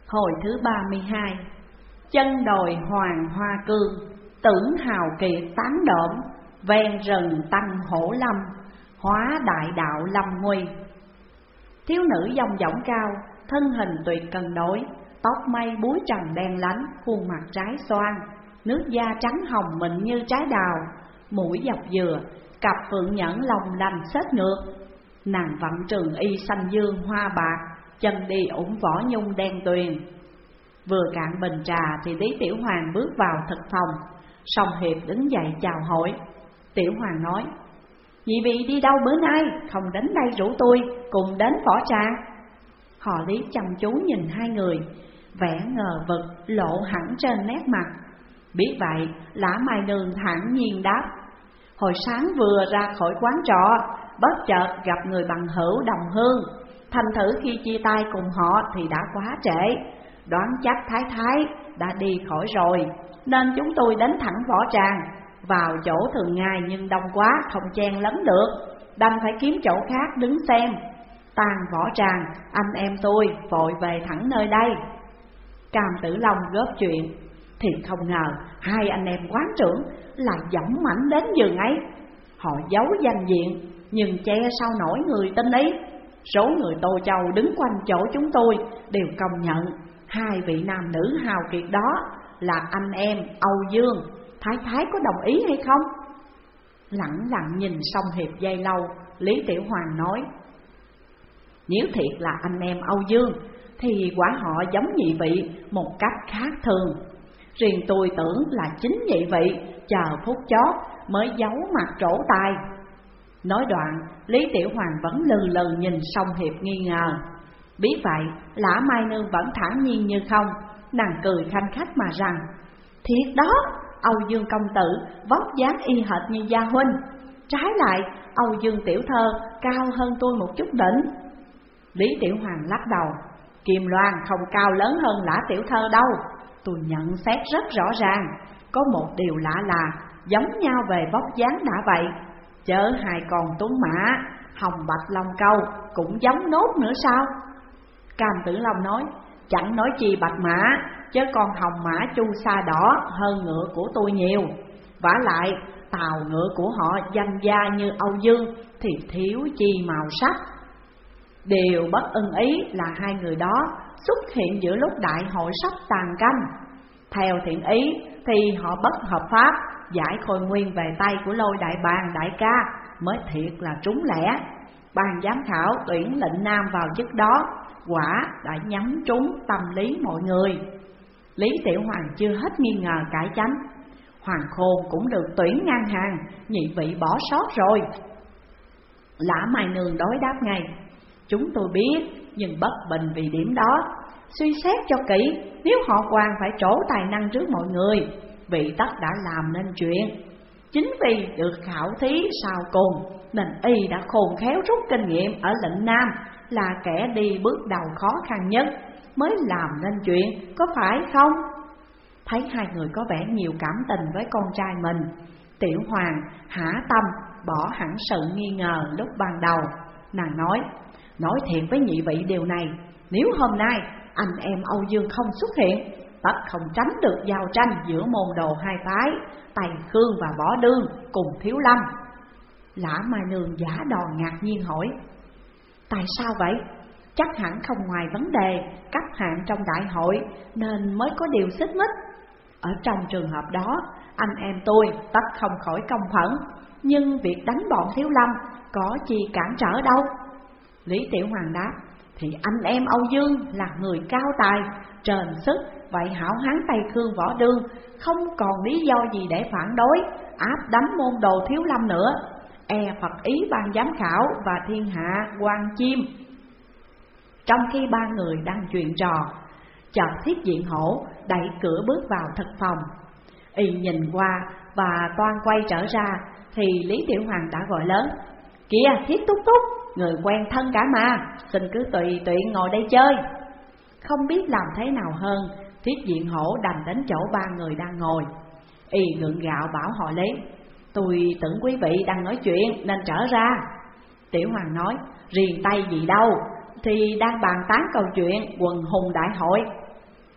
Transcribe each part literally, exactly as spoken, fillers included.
Hồi thứ ba mươi hai. Chân đồi hoàng hoa cương, tưởng hào kiệt tán độm, ven rừng tăng hổ lâm, hóa đại đạo lâm nguy. Thiếu nữ dong dỏng cao, thân hình tuyệt cân đối, tóc mây búi trần đen lánh, khuôn mặt trái xoan, nước da trắng hồng mịn như trái đào, mũi dọc dừa, cặp phượng nhẫn lòng lành xết ngược. Nàng vận trường y xanh dương hoa bạc, chân đi ủng võ nhung đen tuyền. Vừa cạn bình trà thì Lý Tiểu Hoàng bước vào thực phòng. Song Hiệp đứng dậy chào hỏi. Tiểu Hoàng nói: nhị vị đi đâu bữa nay, không đến đây rủ tôi cùng đến võ tràng? Họ Lý chăm chú nhìn hai người, vẻ ngờ vực lộ hẳn trên nét mặt. Biết vậy, Lã Mai Nương thản nhiên đáp: hồi sáng vừa ra khỏi quán trọ, bất chợt gặp người bằng hữu đồng hương, thành thử khi chia tay cùng họ thì đã quá trễ. Đoán chắc Thái Thái đã đi khỏi rồi, nên chúng tôi đến thẳng võ tràng. Vào chỗ thường ngày nhưng đông quá, không chen lấn được, đành phải kiếm chỗ khác đứng xem. Tan võ tràng, anh em tôi vội về thẳng nơi đây. Cam Tử Long góp chuyện: thì không ngờ hai anh em quán trưởng lại dũng mãnh đến giường ấy. Họ giấu danh diện nhưng che sao nổi người tin ý. Số người Tô Châu đứng quanh chỗ chúng tôi đều công nhận hai vị nam nữ hào kiệt đó là anh em Âu Dương. Thái Thái có đồng ý hay không? Lặng lặng nhìn Song Hiệp giây lâu, Lý Tiểu Hoàng nói: nếu thiệt là anh em Âu Dương thì quả họ giống nhị vị một cách khác thường. Riêng tôi tưởng là chính nhị vị chờ phút chót mới giấu mặt trổ tài. Nói đoạn, Lý Tiểu Hoàng vẫn lừ lừ nhìn Song Hiệp nghi ngờ. Biết vậy, Lã Mai Nương vẫn thản nhiên như không. Nàng cười khanh khách mà rằng: thiệt đó, Âu Dương công tử vóc dáng y hệt như gia huynh. Trái lại, Âu Dương tiểu thơ cao hơn tôi một chút đỉnh. Lý Tiểu Hoàng lắc đầu: Kim Loan không cao lớn hơn Lã tiểu thơ đâu. Tôi nhận xét rất rõ ràng, có một điều lạ là giống nhau về vóc dáng đã vậy, chớ hai con tuấn mã hồng bạch long câu cũng giống nốt nữa sao? Cam Tử Long nói: chẳng nói chi bạch mã, chứ con hồng mã chu sa đỏ hơn ngựa của tôi nhiều. Vả lại tàu ngựa của họ danh gia như Âu Dương thì thiếu chi màu sắc. Điều bất ưng ý là hai người đó xuất hiện giữa lúc đại hội sắp tàn canh. Theo thiện ý thì họ bất hợp pháp, giải Khôi Nguyên về tay của Lôi đại bàng đại ca mới thiệt là trúng lẻ. Ban giám khảo tuyển lệnh nam vào chức đó quả đã nhắm trúng tâm lý mọi người. Lý Tiểu Hoàng chưa hết nghi ngờ cải chánh: Hoàng Khôn cũng được tuyển ngang hàng, nhị vị bỏ sót rồi. Lã Mai Nương đối đáp ngay: chúng tôi biết, nhưng bất bình vì điểm đó. Suy xét cho kỹ, nếu họ quan phải trổ tài năng trước mọi người, vị tất đã làm nên chuyện. Chính vì được khảo thí sau cùng nên y đã khôn khéo rút kinh nghiệm ở lệnh Nam, là kẻ đi bước đầu khó khăn nhất, mới làm nên chuyện, có phải không? Thấy hai người có vẻ nhiều cảm tình với con trai mình, Tiểu Hoàng hả tâm bỏ hẳn sự nghi ngờ lúc ban đầu. Nàng nói: nói thiệt với nhị vị điều này, nếu hôm nay anh em Âu Dương không xuất hiện, tất không tránh được giao tranh giữa môn đồ hai phái Tây Khương và Võ Đương cùng Thiếu Lâm. Lã Mai Nương giả đò ngạc nhiên hỏi: tại sao vậy? Chắc hẳn không ngoài vấn đề cấp hạng trong đại hội nên mới có điều xích mích. Ở trong trường hợp đó, anh em tôi tất không khỏi công phẫn, nhưng việc đánh bọn Thiếu Lâm có chi cản trở đâu. Lý Tiểu Hoàng đáp: thì anh em Âu Dương là người cao tài, trền sức, vậy hảo hán Tây Khương Võ Đương không còn lý do gì để phản đối, áp đánh môn đồ Thiếu Lâm nữa. E Phật ý ban giám khảo và thiên hạ quan chim. Trong khi ba người đang chuyện trò, chợt Thiết Diện Hổ đẩy cửa bước vào thực phòng. Y nhìn qua và toan quay trở ra thì Lý Tiểu Hoàng đã gọi lớn: kìa Thiết Túc Túc, người quen thân cả mà, xin cứ tùy tiện ngồi đây chơi. Không biết làm thế nào hơn, Thiết Diện Hổ đành đến chỗ ba người đang ngồi. Y gượng gạo bảo họ Lý: tôi tưởng quý vị đang nói chuyện nên trở ra. Tiểu Hoàng nói: riêng tay gì đâu, thì đang bàn tán câu chuyện quần hùng đại hội.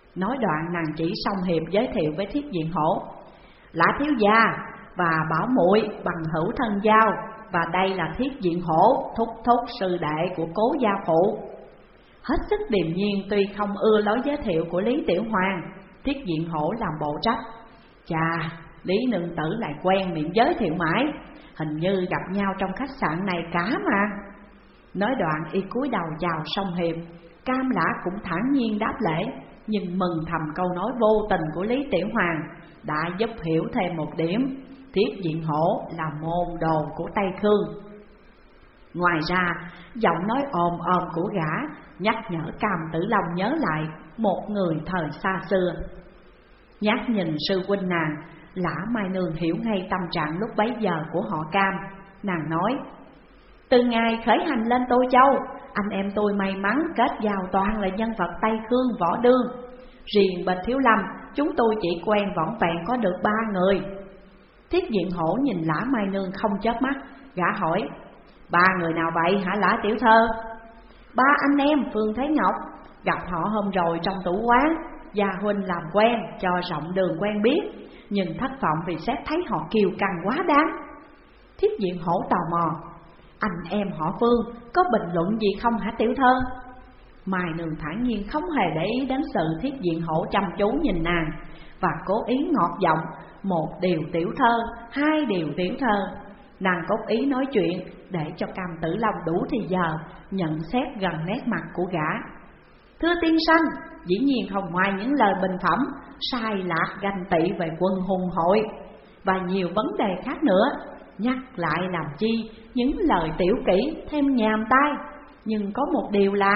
Nói đoạn nàng chỉ Song Hiệp giới thiệu với Thiết Diện Hổ: Lã thiếu gia và bảo muội bằng hữu thân giao, và đây là Thiết Diện Hổ, thúc thúc sư đệ của cố gia phụ. Hết sức điềm nhiên, tuy không ưa lối giới thiệu của Lý Tiểu Hoàng, Thiết Diện Hổ làm bộ trách: Chà, Lý nương tử lại quen miệng giới thiệu mãi, hình như gặp nhau trong khách sạn này cả mà. Nói đoạn y cúi đầu chào Song Hiệp. Cam Lã cũng thản nhiên đáp lễ, nhưng mừng thầm câu nói vô tình của Lý Tiểu Hoàng đã giúp hiểu thêm một điểm: Thiết Diện Hổ là môn đồ của Tây Khương. Ngoài ra, giọng nói ồm ồm của gã nhắc nhở Cam Tử Long nhớ lại một người thời xa xưa. Nhát nhìn sư huynh nàng, Lã Mai Nương hiểu ngay tâm trạng lúc bấy giờ của họ Cam. Nàng nói: Từ ngày khởi hành lên Tô Châu, anh em tôi may mắn kết giao toàn là nhân vật Tây Khương võ đương. Riêng bên Thiếu Lâm, chúng tôi chỉ quen vỏn vẹn có được ba người. Thiết Diện Hổ nhìn Lã Mai Nương không chớp mắt, gã hỏi: Ba người nào vậy hả Lã tiểu thơ? Ba anh em Phương Thế Ngọc, gặp họ hôm rồi trong tủ quán. Gia huynh làm quen, cho rộng đường quen biết, nhưng thất vọng vì xét thấy họ kiêu căng quá đáng. Thiết Diện Hổ tò mò: Anh em họ Phương có bình luận gì không hả tiểu thơ? Mai Nương thản nhiên không hề để ý đến sự Thiết Diện Hổ chăm chú nhìn nàng, và cố ý ngọt giọng: Một điều tiểu thơ, hai điều tiểu thơ. Nàng cố ý nói chuyện để cho Cam Tử Long đủ thì giờ nhận xét gần nét mặt của gã. Thưa tiên sanh, dĩ nhiên không ngoài những lời bình phẩm sai lạc ganh tị về quân hùng hội và nhiều vấn đề khác nữa, nhắc lại làm chi những lời tiểu kỹ thêm nhàm tai. Nhưng có một điều là...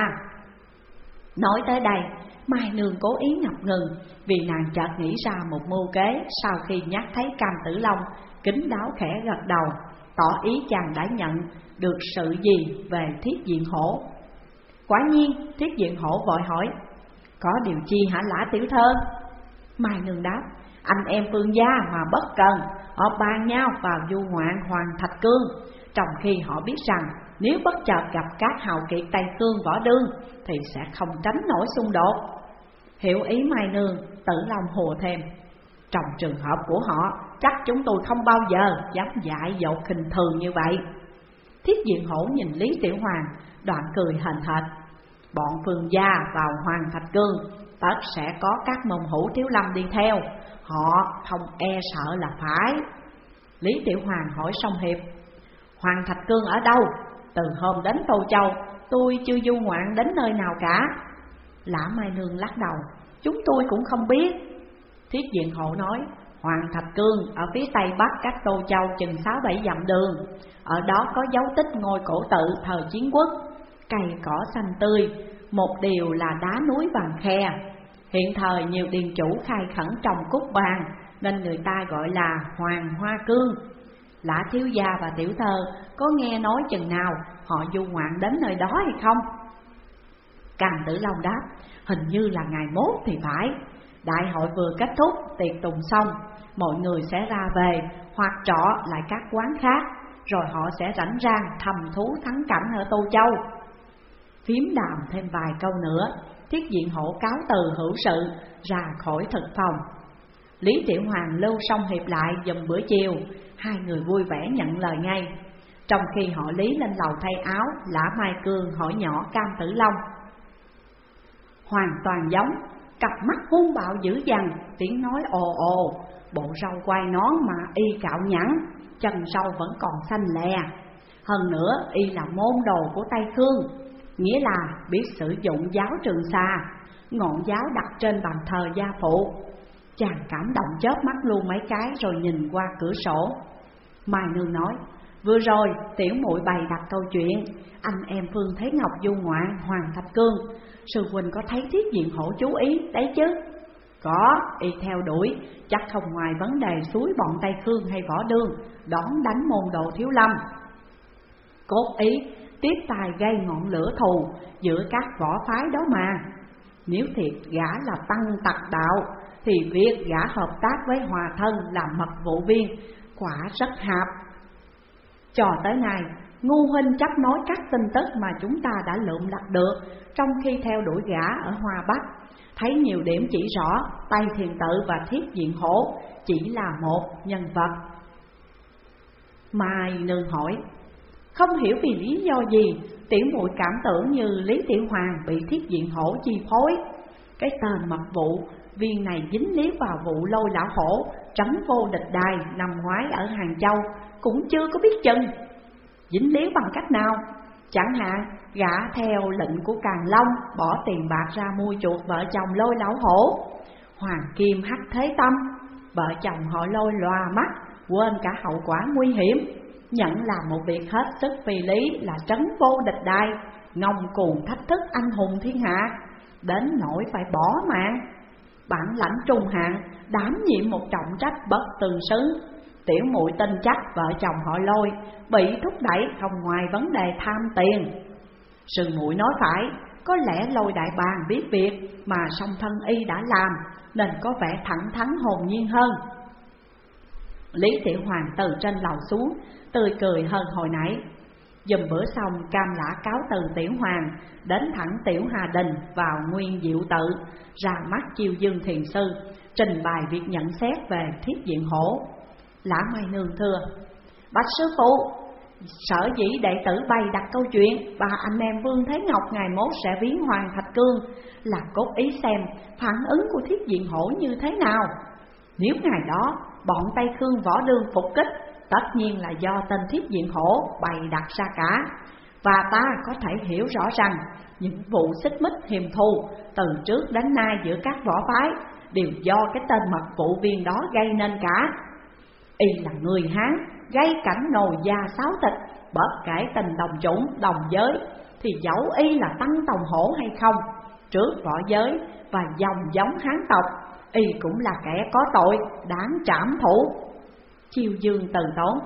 Nói tới đây, Mai Nương cố ý ngập ngừng, vì nàng chợt nghĩ ra một mưu kế. Sau khi nhắc thấy Cam Tử Long kính đáo khẽ gật đầu, tỏ ý chàng đã nhận được sự gì về Thiết Diện Hổ. Quả nhiên Thiết Diện Hổ vội hỏi: Có điều chi hả Lã tiểu thơ? Mai Nương đáp: Anh em Phương gia mà bất cần, họ bàn nhau vào du ngoạn Hoàng Thạch Cương, trong khi họ biết rằng nếu bất chợt gặp các hào kiệt Tây Cương võ đương thì sẽ không tránh nổi xung đột. Hiểu ý Mai Nương, Tử Long hùa thêm: Trong trường hợp của họ, chắc chúng tôi không bao giờ dám dại dột khinh thường như vậy. Thiết Diện Hổ nhìn Lý Tiểu Hoàng, đoạn cười hờn hệt: Bọn Phương gia vào Hoàng Thạch Cương, tất sẽ có các môn hữu Thiếu Lâm đi theo, họ không e sợ là phải. Lý Tiểu Hoàng hỏi Song Hiệp: Hoàng Thạch Cương ở đâu? Từ hôm đến Tô Châu, tôi chưa du ngoạn đến nơi nào cả. Lã Mai Nương lắc đầu: Chúng tôi cũng không biết. Thiết Diện Hổ nói: Hoàng Thạch Cương ở phía tây bắc cách Tô Châu chừng sáu bảy dặm đường. Ở đó có dấu tích ngôi cổ tự thời Chiến Quốc, cây cỏ xanh tươi, một điều là đá núi vàng khe. Hiện thời nhiều điền chủ khai khẩn trồng cúc vàng, nên người ta gọi là Hoàng Hoa Cương. Lã thiếu gia và tiểu thơ có nghe nói chừng nào họ du ngoạn đến nơi đó hay không? Cam Tử Long đáp: Hình như là ngày mốt thì phải. Đại hội vừa kết thúc, tiệc tùng xong, mọi người sẽ ra về hoặc trọ lại các quán khác, rồi họ sẽ rảnh rang thầm thú thắng cảnh ở Tô Châu. Phím đàm thêm vài câu nữa, Thiết Diện Hổ cáo từ hữu sự ra khỏi thực phòng. Lý Tiểu Hoàng lưu Song Hiệp lại dùm bữa chiều, hai người vui vẻ nhận lời ngay. Trong khi họ Lý lên lầu thay áo, Lã Mai Cương hỏi nhỏ Cam Tử Long: Hoàn toàn giống, cặp mắt hung bạo dữ dằn, tiếng nói ồ ồ, bộ râu quai nón mà y cạo nhẵn, chân râu vẫn còn xanh lè. Hơn nữa y là môn đồ của Tây Khương, nghĩa là biết sử dụng giáo Trường Sa, ngọn giáo đặt trên bàn thờ gia phụ. Chàng cảm động chớp mắt luôn mấy cái rồi nhìn qua cửa sổ. Mai Nương nói: Vừa rồi tiểu muội bày đặt câu chuyện anh em Phương Thế Ngọc du ngoạn Hoàng Thạch Cương, sư huynh có thấy Thiết Diện Hổ chú ý đấy chứ? Có, y theo đuổi, chắc không ngoài vấn đề suối bọn Tây Khương hay võ đương đón đánh môn đồ Thiếu Lâm. Cốt ý tiếp tài gây ngọn lửa thù giữa các võ phái đó mà. Nếu thiệt gã là tăng tặc đạo, thì việc gã hợp tác với Hòa Thân làm mật vụ viên quả rất hạp. Cho tới nay, Ngu huynh chấp nói các tin tức mà chúng ta đã lượm lặt được trong khi theo đuổi gã ở Hoa Bắc. thấy nhiều điểm chỉ rõ Tây Thiền Tự và Thiết Diện Hổ chỉ là một nhân vật. Mai Nương hỏi: không hiểu vì lý do gì tiểu muội cảm tưởng như Lý Tiểu Hoàng bị Thiết Diện Hổ chi phối. Cái tên mật vụ viên này dính líu vào vụ lôi lão hổ trấn vô địch đài năm ngoái ở Hàng Châu cũng chưa có biết chừng. Dính líu bằng cách nào? Chẳng hạn gã theo lệnh của Càn Long bỏ tiền bạc ra mua chuộc vợ chồng lôi lão hổ. Hoàng Kim Hắc Thế Tâm, vợ chồng họ lôi lòa mắt, quên cả hậu quả nguy hiểm, nhận làm một việc hết sức phi lý là trấn vô địch đài, ngông cuồng thách thức anh hùng thiên hạ, đến nỗi phải bỏ mạng. Bản lãnh trung hạng, đảm nhiệm một trọng trách bất tư xứ. Tiểu muội tin chắc vợ chồng họ lôi bị thúc đẩy không ngoài vấn đề tham tiền. Sư muội nói phải, có lẽ lôi đại bàng biết việc mà song thân y đã làm, nên có vẻ thẳng thắn hồn nhiên hơn. Lý Tiểu Hoàng từ trên lầu xuống, tươi cười hơn hồi nãy. Dùm bữa xong, Cam Lã cáo từ Tiểu Hoàng, đến thẳng Tiểu Hà Đình vào Nguyên Diệu Tự, ra mắt Chiêu Dương Thiền Sư, trình bày việc nhận xét về Thiết Diện Hổ. Lã Mai Nương thưa: bạch sư phụ, sở dĩ đệ tử bày đặt câu chuyện và anh em Vương Thế Ngọc ngày mốt sẽ viếng Hoàng Thạch Cương là cốt ý xem phản ứng của Thiết Diện Hổ như thế nào. Nếu ngày đó bọn Tây Khương Võ Đương phục kích, tất nhiên là do tên Thiết Diện Hổ bày đặt ra cả. Và ta có thể hiểu rõ rằng những vụ xích mích hiềm thù từ trước đến nay giữa các võ phái đều do cái tên mật vụ viên đó gây nên cả. Y là người Hán, gây cảnh nồi da sáo thịt, bất kể tình đồng chủng, đồng giới, thì dẫu y là Tăng Tòng Hổ hay không, trước võ giới và dòng giống Hán tộc, y cũng là kẻ có tội, đáng trảm thủ. Chiêu Dương từ tốn: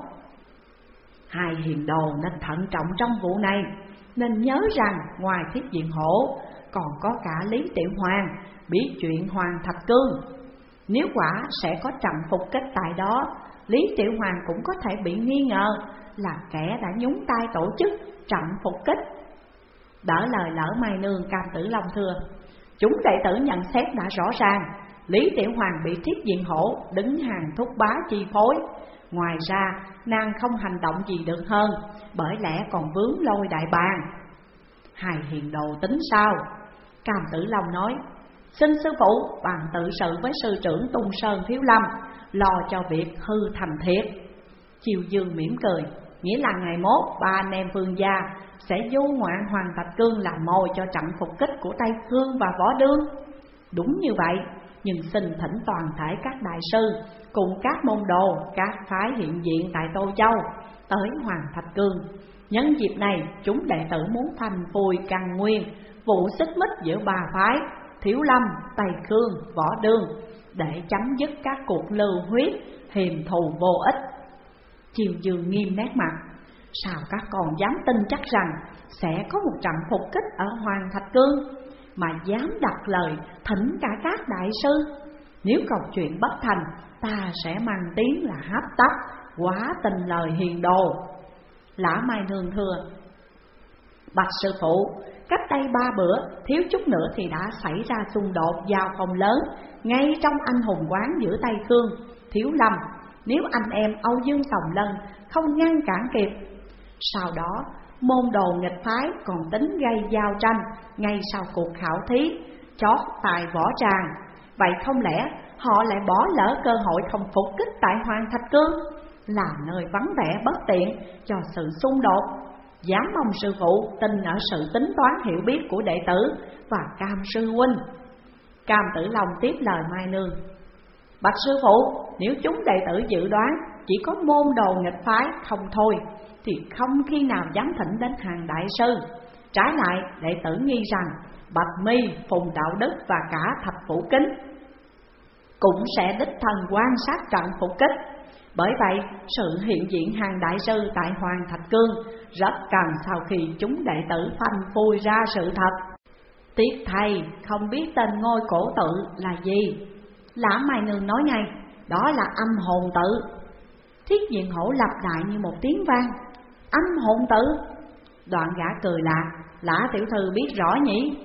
hai hiền đồ nên thận trọng trong vụ này, nên nhớ rằng ngoài Thiết Diện Hổ còn có cả Lý Tiểu Hoàng biết chuyện Hoàng Thạch Cương. Nếu quả sẽ có trận phục kích tại đó, Lý Tiểu Hoàng cũng có thể bị nghi ngờ là kẻ đã nhúng tay tổ chức trận phục kích. Đỡ lời Lỡ Mai Nương, Cam Tử Long thưa: chúng đệ tử nhận xét đã rõ ràng, Lý Tiểu Hoàng bị Thiết Diện Hổ đứng hàng thúc bá chi phối. Ngoài ra nàng không hành động gì được hơn, bởi lẽ còn vướng lôi đại bàng. Hai hiền đồ tính sao? Cam Tử Long nói: xin sư phụ bàn tự sự với sư trưởng Tung Sơn Thiếu Lâm, lo cho việc hư thành thiệt. Chiêu Dương mỉm cười: nghĩa là ngày mốt ba anh em Vương gia sẽ du ngoạn Hoàng Thạch Cương làm mồi cho trận phục kích của Tây Khương và Võ Đương. Đúng như vậy, nhưng xin thỉnh toàn thể các đại sư cùng các môn đồ, các phái hiện diện tại Tô Châu tới Hoàng Thạch Cương. Nhân dịp này, chúng đệ tử muốn phanh phui căn nguyên vụ xích mích giữa ba phái Thiếu Lâm, Tây Khương, Võ Đương, để chấm dứt các cuộc lưu huyết hiềm thù vô ích. Chiêu Dương nghiêm nét mặt: sao các con dám tin chắc rằng sẽ có một trận phục kích ở Hoàng Thạch Cương, mà dám đặt lời thỉnh cả các đại sư? Nếu còn chuyện bất thành, ta sẽ mang tiếng là hấp tấp, quá tình lời hiền đồ. Lã Mai Nương thưa: bạch sư phụ, cách đây ba bữa, thiếu chút nữa thì đã xảy ra xung đột giao phong lớn ngay trong anh hùng quán giữa Tây Khương, Thiếu Lâm. Nếu anh em Âu Dương Tòng Lân không ngăn cản kịp, sau đó môn đồ nghịch phái còn tính gây giao tranh ngay sau cuộc khảo thí chót tại võ tràng. Vậy không lẽ họ lại bỏ lỡ cơ hội không phục kích tại Hoàng Thạch Cương, là nơi vắng vẻ bất tiện cho sự xung đột? Dám mong sư phụ tin ở sự tính toán hiểu biết của đệ tử và Cam sư huynh. Cam Tử Long tiếp lời Mai Nương: bạch sư phụ, nếu chúng đệ tử dự đoán chỉ có môn đồ nghịch phái không thôi, thì không khi nào dám thỉnh đến hàng đại sư. Trái lại, đệ tử nghi rằng Bạch Mi, Phùng Đạo Đức và cả Thạch Phủ Kính cũng sẽ đích thân quan sát trận phục kích. Bởi vậy, sự hiện diện hàng đại sư tại Hoàng Thạch Cương rất cần sau khi chúng đệ tử phanh phui ra sự thật. Tiếc thầy không biết tên ngôi cổ tự là gì. Lã Mai Nương nói ngay: đó là âm hồn tự. Thiết Diện Hổ lặp lại như một tiếng vang: âm hồn tự. Đoạn gã cười lạ: Lã tiểu thư biết rõ nhỉ?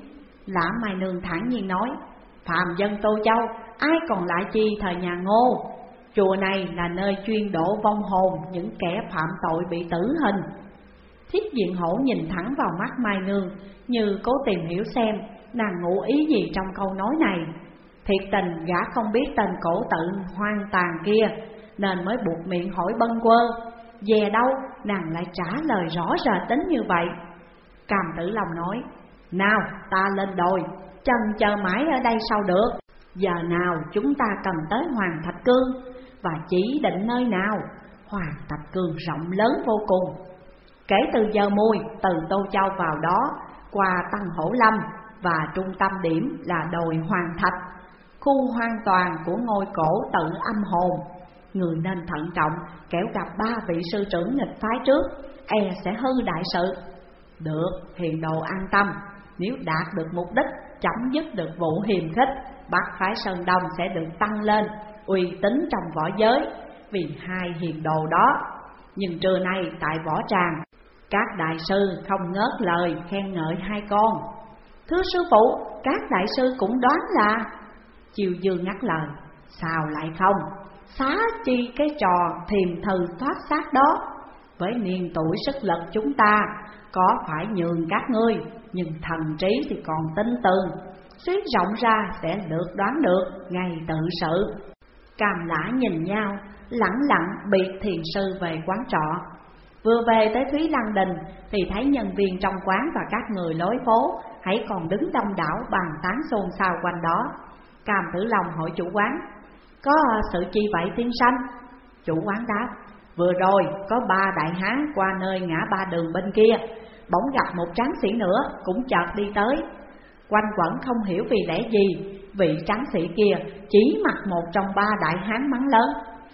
Lã Mai Nương thản nhiên nói: phàm dân Tô Châu, ai còn lại chi thời nhà Ngô. Chùa này là nơi chuyên độ vong hồn những kẻ phạm tội bị tử hình. Thiết Diện Hổ nhìn thẳng vào mắt Mai Nương, như cố tìm hiểu xem nàng ngụ ý gì trong câu nói này. Thiệt tình gã không biết tên cổ tự hoang tàn kia, nên mới buộc miệng hỏi bâng quơ. Về đâu nàng lại trả lời rõ rệt đến như vậy. Cam Tử Long nói: nào ta lên đồi, chần chờ mãi ở đây sao được. Giờ nào chúng ta cần tới Hoàng Thạch Cương, và chỉ định nơi nào. Hoàng Thạch Cương rộng lớn vô cùng. Kể từ giờ mùi từ Tô Châu vào đó, qua Tăng Hổ Lâm, và trung tâm điểm là đồi Hoàng Thạch, khu hoàn toàn của ngôi cổ tự âm hồn. Người nên thận trọng, kẻo gặp ba vị sư trưởng nghịch phái trước, e sẽ hư đại sự. Được, hiền đồ an tâm, nếu đạt được mục đích, chấm dứt được vụ hiềm khích, Bắc phái Sơn Đông sẽ được tăng lên uy tín trong võ giới vì hai hiền đồ đó. Nhưng trưa nay tại võ tràng, các đại sư không ngớt lời khen ngợi hai con. Thưa sư phụ, các đại sư cũng đoán là... Chiêu Dương ngắt lời: sao lại không? Xá chi cái trò thiềm thừ thoát xác đó. Với niên tuổi sức lực chúng ta, có phải nhường các ngươi, nhưng thần trí thì còn tinh tường, suy rộng ra sẽ lược đoán được ngày tự sự. Cam Lã nhìn nhau, lẳng lặng biệt thiền sư về quán trọ. Vừa về tới Thúy Lăng Đình thì thấy nhân viên trong quán và các người lối phố hãy còn đứng đông đảo bàn tán xôn xao quanh đó. Cam Tử Long hỏi chủ quán: có sự chi vậy tiên sanh? Chủ quán đáp: vừa rồi có ba đại hán qua nơi ngã ba đường bên kia, bỗng gặp một tráng sĩ nữa cũng chợt đi tới. Quanh quẩn không hiểu vì lẽ gì, vị tráng sĩ kia chỉ mặc một trong ba đại hán mắng lớn: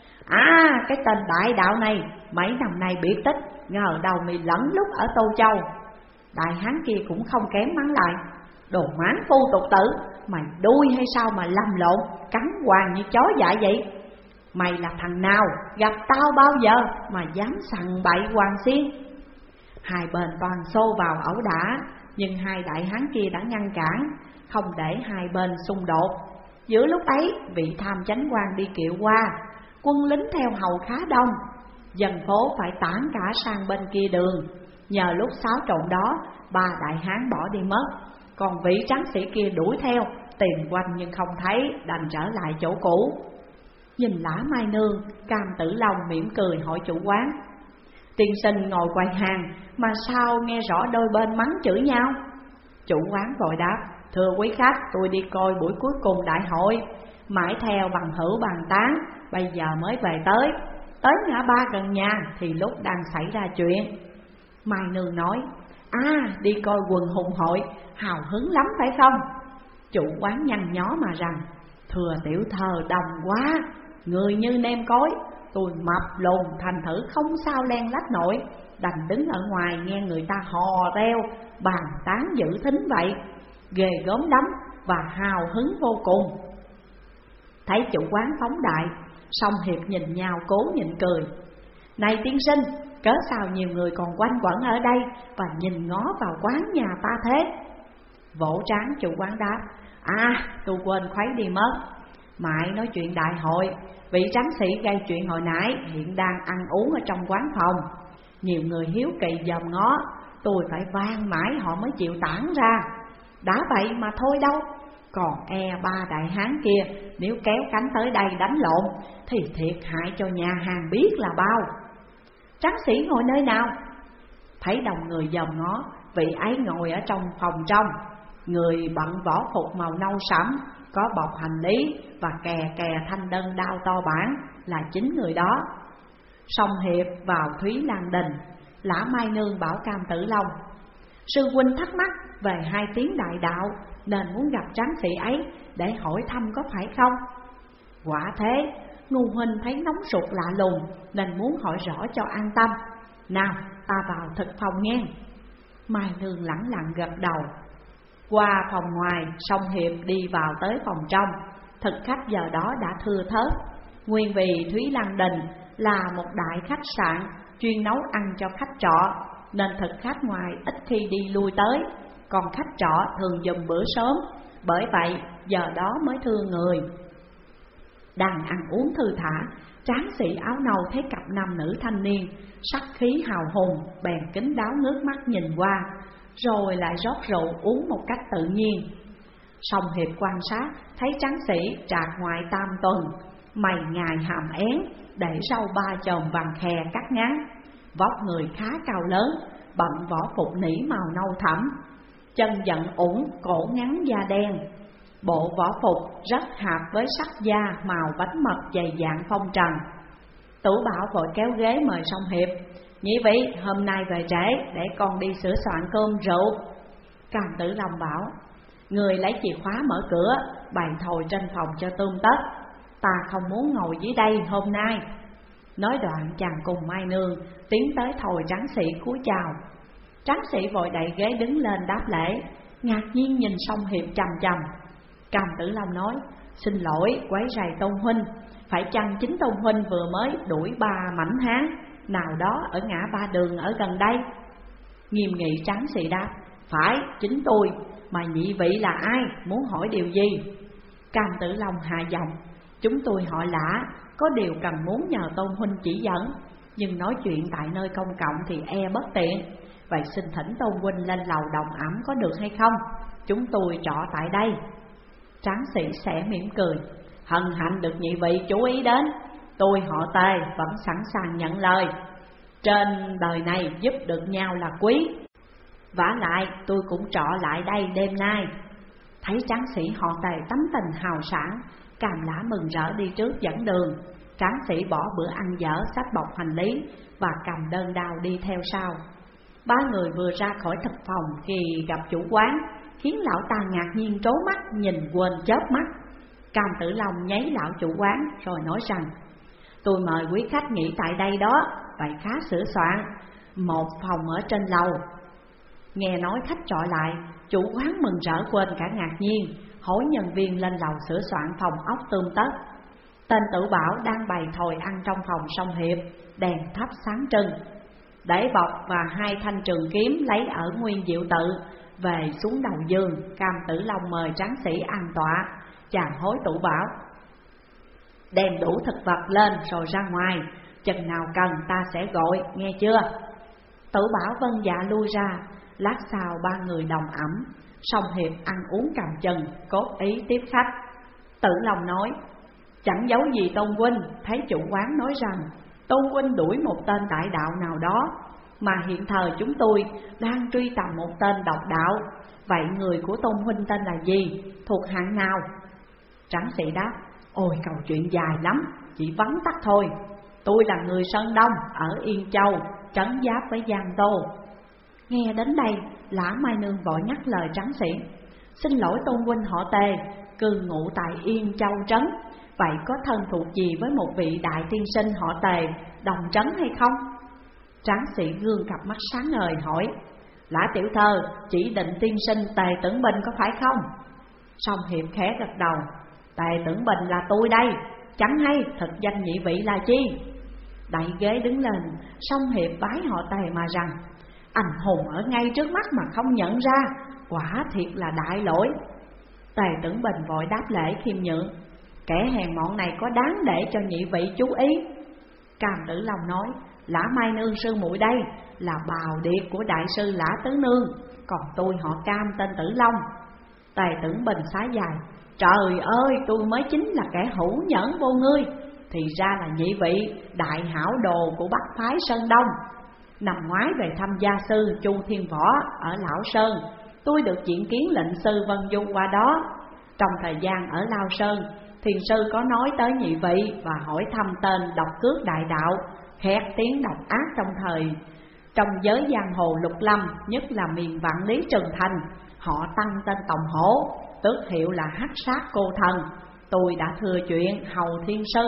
à, cái tên đại đạo này mấy năm nay biệt tích, ngờ đầu mày lẫn lúc ở Tô Châu. Đại hán kia cũng không kém mắng lại: đồ mãn phu tục tử, mày đuôi hay sao mà lầm lộn, cắn hoàng như chó dại vậy? Mày là thằng nào, gặp tao bao giờ mà dám sằng bậy hoàng xiên? Hai bên toàn xô vào ẩu đả, nhưng hai đại hán kia đã ngăn cản, không để hai bên xung đột. Giữa lúc ấy, vị tham chánh quan đi kiệu qua, quân lính theo hầu khá đông, dân phố phải tản cả sang bên kia đường. Nhờ lúc xáo trộn đó, ba đại hán bỏ đi mất, còn vị tráng sĩ kia đuổi theo, tìm quanh nhưng không thấy, đành trở lại chỗ cũ. Nhìn Lã Mai Nương, Cam Tử Long mỉm cười hỏi chủ quán: tiên sinh ngồi quầy hàng mà sao nghe rõ đôi bên mắng chửi nhau? Chủ quán vội đáp: thưa quý khách, tôi đi coi buổi cuối cùng đại hội, mãi theo bằng hữu bàn tán, bây giờ mới về tới. Tới ngã ba gần nhà thì lúc đang xảy ra chuyện. Mai Nương nói: à, đi coi quần hùng hội, hào hứng lắm phải không? Chủ quán nhăn nhó mà rằng: thưa tiểu thơ đồng quá, người như nêm cối, tôi mập lùn thành thử không sao len lách nổi, đành đứng ở ngoài nghe người ta hò reo bàn tán giữ thính vậy, ghê gớm lắm và hào hứng vô cùng. Thấy chủ quán phóng đại, song hiệp nhìn nhau cố nhịn cười: này tiên sinh, cớ sao nhiều người còn quanh quẩn ở đây và nhìn ngó vào quán nhà ta thế? Vỗ trán chủ quán đáp: à, tôi quên khuấy đi mất. Mãi nói chuyện đại hội, vị tráng sĩ gây chuyện hồi nãy hiện đang ăn uống ở trong quán phòng. Nhiều người hiếu kỳ dòm ngó, tôi phải van mãi họ mới chịu tản ra. Đã vậy mà thôi đâu, còn e ba đại hán kia nếu kéo cánh tới đây đánh lộn thì thiệt hại cho nhà hàng biết là bao. Tráng sĩ ngồi nơi nào? Thấy đồng người dòm ngó, vị ấy ngồi ở trong phòng trong. Người bận võ phục màu nâu sẫm, có bọc hành lý và kè kè thanh đơn đao to bản, là chính người đó. Song hiệp vào Thúy Lan Đình, Lã Mai Nương bảo Cam Tử Long: sư huynh thắc mắc về hai tiếng đại đạo, nên muốn gặp tráng sĩ ấy để hỏi thăm có phải không? Quả thế, ngu huynh thấy nóng ruột lạ lùng nên muốn hỏi rõ cho an tâm. Nào, ta vào thực phòng nghe. Mai Nương lẳng lặng gật đầu. Qua phòng ngoài, song hiệp đi vào tới phòng trong. Thực khách giờ đó đã thưa thớt. Nguyên vì Thúy Lan Đình là một đại khách sạn chuyên nấu ăn cho khách trọ, nên thực khách ngoài ít khi đi lui tới. còn khách trọ thường dùng bữa sớm, bởi vậy giờ đó mới thưa người. Đang ăn uống thư thả, tráng sĩ áo nâu thấy cặp nam nữ thanh niên sắc khí hào hùng, bèn kín đáo ngước mắt nhìn qua, rồi lại rót rượu uống một cách tự nhiên. Song Hiệp quan sát thấy tráng sĩ trạc ngoại tam tuần, mày ngài hàm én, để râu ba chòm vàng khè cắt ngắn, vóc người khá cao lớn, bận võ phục nỉ màu nâu thẫm, chân giận ủng, cổ ngắn da đen. Bộ võ phục rất hợp với sắc da màu bánh mật dày dạn phong trần. Tửu Bảo vội kéo ghế mời Song Hiệp: "Nhị vị, hôm nay về trễ, để con đi sửa soạn cơm rượu." Cam Tử Long bảo: "Người lấy chìa khóa mở cửa, bày thồi trên phòng cho tươm tất. Ta không muốn ngồi dưới đây hôm nay." Nói đoạn chàng cùng Mai Nương tiến tới thồi tráng sĩ cúi chào. Tráng sĩ vội đẩy ghế đứng lên đáp lễ, ngạc nhiên nhìn Song Hiệp chằm chằm. Cam Tử Long nói: "Xin lỗi quấy rầy Tôn huynh, phải chăng chính Tôn huynh vừa mới đuổi ba mảnh hán nào đó ở ngã ba đường ở gần đây?" Nghiêm nghị tráng sĩ đáp: "Phải, chính tôi, mà nhị vị là ai, muốn hỏi điều gì?" Cam Tử Long hạ giọng: "Chúng tôi họ Lã, có điều cần muốn nhờ Tôn huynh chỉ dẫn, nhưng nói chuyện tại nơi công cộng thì e bất tiện. Vậy xin thỉnh Tôn huynh lên lầu đồng ẩm có được hay không? Chúng tôi trọ tại đây." Tráng sĩ sẽ mỉm cười: "Hân hạnh được nhị vị chú ý đến. Tôi họ Tề vẫn sẵn sàng nhận lời. Trên đời này giúp được nhau là quý. Vả lại tôi cũng trọ lại đây đêm nay." Thấy tráng sĩ họ Tề tấm tình hào sảng, Cam Lã mừng rỡ đi trước dẫn đường. Tráng sĩ bỏ bữa ăn dở, xách bọc hành lý và cầm đơn đao đi theo sau. Ba người vừa ra khỏi thực phòng thì gặp chủ quán, khiến lão ta ngạc nhiên trố mắt nhìn quên chớp mắt. Cam Tử Long nháy lão chủ quán rồi nói rằng: "Tôi mời quý khách nghỉ tại đây đó, vậy khá sửa soạn, một phòng ở trên lầu." Nghe nói khách trọ lại, chủ quán mừng rỡ quên cả ngạc nhiên, hỏi nhân viên lên lầu sửa soạn phòng ốc tươm tất. Tên Tử Bảo đang bày thồi ăn trong phòng Song Hiệp, đèn thắp sáng trưng. Để bọc và hai thanh trường kiếm lấy ở nguyên diệu tự, về xuống đầu giường. Cam Tử Long mời tráng sĩ ăn tọa, chàng hối Tử Bảo: "Đem đủ thực vật lên rồi ra ngoài, chừng nào cần ta sẽ gọi, nghe chưa?" Tử Bảo vâng dạ lui ra. Lát sau ba người đồng ẩm, Song Hiệp ăn uống cầm chừng, cốt ý tiếp khách. Tử Long nói: "Chẳng giấu gì Tôn huynh, thấy chủ quán nói rằng Tôn huynh đuổi một tên đại đạo nào đó, mà hiện thời chúng tôi đang truy tầm một tên độc đạo. Vậy người của Tôn huynh tên là gì, thuộc hạng nào?" Tráng sĩ đáp: "Ôi câu chuyện dài lắm, chỉ vắn tắt thôi. Tôi là người Sơn Đông ở Yên Châu, trấn giáp với Giang Tô." Nghe đến đây, Lã Mai Nương vội nhắc lời tráng sĩ: "Xin lỗi Tôn huynh họ Tề, cư ngụ tại Yên Châu trấn, vậy có thân thuộc gì với một vị đại tiên sinh họ Tề đồng trấn hay không?" Tráng sĩ gương cặp mắt sáng ngời hỏi: "Lã tiểu thơ chỉ định tiên sinh Tề Tưởng Bình có phải không?" Song Hiệp khẽ gật đầu: "Tề Tưởng Bình là tôi đây, chẳng hay thực danh nhị vị là chi?" Đẩy ghế đứng lên, Song Hiệp bái họ Tề mà rằng: "Anh hùng ở ngay trước mắt mà không nhận ra, quả thiệt là đại lỗi." Tề Tưởng Bình vội đáp lễ khiêm nhượng: "Kẻ hèn mọn này có đáng để cho nhị vị chú ý." Cam Tử Long nói: "Lã Mai Nương sư muội đây là bào điệt của đại sư Lã Tứ Nương, còn tôi họ Cam tên Tử Long." Tề Tưởng Bình xá dài: "Trời ơi, tôi mới chính là kẻ hữu nhẫn vô ngươi, thì ra là nhị vị đại hảo đồ của Bắc phái Sơn Đông. Năm ngoái về thăm gia sư Chu Thiên Võ ở Lão Sơn, tôi được diện kiến lệnh sư Vân Du qua đó. Trong thời gian ở Lao Sơn, thiền sư có nói tới nhị vị và hỏi thăm tên độc cước đại đạo, khét tiếng độc ác trong thời trong giới giang hồ lục lâm, nhất là miền Vạn Lý Trường Thành. Họ tăng tên Tòng Hổ, tước hiệu là Hắc Sát Cô Thần. Tôi đã thừa chuyện hầu thiên sư."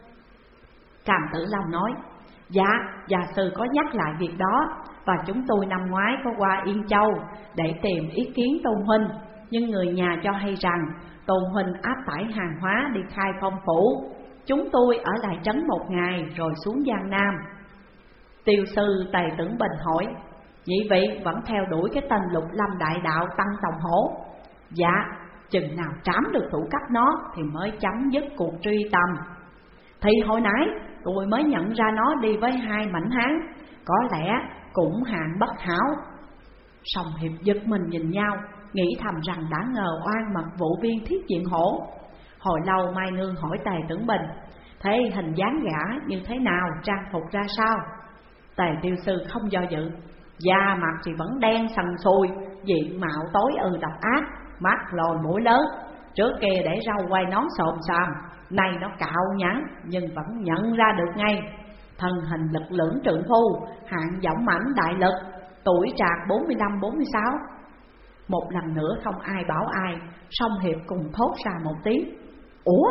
Cam Tử Long nói: "Dạ, gia sư có nhắc lại việc đó, và chúng tôi năm ngoái có qua Yên Châu để tìm ý kiến Tôn huynh, nhưng người nhà cho hay rằng Tôn huynh áp tải hàng hóa đi khai phong phủ. Chúng tôi ở lại trấn một ngày rồi xuống Giang Nam." Tiêu sư Tề Tưởng Bình hỏi: nhị vị vẫn theo đuổi cái tên Lục Lâm đại đạo Tăng Tòng Hổ. Dạ, chừng nào trám được thủ cấp nó thì mới chấm dứt cuộc truy tầm. Thì hồi nãy tôi mới nhận ra nó đi với hai mảnh hán, có lẽ cũng hạng bất hảo. Song Hiệp giật mình nhìn nhau, nghĩ thầm rằng đã ngờ oan mật vụ viên Thiết Diện Hổ. Hồi lâu Mai Nương hỏi Tề Tưởng Bình, thế hình dáng gã như thế nào, trang phục ra sao? Tề Tiêu Sư không do dự, da mặt thì vẫn đen sần sùi, diện mạo tối ư độc ác, mắt lồi mũi lớn. Trước kia để râu quay nón xồm xoàm, nay nó cạo nhẵn nhưng vẫn nhận ra được ngay. Thân hình lực lưỡng trượng phu, hạng dõng mãnh đại lực, tuổi trạc bốn mươi lăm bốn mươi sáu. Một lần nữa không ai bảo ai, Song Hiệp cùng thốt ra một tiếng ủa.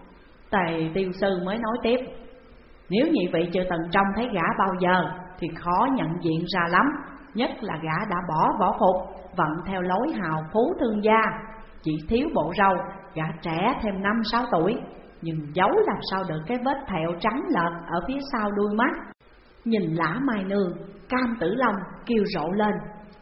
Tề Tiêu Sư mới nói tiếp, nếu nhị vị chưa từng trông thấy gã bao giờ thì khó nhận diện ra lắm. Nhất là gã đã bỏ võ phục, vận theo lối hào phú thương gia. Chỉ thiếu bộ râu, gã trẻ thêm năm sáu tuổi, nhưng giấu làm sao được cái vết thẹo trắng lợt ở phía sau đuôi mắt. Nhìn Lã Mai Nương, Cam Tử Long kêu rộ lên,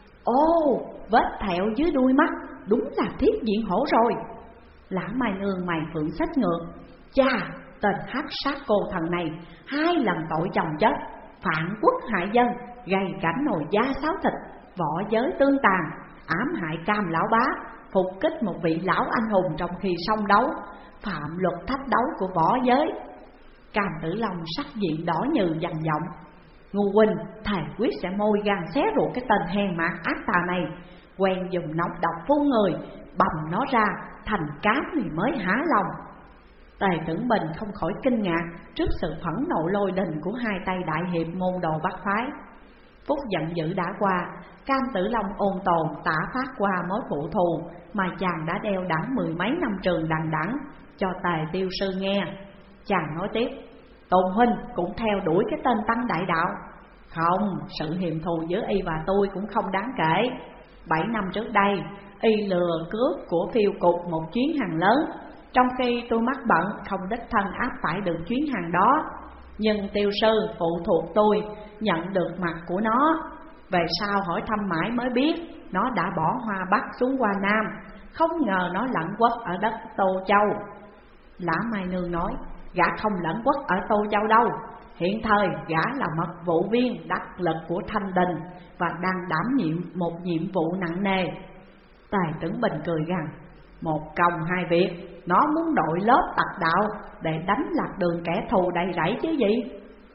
ô, vết thẹo dưới đuôi mắt, đúng là Thiết Diện Hổ rồi. Lã Mai Nương mày phượng xách ngược, cha, tên hắc sát cô thần này hai lần tội chồng chất, phản quốc hại dân, gây cảnh nồi da sáo thịt, võ giới tương tàn, ám hại Cam lão bá, phục kích một vị lão anh hùng trong khi song đấu, phạm luật thách đấu của võ giới. Cam Tử Long sắc diện đỏ như dằn giọng, Ngu huynh thầy quyết sẽ môi gan xé ruột cái tên hèn mạt ác tà này, quen dùng nọc độc phu người, bầm nó ra thành cám thì mới há lòng. Tề Tưởng Bình không khỏi kinh ngạc trước sự phẫn nộ lôi đình của hai tay đại hiệp môn đồ Bắc phái. Phút giận dữ đã qua, Cam Tử Long ôn tồn tả phát qua mối phụ thù mà chàng đã đeo đẳng mười mấy năm trường đằng đẵng cho Tề Tiêu Sư nghe. Chàng nói tiếp, Tôn huynh cũng theo đuổi cái tên Tăng đại đạo. Không, sự hiềm thù giữa y và tôi cũng không đáng kể. Bảy năm trước đây, y lừa cướp của phiêu cục một chuyến hàng lớn, trong khi tôi mắc bận không đích thân áp phải được chuyến hàng đó. Nhưng Tiêu Sư phụ thuộc tôi nhận được mặt của nó. Về sau hỏi thăm mãi mới biết nó đã bỏ Hoa Bắc xuống Hoa Nam, không ngờ nó lẩn quất ở đất Tô Châu. Lã Mai Nương nói, gã không lẩn quất ở Tô Châu đâu. Hiện thời gã là mật vụ viên đắc lực của Thanh Đình và đang đảm nhiệm một nhiệm vụ nặng nề. Tề Tưởng Bình cười gằn, một công hai việc, nó muốn đội lớp tặc đạo để đánh lạc đường kẻ thù đầy rẫy chứ gì.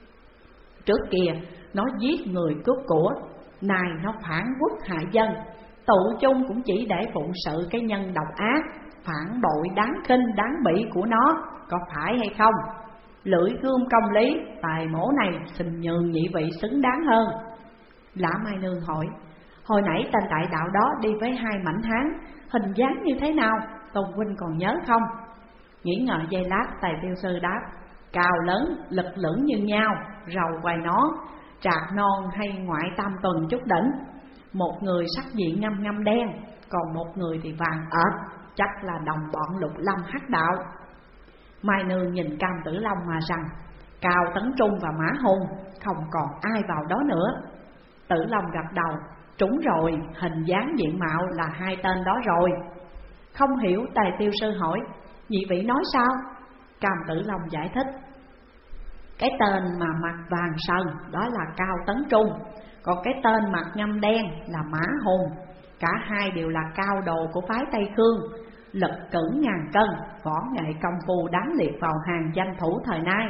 Trước kia nó giết người cướp của, nay nó phản quốc hại dân, tụ chung cũng chỉ để phụng sự cái nhân độc ác, phản bội đáng khinh đáng bị của nó, có phải hay không? Lưỡi gươm công lý, tài mổ này xin nhường nhị vị xứng đáng hơn. Lã Mai Nương hỏi, hồi nãy tên đại đạo đó đi với hai mảnh hán, hình dáng như thế nào, Tôn huynh còn nhớ không? Nghĩ ngợi giây lát, Tề Tiêu Sư đáp, cao lớn, lực lưỡng như nhau, râu quai nó, trạc non hay ngoại tam tuần chút đỉnh. Một người sắc diện ngăm ngăm đen, còn một người thì vàng ợt, chắc là đồng bọn Lục Lâm hắc đạo. Mai Nương nhìn Cam Tử Long mà rằng, Cao Tấn Trung và Mã Hùng không còn ai vào đó nữa. Tử Long gật đầu, trúng rồi, hình dáng diện mạo là hai tên đó rồi. Không hiểu, Tề Tiêu Sư hỏi, nhị vị nói sao? Cam Tử Long giải thích, cái tên mà mặt vàng sần đó là Cao Tấn Trung, còn cái tên mặt ngăm đen là Mã Hùng. Cả hai đều là cao đồ của phái Tây Khương, lực cử ngàn cân, võ nghệ công phu đáng liệt vào hàng danh thủ thời nay.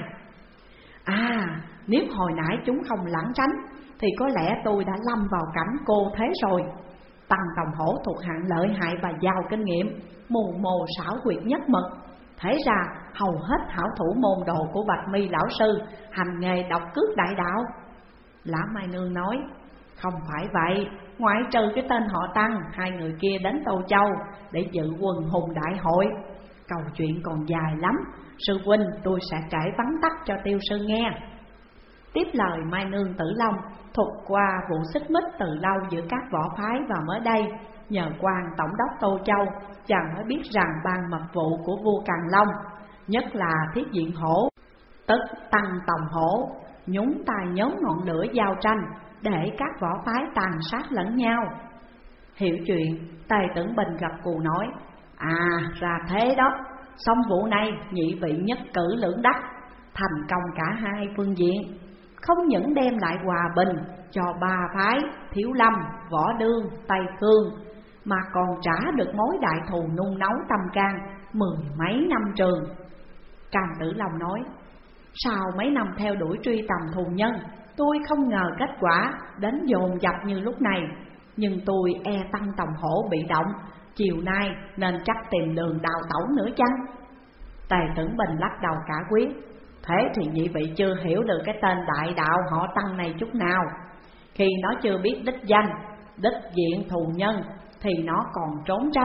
À, nếu hồi nãy chúng không lảng tránh thì có lẽ tôi đã lâm vào cảnh cô thế rồi. Tăng Tòng Hổ thuộc hạng lợi hại và giàu kinh nghiệm, mù mồ xảo quyệt nhất mực. Thế ra hầu hết hảo thủ môn đồ của Bạch Mi lão sư hành nghề độc cướp đại đạo. Lã Mai Nương nói, không phải vậy, ngoại trừ cái tên họ Tăng, hai người kia đến Tô Châu để dự quần hùng đại hội. Câu chuyện còn dài lắm, sư huynh tôi sẽ kể vắn tắt cho Tiêu Sư nghe. Tiếp lời Mai Nương Tử Long thuật qua vụ xích mích từ lâu giữa các võ phái, và mới đây nhờ quan tổng đốc Tô Châu, chàng mới biết rằng ban mật vụ của vua Càn Long, nhất là Thiết Diện Hổ tức Tăng Tòng Hổ, nhúng tay nhóm ngọn lửa giao tranh, để các võ phái tàn sát lẫn nhau. Hiểu chuyện, Tề Tưởng Bình gật gù nói: À ra thế đó, xong vụ này nhị vị nhất cử lưỡng đắc, thành công cả hai phương diện. Không những đem lại hòa bình cho ba phái Thiếu Lâm, Võ Đương, Tây Khương, mà còn trả được mối đại thù nung nấu tâm can mười mấy năm trường. Cam Tử Long nói: Sau mấy năm theo đuổi truy tầm thù nhân, tôi không ngờ kết quả đến dồn dập như lúc này. Nhưng tôi e Tăng Tòng Hổ bị động, chiều nay nên chắc tìm đường đào tẩu nữa chăng? Tề Tưởng Bình lắc đầu cả quyết: Thế thì nhị vị chưa hiểu được cái tên đại đạo họ Tăng này chút nào. Khi nó chưa biết đích danh, đích diện thù nhân thì nó còn trốn tránh,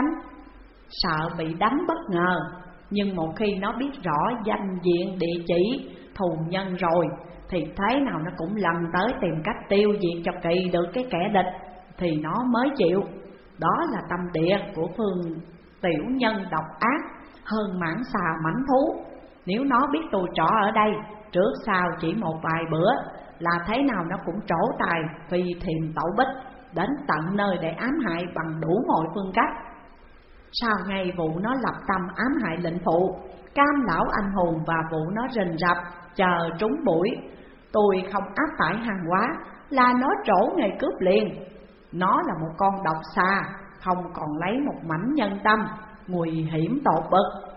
sợ bị đánh bất ngờ. Nhưng một khi nó biết rõ danh diện địa chỉ thù nhân rồi, thì thế nào nó cũng lần tới tìm cách tiêu diệt cho kỳ được cái kẻ địch, thì nó mới chịu. Đó là tâm địa của phương tiểu nhân độc ác hơn mãng xà mãnh thú. Nếu nó biết tôi trọ ở đây, trước sau chỉ một vài bữa là thế nào nó cũng trổ tài phi thiềm tẩu bích, đến tận nơi để ám hại bằng đủ mọi phương cách. Sau ngày vụ nó lập tâm ám hại lệnh phụ, Cam lão anh hùng và vụ nó rình rập chờ trúng bụi, tôi không áp phải hàng hóa là nó trổ ngày cướp liền. Nó là một con độc xà, không còn lấy một mảnh nhân tâm, nguy hiểm tột bực.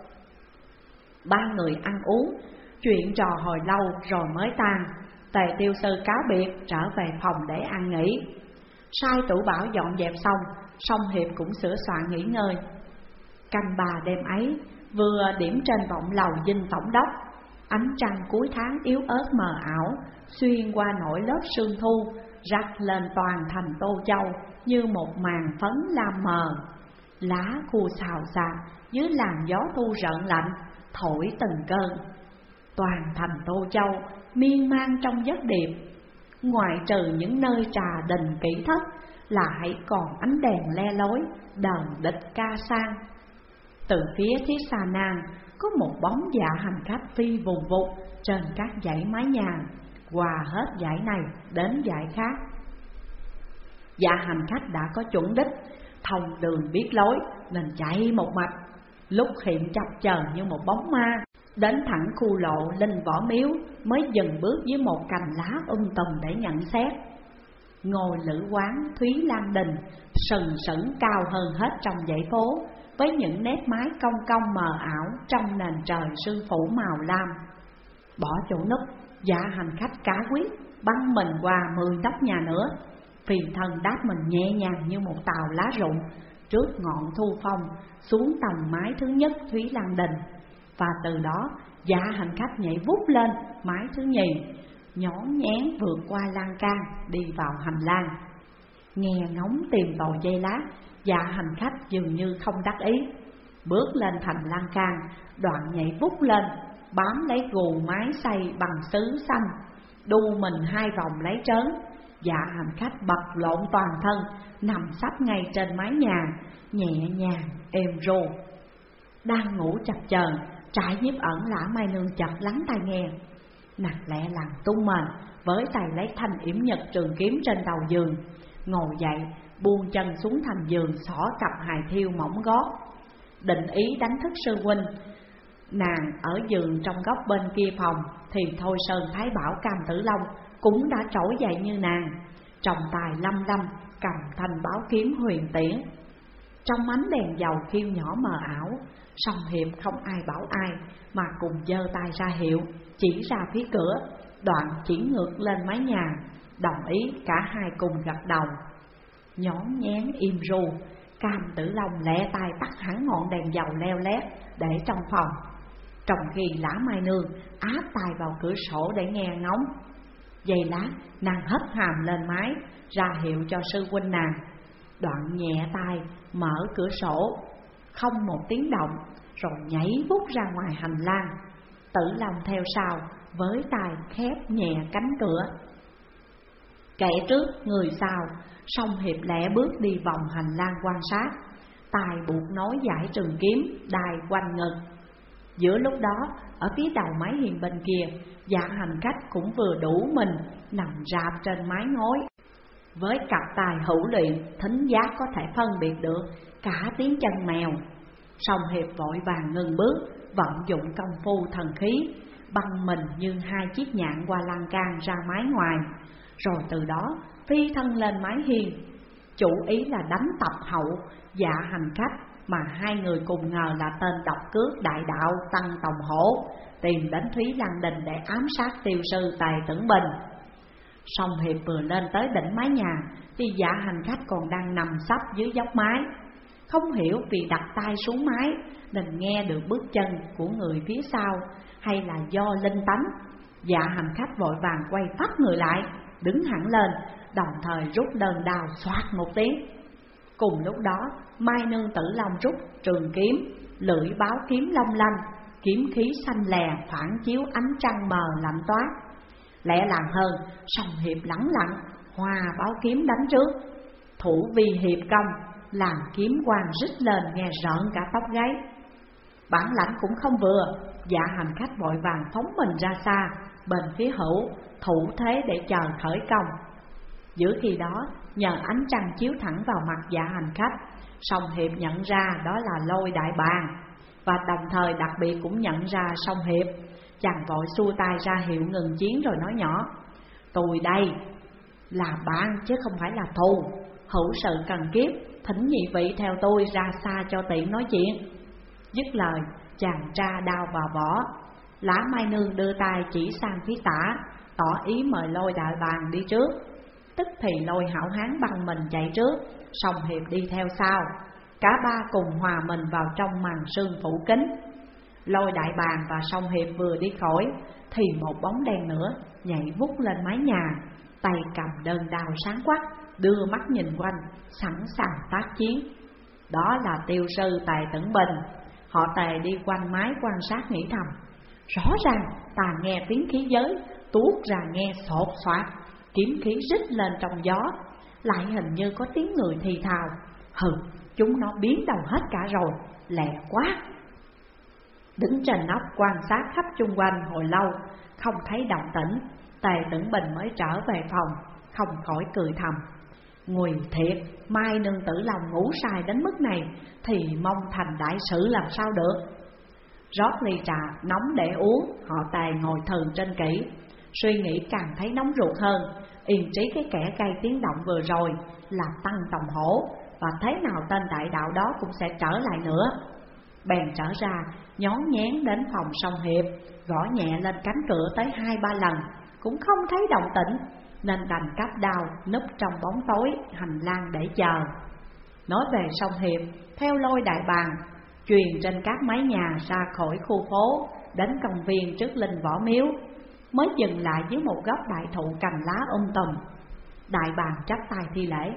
Ba người ăn uống, chuyện trò hồi lâu rồi mới tan. Tề Tiêu Sư cáo biệt trở về phòng để ăn nghỉ. Sai Tủ Bảo dọn dẹp xong, Song Hiệp cũng sửa soạn nghỉ ngơi. Canh ba đêm ấy, vừa điểm trên vọng lầu dinh tổng đốc, ánh trăng cuối tháng yếu ớt mờ ảo xuyên qua nổi lớp sương thu, rắc lên toàn thành Tô Châu như một màn phấn lam mờ. Lá khô xào xạc dưới làn gió thu rợn lạnh thổi từng cơn. Toàn thành Tô Châu miên man trong giấc điệp, ngoại trừ những nơi trà đình kỹ thất là hãy còn ánh đèn le lối đờn địch ca sang. Từ phía Thiết Sa Nang có một bóng dạ hành khách phi vùng vụt trên các dãy mái nhà, qua hết dãy này đến dãy khác. Dạ hành khách đã có chuẩn đích, thông đường biết lối nên chạy một mạch, lúc hiện chập chờn như một bóng ma, đến thẳng khu lộ Linh Võ Miếu mới dừng bước dưới một cành lá um tùm để nhận xét. Ngôi lữ quán Thúy Lan Đình sừng sững cao hơn hết trong dãy phố, với những nét mái cong cong mờ ảo trong nền trời sương phủ màu lam. Bỏ chỗ núp, dạ hành khách cá quyết băng mình qua mười nóc nhà nữa. Phi thân đáp mình nhẹ nhàng như một tàu lá rụng trước ngọn thu phong xuống tầng mái thứ nhất Thúy Lan Đình. Và từ đó dạ hành khách nhảy vút lên mái thứ nhì, nhón nhén vượt qua lan can đi vào hành lang. Nghe ngóng tìm tòi dây lát, dạ hành khách dường như không đắc ý, bước lên thành lan can, đoạn nhảy vút lên, bám lấy gù mái xây bằng sứ xanh, đu mình hai vòng lấy trớn. Dạ hành khách bật lộn toàn thân, nằm sắp ngay trên mái nhà, nhẹ nhàng êm ru. Đang ngủ chập chờn, Trại Nhiếp Ẩn Lã Mai Nương chợt lắng tai nghe. Nàng lẹ làng tung mền, với tay lấy thanh yểm nhật trường kiếm trên đầu giường, ngồi dậy buông chân xuống thành giường, xỏ cặp hài thiêu mỏng gót, định ý đánh thức sư huynh. Nàng ở giường trong góc bên kia phòng thì Thôi Sơn Thái Bảo Cam Tử Long cũng đã trỗi dậy như nàng, trọng tài lâm lâm cầm thanh báo kiếm huyền tiễn. Trong ánh đèn dầu khiêu nhỏ mờ ảo, Song Hiệp không ai bảo ai mà cùng giơ tay ra hiệu, chỉ ra phía cửa, đoạn chỉ ngược lên mái nhà, đồng ý cả hai cùng gật đầu. Nhón nhén im ru, Cam Tử Long lẹ tay tắt hẳn ngọn đèn dầu leo lét để trong phòng, trong khi Lã Mai Nương áp tay vào cửa sổ để nghe ngóng. Giây lát, nàng hất hàm lên mái ra hiệu cho sư huynh nàng, đoạn nhẹ tay mở cửa sổ, không một tiếng động, rồi nhảy vút ra ngoài hành lang. Tử Long theo sau với tay khép nhẹ cánh cửa. Kẻ trước người sau, Song Hiệp lẻ bước đi vòng hành lang quan sát, tay buộc nối dải trường kiếm đai quanh ngực. Giữa lúc đó, ở phía đầu mái hiên bên kia, dạ hành khách cũng vừa đủ mình nằm rạp trên mái ngói, Với cặp tài hữu luyện, thính giác có thể phân biệt được cả tiếng chân mèo. Song Hiệp vội vàng ngừng bước, vận dụng công phu thần khí, băng mình như hai chiếc nhạn qua lan can ra mái ngoài, rồi từ đó phi thân lên mái hiên. Chủ ý là đánh tập hậu Dạ Hành Khách, mà hai người cùng ngờ là tên độc cước đại đạo Tăng Tòng Hổ tìm đến Thúy Lăng Đình để ám sát tiêu sư Tài Tưởng Bình. Song Hiệp vừa lên tới đỉnh mái nhà thì Dạ Hành Khách còn đang nằm sấp dưới dốc mái. Không hiểu vì đặt tay xuống mái nên nghe được bước chân của người phía sau, hay là do linh tánh, Dạ Hành Khách vội vàng quay phát người lại, đứng hẳn lên, đồng thời rút đơn đao xoát một tiếng. Cùng lúc đó Mai Nương Tử Long rút trường kiếm, lưỡi báo kiếm long lanh, kiếm khí xanh lè phản chiếu ánh trăng mờ lạnh toát. Lẽ làng hơn, Song Hiệp lẳng lặng hòa báo kiếm đánh trước. Thủ vi hiệp công, làm kiếm quang rít lên nghe rợn cả tóc gáy. Bản lãnh cũng không vừa, Dạ Hành Khách vội vàng phóng mình ra xa, bên phía hữu, thủ thế để chờ khởi công. Giữa khi đó, nhờ ánh trăng chiếu thẳng vào mặt Dạ Hành Khách, Song Hiệp nhận ra đó là Lôi Đại Bàng, và đồng thời đặc biệt cũng nhận ra Song Hiệp. Chàng vội xua tay ra hiệu ngừng chiến rồi nói nhỏ: "Tôi đây là bạn chứ không phải là thù, hữu sự cần kiếp, thỉnh nhị vị theo tôi ra xa cho tiện nói chuyện." Dứt lời, chàng tra đao vào vỏ. Lã Mai Nương đưa tay chỉ sang phía tả, tỏ ý mời Lôi Đại Bàng đi trước. Tức thì Lôi hảo hán băng mình chạy trước, Song Hiệp đi theo sau. Cả ba cùng hòa mình vào trong màn sương phủ kín. Lôi Đại Bàng và Song Hiệp vừa đi khỏi thì một bóng đen nữa nhảy vút lên mái nhà, tay cầm đơn đao sáng quắc, đưa mắt nhìn quanh, sẵn sàng tác chiến. Đó là tiêu sư Tài Tưởng Bình. Họ Tề đi quanh mái quan sát nghĩ thầm: rõ ràng ta nghe tiếng khí giới, tuốt ra nghe sột soạt, kiếm khí rít lên trong gió, lại hình như có tiếng người thì thào. Hừ, chúng nó biến đầu hết cả rồi, lẹ quá. Đứng trên nóc quan sát khắp chung quanh hồi lâu, không thấy động tĩnh, Tề Tưởng Bình mới trở về phòng, không khỏi cười thầm: nguy thiệt, Mai Nương Tử Long ngủ sai đến mức này thì mong thành đại sự làm sao được. Rót ly trà nóng để uống, họ Tề ngồi thừ trên kỹ, suy nghĩ càng thấy nóng ruột hơn. Yên trí cái kẻ gây tiếng động vừa rồi là Tăng Tòng Hổ, và thế nào tên đại đạo đó cũng sẽ trở lại nữa. Bèn trở ra, nhón nhén đến phòng Song Hiệp, gõ nhẹ lên cánh cửa tới hai ba lần, cũng không thấy động tĩnh, nên đành cắp đao núp trong bóng tối hành lang để chờ. Nói về Song Hiệp, theo Lôi Đại Bàng, truyền trên các mái nhà ra khỏi khu phố, đến công viên trước Linh Võ Miếu, mới dừng lại dưới một gốc đại thụ cành lá um tùm. Đại Bàng chắp tay thi lễ: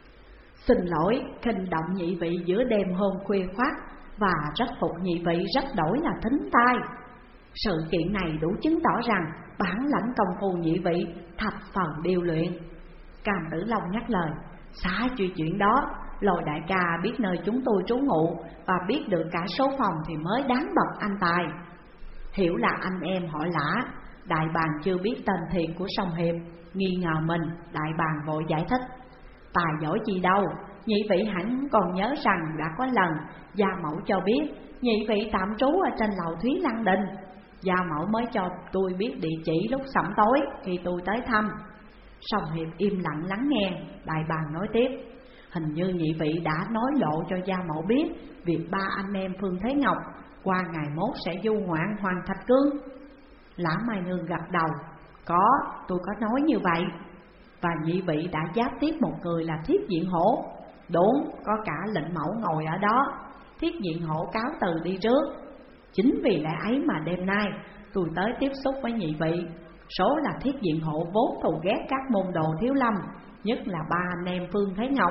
xin lỗi, khinh động nhị vị giữa đêm hôm khuya khoắt, và rất phục nhị vị rất đổi là thính tai. Sự kiện này đủ chứng tỏ rằng bản lãnh công phu nhị vị thập phần điêu luyện. Cam Tử Long nhắc lời: xá truy chuyện đó, Lôi đại ca biết nơi chúng tôi trú ngụ và biết được cả số phòng thì mới đáng bậc anh tài. Hiểu là anh em họ Lã. Đại Bàng chưa biết tên thiệt của Song Hiệp, nghi ngờ mình. Đại Bàng vội giải thích: tài giỏi gì đâu, nhị vị hẳn còn nhớ rằng đã có lần gia mẫu cho biết nhị vị tạm trú ở trên lầu Thúy Lăng Đình. Gia mẫu mới cho tôi biết địa chỉ lúc sẩm tối khi tôi tới thăm. Song Hiệp im lặng lắng nghe. Đại Bàng nói tiếp: hình như nhị vị đã nói lộ cho gia mẫu biết việc ba anh em Phương Thế Ngọc qua ngày mốt sẽ du ngoạn Hoàng Thạch Cương. Lã Mai Nương gật đầu: có, tôi có nói như vậy. Và nhị vị đã giáp tiếp một người là Thiết Diện Hổ. Đúng, có cả lệnh mẫu ngồi ở đó. Thiết Diện Hổ cáo từ đi trước. Chính vì lẽ ấy mà đêm nay tôi tới tiếp xúc với nhị vị. Số là Thiết Diện Hổ vốn thù ghét các môn đồ thiếu lâm, nhất là ba anh em Phương Thế Ngọc.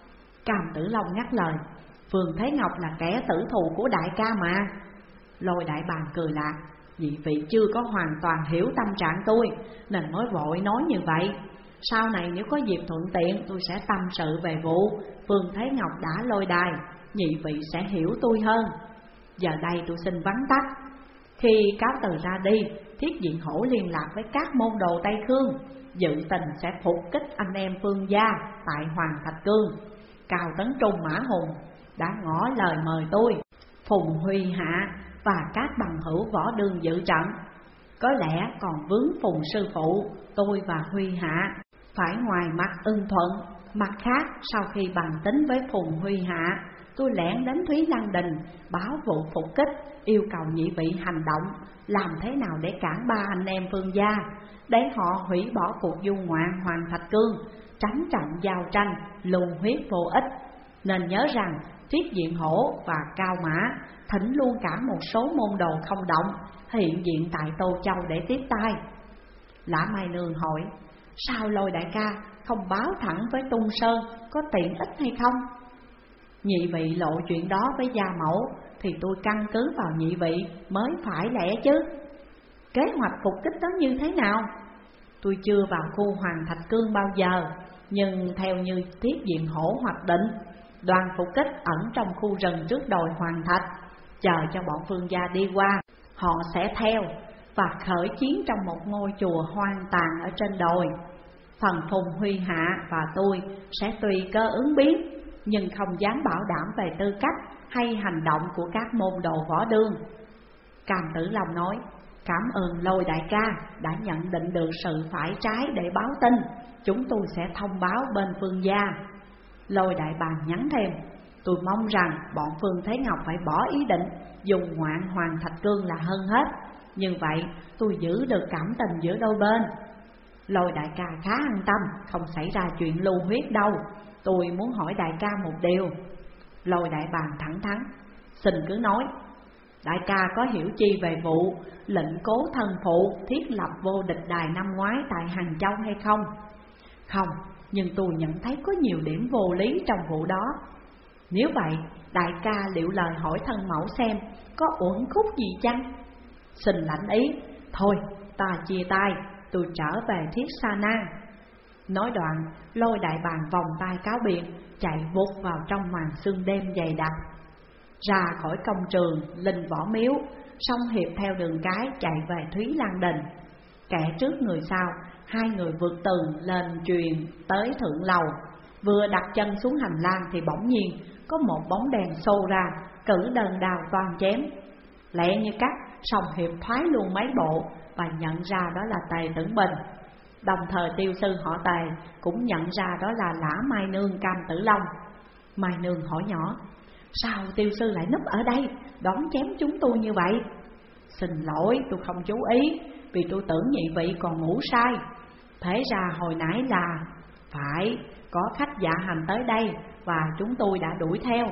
Cam Tử Long nhắc lời: Phương Thế Ngọc là kẻ tử thù của đại ca mà. Lôi Đại Bàng cười lạc: nhị vị chưa có hoàn toàn hiểu tâm trạng tôi nên mới vội nói như vậy. Sau này nếu có dịp thuận tiện, tôi sẽ tâm sự về vụ Phương Thế Ngọc đã lôi đài, nhị vị sẽ hiểu tôi hơn. Giờ đây tôi xin vắn tắt. Khi cáo từ ra đi, Thiết Diện Hổ liên lạc với các môn đồ Tây Khương, dự tình sẽ phục kích anh em Phương gia tại Hoàng Thạch Cương. Cao Tấn Trung Mã Hùng đã ngỏ lời mời tôi, Phùng Huy Hạ và các bằng hữu Võ Đương dự trận. Có lẽ còn vướng Phùng sư phụ, tôi và Huy Hạ phải ngoài mặt ưng thuận. Mặt khác, sau khi bàn tính với Phùng Huy Hạ, tôi lẻn đến Thúy Lăng Đình báo vụ phục kích, yêu cầu nhị vị hành động làm thế nào để cản ba anh em Phương gia, để họ hủy bỏ cuộc du ngoạn Hoàng Thạch Cương, tránh trận giao tranh lưu huyết vô ích. Nên nhớ rằng Thiết Diện Hổ và Cao Mã thỉnh luôn cả một số môn đồ không động hiện diện tại Tô Châu để tiếp tay. Lã Mai Nương hỏi: sao Lôi đại ca không báo thẳng với Tung Sơn, có tiện ích hay không? Nhị vị lộ chuyện đó với gia mẫu thì tôi căn cứ vào nhị vị mới phải lẽ chứ. Kế hoạch phục kích đó như thế nào? Tôi chưa vào khu Hoàng Thạch Cương bao giờ, nhưng theo như Thiết Diện Hổ hoạch định, đoàn phục kích ẩn trong khu rừng trước đồi Hoàng Thạch, chờ cho bọn Phương gia đi qua, họ sẽ theo và khởi chiến trong một ngôi chùa hoang tàn ở trên đồi. Phần Phùng Huy Hạ và tôi sẽ tùy cơ ứng biến, nhưng không dám bảo đảm về tư cách hay hành động của các môn đồ Võ Đương. Cam Tử Long nói: cảm ơn Lôi đại ca đã nhận định được sự phải trái để báo tin, chúng tôi sẽ thông báo bên Phương gia. Lôi đại bàng nhắn thêm: tôi mong rằng bọn Phương Thế Ngọc phải bỏ ý định dùng ngoạn Hoàng Thạch Cương là hơn hết, như vậy tôi giữ được cảm tình giữa đôi bên. Lôi đại ca khá an tâm, không xảy ra chuyện lưu huyết đâu. Tôi muốn hỏi đại ca một điều. Lôi đại bàng thẳng thắn: xin cứ nói. Đại ca có hiểu chi về vụ lệnh cố thân phụ thiết lập vô địch đài năm ngoái tại Hàng Châu hay không? Không, nhưng tôi nhận thấy có nhiều điểm vô lý trong vụ đó. Nếu vậy, đại ca liệu lời hỏi thân mẫu xem có uẩn khúc gì chăng? Xin lãnh ý. Thôi, ta chia tay, tôi trở về Thiết Sa Na. Nói đoạn, Lôi đại bàng vòng tay cáo biệt, chạy vụt vào trong màn sương đêm dày đặc. Ra khỏi công trường Linh Võ Miếu, Song Hiệp theo đường cái chạy về Thúy Lan Đình. Kẻ trước người sau, hai người vượt tường lên truyền tới thượng lầu. Vừa đặt chân xuống hành lang thì bỗng nhiên có một bóng đèn xô ra, cử đơn đao toan chém. Lẹ như cắt, Song Hiệp thoái luôn mấy bộ và nhận ra đó là Tề Tưởng Bình. Đồng thời tiêu sư họ Tề cũng nhận ra đó là Lã Mai Nương Cam Tử Long. Mai Nương hỏi nhỏ: sao tiêu sư lại núp ở đây đón chém chúng tôi như vậy? Xin lỗi, tôi không chú ý, vì tôi tưởng nhị vị còn ngủ say. Thế ra hồi nãy là phải có khách dạ hành tới đây và chúng tôi đã đuổi theo.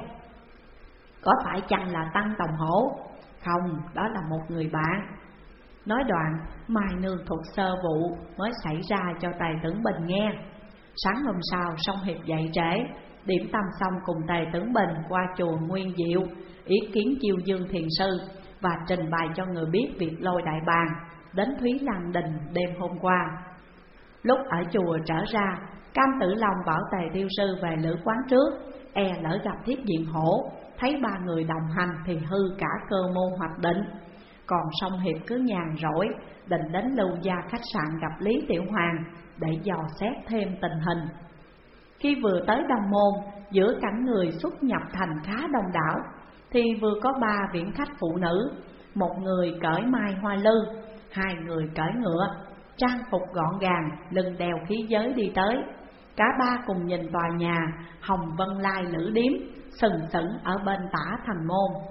Có phải chăng là Tăng Tòng Hổ? Không, đó là một người bạn. Nói đoạn, Mai Nương thuật sơ vụ mới xảy ra cho Tề Tưởng Bình nghe. Sáng hôm sau, Song Hiệp dậy trễ, điểm tâm xong cùng Tề Tưởng Bình qua chùa Nguyên Diệu, ý kiến chiêu dương thiền sư và trình bày cho người biết việc Lôi đại bàng đến Thúy Lan Đình đêm hôm qua. Lúc ở chùa trở ra, Cam Tử Long bảo Tề tiêu sư về lữ quán trước, e lỡ gặp Thiết Diện Hổ, thấy ba người đồng hành thì hư cả cơ mưu hoạch định. Còn Song Hiệp cứ nhàn rỗi, định đến Lưu Gia khách sạn gặp Lý Tiểu Hoàng để dò xét thêm tình hình. Khi vừa tới Đông Môn, giữa cảnh người xuất nhập thành khá đông đảo, thì vừa có ba viễn khách phụ nữ, một người cởi mai hoa lư, hai người cởi ngựa, trang phục gọn gàng, lưng đeo khí giới đi tới. Cả ba cùng nhìn tòa nhà Hồng Vân Lai Lữ Điếm sừng sững ở bên tả thành môn.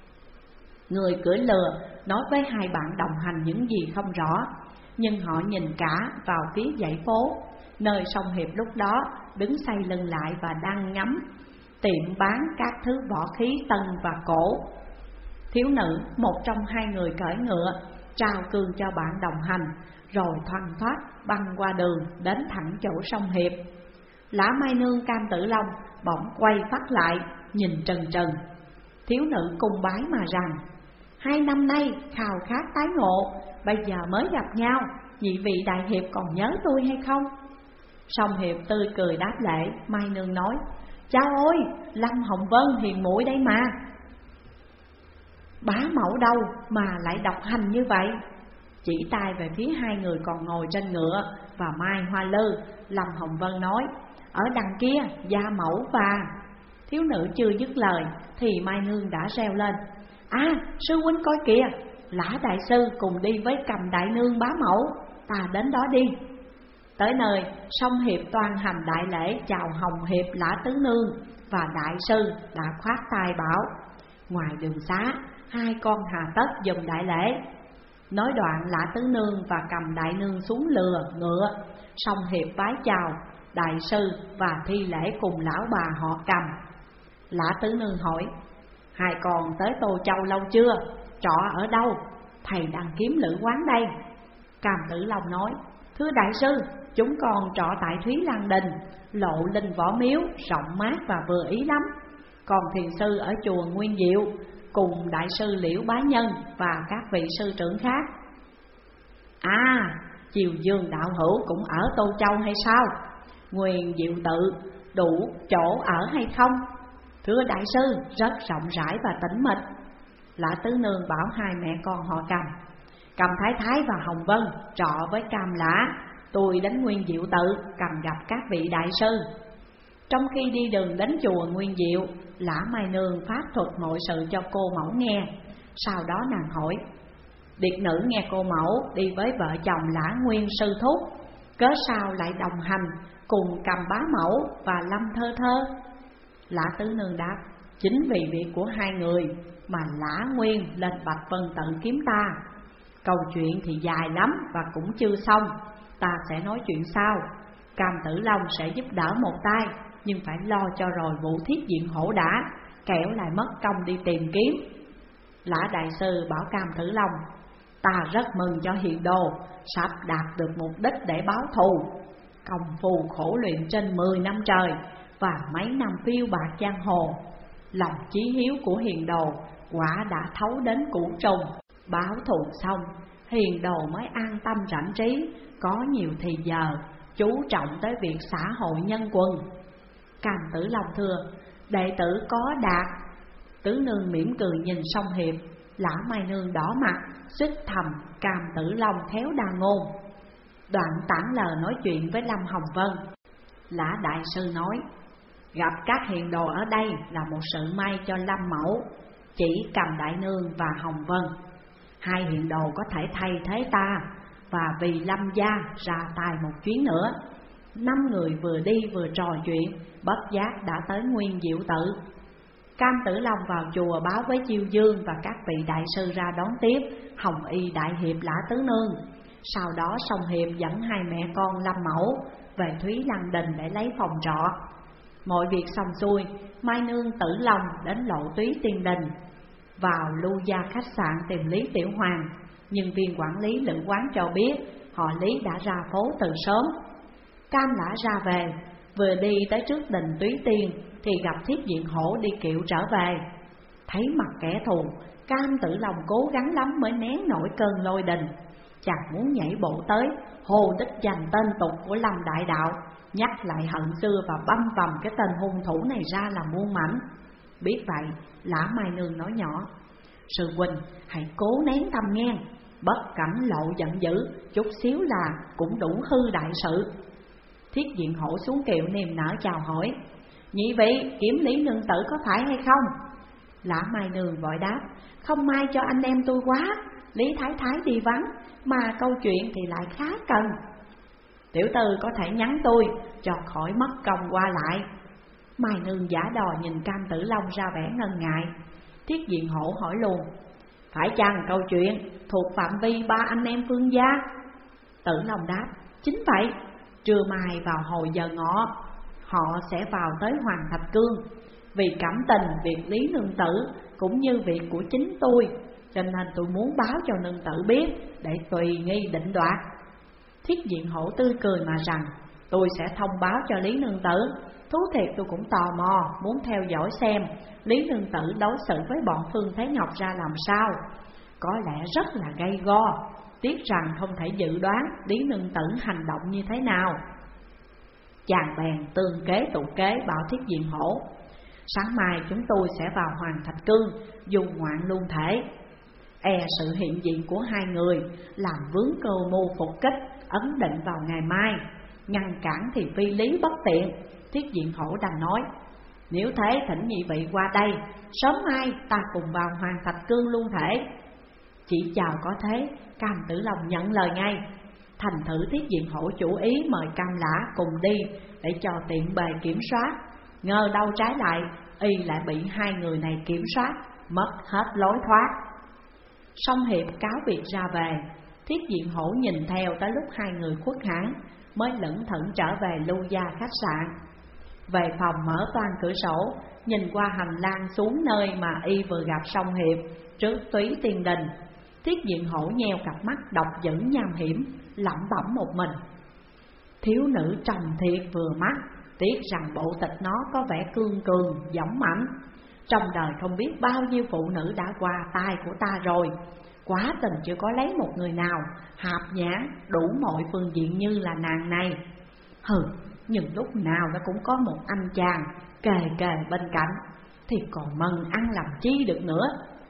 Người cưỡi lừa nói với hai bạn đồng hành những gì không rõ, nhưng họ nhìn cả vào phía dãy phố, nơi Song Hiệp lúc đó đứng xoay lưng lại và đang ngắm tiệm bán các thứ võ khí tân và cổ. Thiếu nữ, một trong hai người cởi ngựa, trao cương cho bạn đồng hành, rồi thoăn thoắt băng qua đường đến thẳng chỗ Song Hiệp. Lã Mai Nương Cam Tử Long bỗng quay phát lại, nhìn trần trần. Thiếu nữ cung bái mà rằng: hai năm nay khao khát tái ngộ, bây giờ mới gặp nhau, nhị vị đại hiệp còn nhớ tôi hay không? Song Hiệp tươi cười đáp lễ. Mai Nương nói: cháu ơi, Lâm Hồng Vân hiền muội đây mà. bá mẫu đâu mà lại độc hành như vậy? Chỉ tay về phía hai người còn ngồi trên ngựa và Mai Hoa Lư, Lâm Hồng Vân nói: ở đằng kia Gia Mẫu và... Thiếu nữ chưa dứt lời thì Mai Nương đã reo lên: à, sư huynh coi kìa, Lã đại sư cùng đi với Cầm đại nương bá mẫu, ta đến đó đi. Tới nơi, Song Hiệp toàn hành đại lễ chào Hồng Hiệp, Lã tứ nương và đại sư đã khoát tay bảo: ngoài đường xá, hai con hà tất dùng đại lễ. Nói đoạn, Lã tứ nương và Cầm đại nương xuống lừa ngựa, Song Hiệp vái chào đại sư và thi lễ cùng lão bà họ Cầm. Lã tứ nương hỏi: hai con tới Tô Châu lâu chưa? Trọ ở đâu? Thầy đang kiếm lữ quán đây. Cam Tử Long nói: thưa đại sư, chúng con trọ tại Thúy Lan Đình, lộ Linh Võ Miếu, rộng mát và vừa ý lắm. Còn thiền sư ở chùa Nguyên Diệu, cùng đại sư Liễu Bá Nhân và các vị sư trưởng khác. À, Chiều Dương đạo hữu cũng ở Tô Châu hay sao? Nguyên Diệu tự đủ chỗ ở hay không? Thưa đại sư, rất rộng rãi và tĩnh mịch. Lã tứ nương bảo hai mẹ con họ Cầm: Cầm Thái Thái và Hồng Vân trọ với Cam Lã, tôi đến Nguyên Diệu tự cần gặp các vị đại sư. Trong khi đi đường đến chùa Nguyên Diệu, Lã Mai Nương pháp thuật mọi sự cho cô mẫu nghe. Sau đó nàng hỏi: điệt nữ nghe cô mẫu đi với vợ chồng Lã Nguyên sư thúc, cớ sao lại đồng hành cùng Cầm bá mẫu và Lâm thơ thơ? Lã tứ nương đáp: chính vì việc của hai người mà Lã Nguyên lên Bạch Vân tự kiếm ta. Câu chuyện thì dài lắm và cũng chưa xong, ta sẽ nói chuyện sau. Cam Tử Long sẽ giúp đỡ một tay, nhưng phải lo cho rồi vụ Thiết Diện Hổ đã, kẻo lại mất công đi tìm kiếm. Lã đại sư bảo Cam Tử Long: ta rất mừng cho Hiền Đồ sắp đạt được mục đích để báo thù. Công phu khổ luyện trên mười năm trời và mấy năm phiêu bạc giang hồ, lòng chí hiếu của Hiền Đồ quả đã thấu đến củ trùng. Báo thù xong, Hiền Đồ mới an tâm rảnh trí, có nhiều thì giờ chú trọng tới việc xã hội nhân quân. Cam Tử Long thưa: đệ tử có đạt. Tứ nương mỉm cười nhìn Song Hiệp. Lã Mai Nương đỏ mặt, suýt thầm Cam Tử Long khéo đa ngôn. Đoạn tản lờ nói chuyện với Lâm Hồng Vân. Lã đại sư nói: gặp các hiền đồ ở đây là một sự may cho Lâm mẫu, chỉ Cầm đại nương và Hồng Vân. Hai hiền đồ có thể thay thế ta, và vì Lâm gia ra tay một chuyến nữa. Năm người vừa đi vừa trò chuyện, bất giác đã tới Nguyên Diệu tự. Cam Tử Long vào chùa báo với Chiêu Dương và các vị đại sư ra đón tiếp Hồng Y đại hiệp Lã tứ nương. Sau đó Song Hiệp dẫn hai mẹ con Lâm mẫu về Thúy Lăng Đình để lấy phòng trọ. Mọi việc xong xuôi, Mai Nương Tử Long đến Lộ Túy Tiên Đình, vào Lưu Gia khách sạn tìm Lý Tiểu Hoàng. Nhân viên quản lý lữ quán cho biết họ Lý đã ra phố từ sớm. Cam Lã ra về, vừa đi tới trước đình Túy Tiên thì gặp Thiết Diện Hổ đi kiệu trở về. Thấy mặt kẻ thù, Cam Tử Long cố gắng lắm mới nén nổi cơn lôi đình. Chàng muốn nhảy bộ tới hồ đích dành tên tục của Lâm đại đạo, nhắc lại hận xưa và băm vằm cái tên hung thủ này ra làm muôn mảnh. Biết vậy, Lã Mai Nương nói nhỏ: sư huynh hãy cố nén tâm nghe, bất cẩn lộ giận dữ chút xíu là cũng đủ hư đại sự. Thiết Diện Hổ xuống kiệu niềm nở chào hỏi: nhị vị kiếm Lý nương tử có phải hay không? Lã Mai Nương vội đáp: không may cho anh em tôi quá, Lý Thái Thái đi vắng, mà câu chuyện thì lại khá cần. Tiểu tư có thể nhắn tôi cho khỏi mất công qua lại. Mai Nương giả đò nhìn Cam Tử Long ra vẻ ngần ngại. Thiết Diện Hổ hỏi luôn: phải chăng câu chuyện thuộc phạm vi ba anh em Phương gia? Tử Long đáp: chính vậy. Trưa mai vào hồi giờ ngọ, họ sẽ vào tới Hoàng Thạch Cương. Vì cảm tình việc Lý nương tử cũng như việc của chính tôi, cho nên tôi muốn báo cho nương tử biết để tùy nghi định đoạt. Thiết Diện Hổ tươi cười mà rằng: tôi sẽ thông báo cho Lý nương tử. Thú thiệt tôi cũng tò mò muốn theo dõi xem Lý nương tử đối xử với bọn Phương Thế Ngọc ra làm sao. Có lẽ rất là gay go, tiếc rằng không thể dự đoán Lý nương tử hành động như thế nào. Chàng bèn tương kế tụ kế bảo Thiết Diện Hổ: Sáng mai chúng tôi sẽ vào Hoàng Thạch Cương du ngoạn luôn thể. E sự hiện diện của hai người làm vướng cơ mưu phục kích ấn định vào ngày mai, ngăn cản thì phi lý bất tiện. Thiết Diện Hổ đành nói: nếu thế thỉnh nhị vị qua đây, sớm mai ta cùng vào Hoàng Thạch Cương luôn thể. Chỉ chào có thế, Cam Tử Long nhận lời ngay. Thành thử Thiết Diện Hổ chủ ý mời Cam Lã cùng đi để cho tiện bề kiểm soát. Ngờ đâu trái lại, y lại bị hai người này kiểm soát, mất hết lối thoát. Song Hiệp cáo biệt ra về, Thiết Diện Hổ nhìn theo tới lúc hai người khuất hẳn, mới lững thững trở về Lưu Gia khách sạn. Về phòng mở toang cửa sổ, nhìn qua hành lang xuống nơi mà y vừa gặp Song Hiệp trước Túy Tiên Đình. Thiết Diện Hổ nheo cặp mắt độc dữ nham hiểm, lẩm bẩm một mình: thiếu nữ trầm thiệt vừa mắt, tiếc rằng bộ tịch nó có vẻ cương cường, dõng mãnh. Trong đời không biết bao nhiêu phụ nữ đã qua tay của ta rồi, quá tình chưa có lấy một người nào hạp nhã đủ mọi phương diện như là nàng này. Hừ, nhưng lúc nào nó cũng có một anh chàng kề kề bên cạnh, thì còn mừng ăn làm chi được nữa.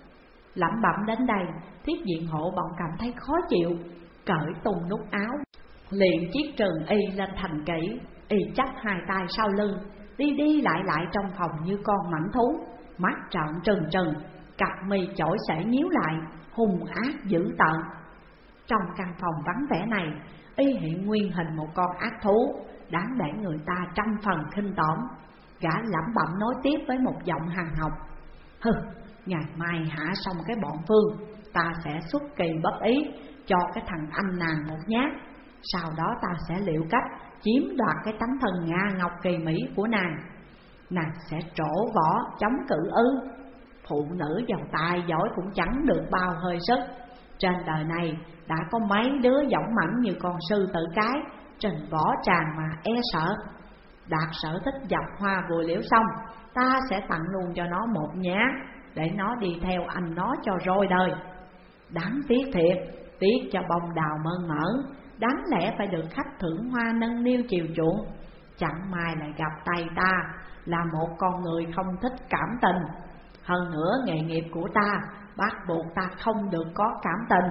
Lẩm bẩm đến đây, Thiết Diện Hổ bỗng cảm thấy khó chịu, cởi tung nút áo, liền chiếc trường y lên thành kỹ. Y chắp hai tay sau lưng, đi đi lại lại trong phòng như con mãnh thú, mắt trợn trừng trừng, cặp mi chổi sảy nhíu lại, hung ác dữ tợn. Trong căn phòng vắng vẻ này, y hiện nguyên hình một con ác thú, đáng để người ta trăm phần khinh tởm. Gã lẩm bẩm nói tiếp với một giọng hằn học: hừ, ngày mai hạ xong cái bọn Phương, ta sẽ xuất kỳ bất ý cho cái thằng anh nàng một nhát. Sau đó ta sẽ liệu cách chiếm đoạt cái tấm thân Nga ngọc kỳ mỹ của nàng. Nàng sẽ trổ võ chống cự ư? Phụ nữ giàu tài giỏi cũng chẳng được bao hơi sức. Trên đời này đã có mấy đứa dõng mãnh như con sư tử cái trình võ tràng mà e sợ. Đạt sở thích dập hoa vừa liễu xong, ta sẽ tặng luôn cho nó một nhát, để nó đi theo anh nó cho rồi đời. Đáng tiếc thiệt, tiếc cho bông đào mơn mởn, đáng lẽ phải được khách thưởng hoa nâng niu chiều chuộng. Chẳng may lại gặp tay ta là một con người không thích cảm tình. Hơn nữa nghề nghiệp của ta bắt buộc ta không được có cảm tình.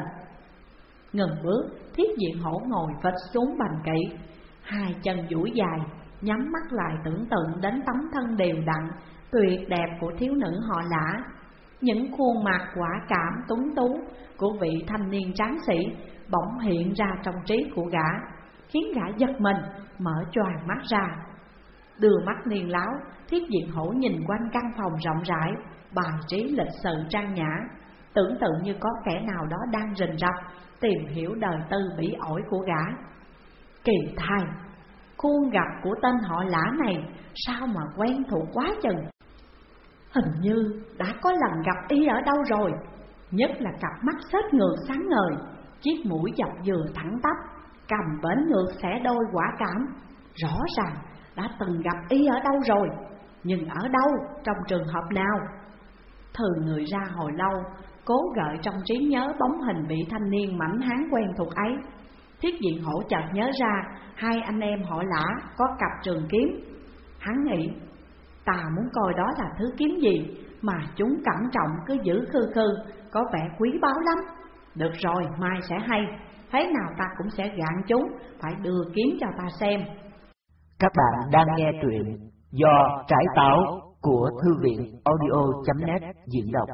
Ngừng bước, Thiết Diện Hổ ngồi phịch xuống bàn kỵ, hai chân duỗi dài, nhắm mắt lại tưởng tượng đến tấm thân đều đặn tuyệt đẹp của thiếu nữ họ Lã. Những khuôn mặt quả cảm tuấn tú của vị thanh niên tráng sĩ bỗng hiện ra trong trí của gã, khiến gã giật mình, mở choàng mắt ra. Đưa mắt niên láo, Thiết Diện Hổ nhìn quanh căn phòng rộng rãi, bài trí lịch sự trang nhã, tưởng tượng như có kẻ nào đó đang rình rập tìm hiểu đời tư bỉ ổi của gã. Kỳ thay, khuôn gặp của tên họ Lã này sao mà quen thuộc quá chừng. Hình như đã có lần gặp y ở đâu rồi, nhất là cặp mắt xếch ngược sáng ngời, chiếc mũi dọc dừa thẳng tắp, cầm bến ngược xẻ đôi quả cảm. Rõ ràng đã từng gặp y ở đâu rồi, nhưng ở đâu, trong trường hợp nào? Thừ người ra hồi lâu, cố gợi trong trí nhớ bóng hình vị thanh niên mảnh hán quen thuộc ấy. Thiết Diện Hổ chợt nhớ ra hai anh em họ Lã có cặp trường kiếm. Hắn nghĩ, ta muốn coi đó là thứ kiếm gì mà chúng cẩn trọng cứ giữ khư khư, có vẻ quý báu lắm. Được rồi, mai sẽ hay, thế nào ta cũng sẽ gạn chúng phải đưa kiếm cho ta xem. Các bạn đang nghe truyện do Trải Táo của Thư viện audio chấm net diễn đọc.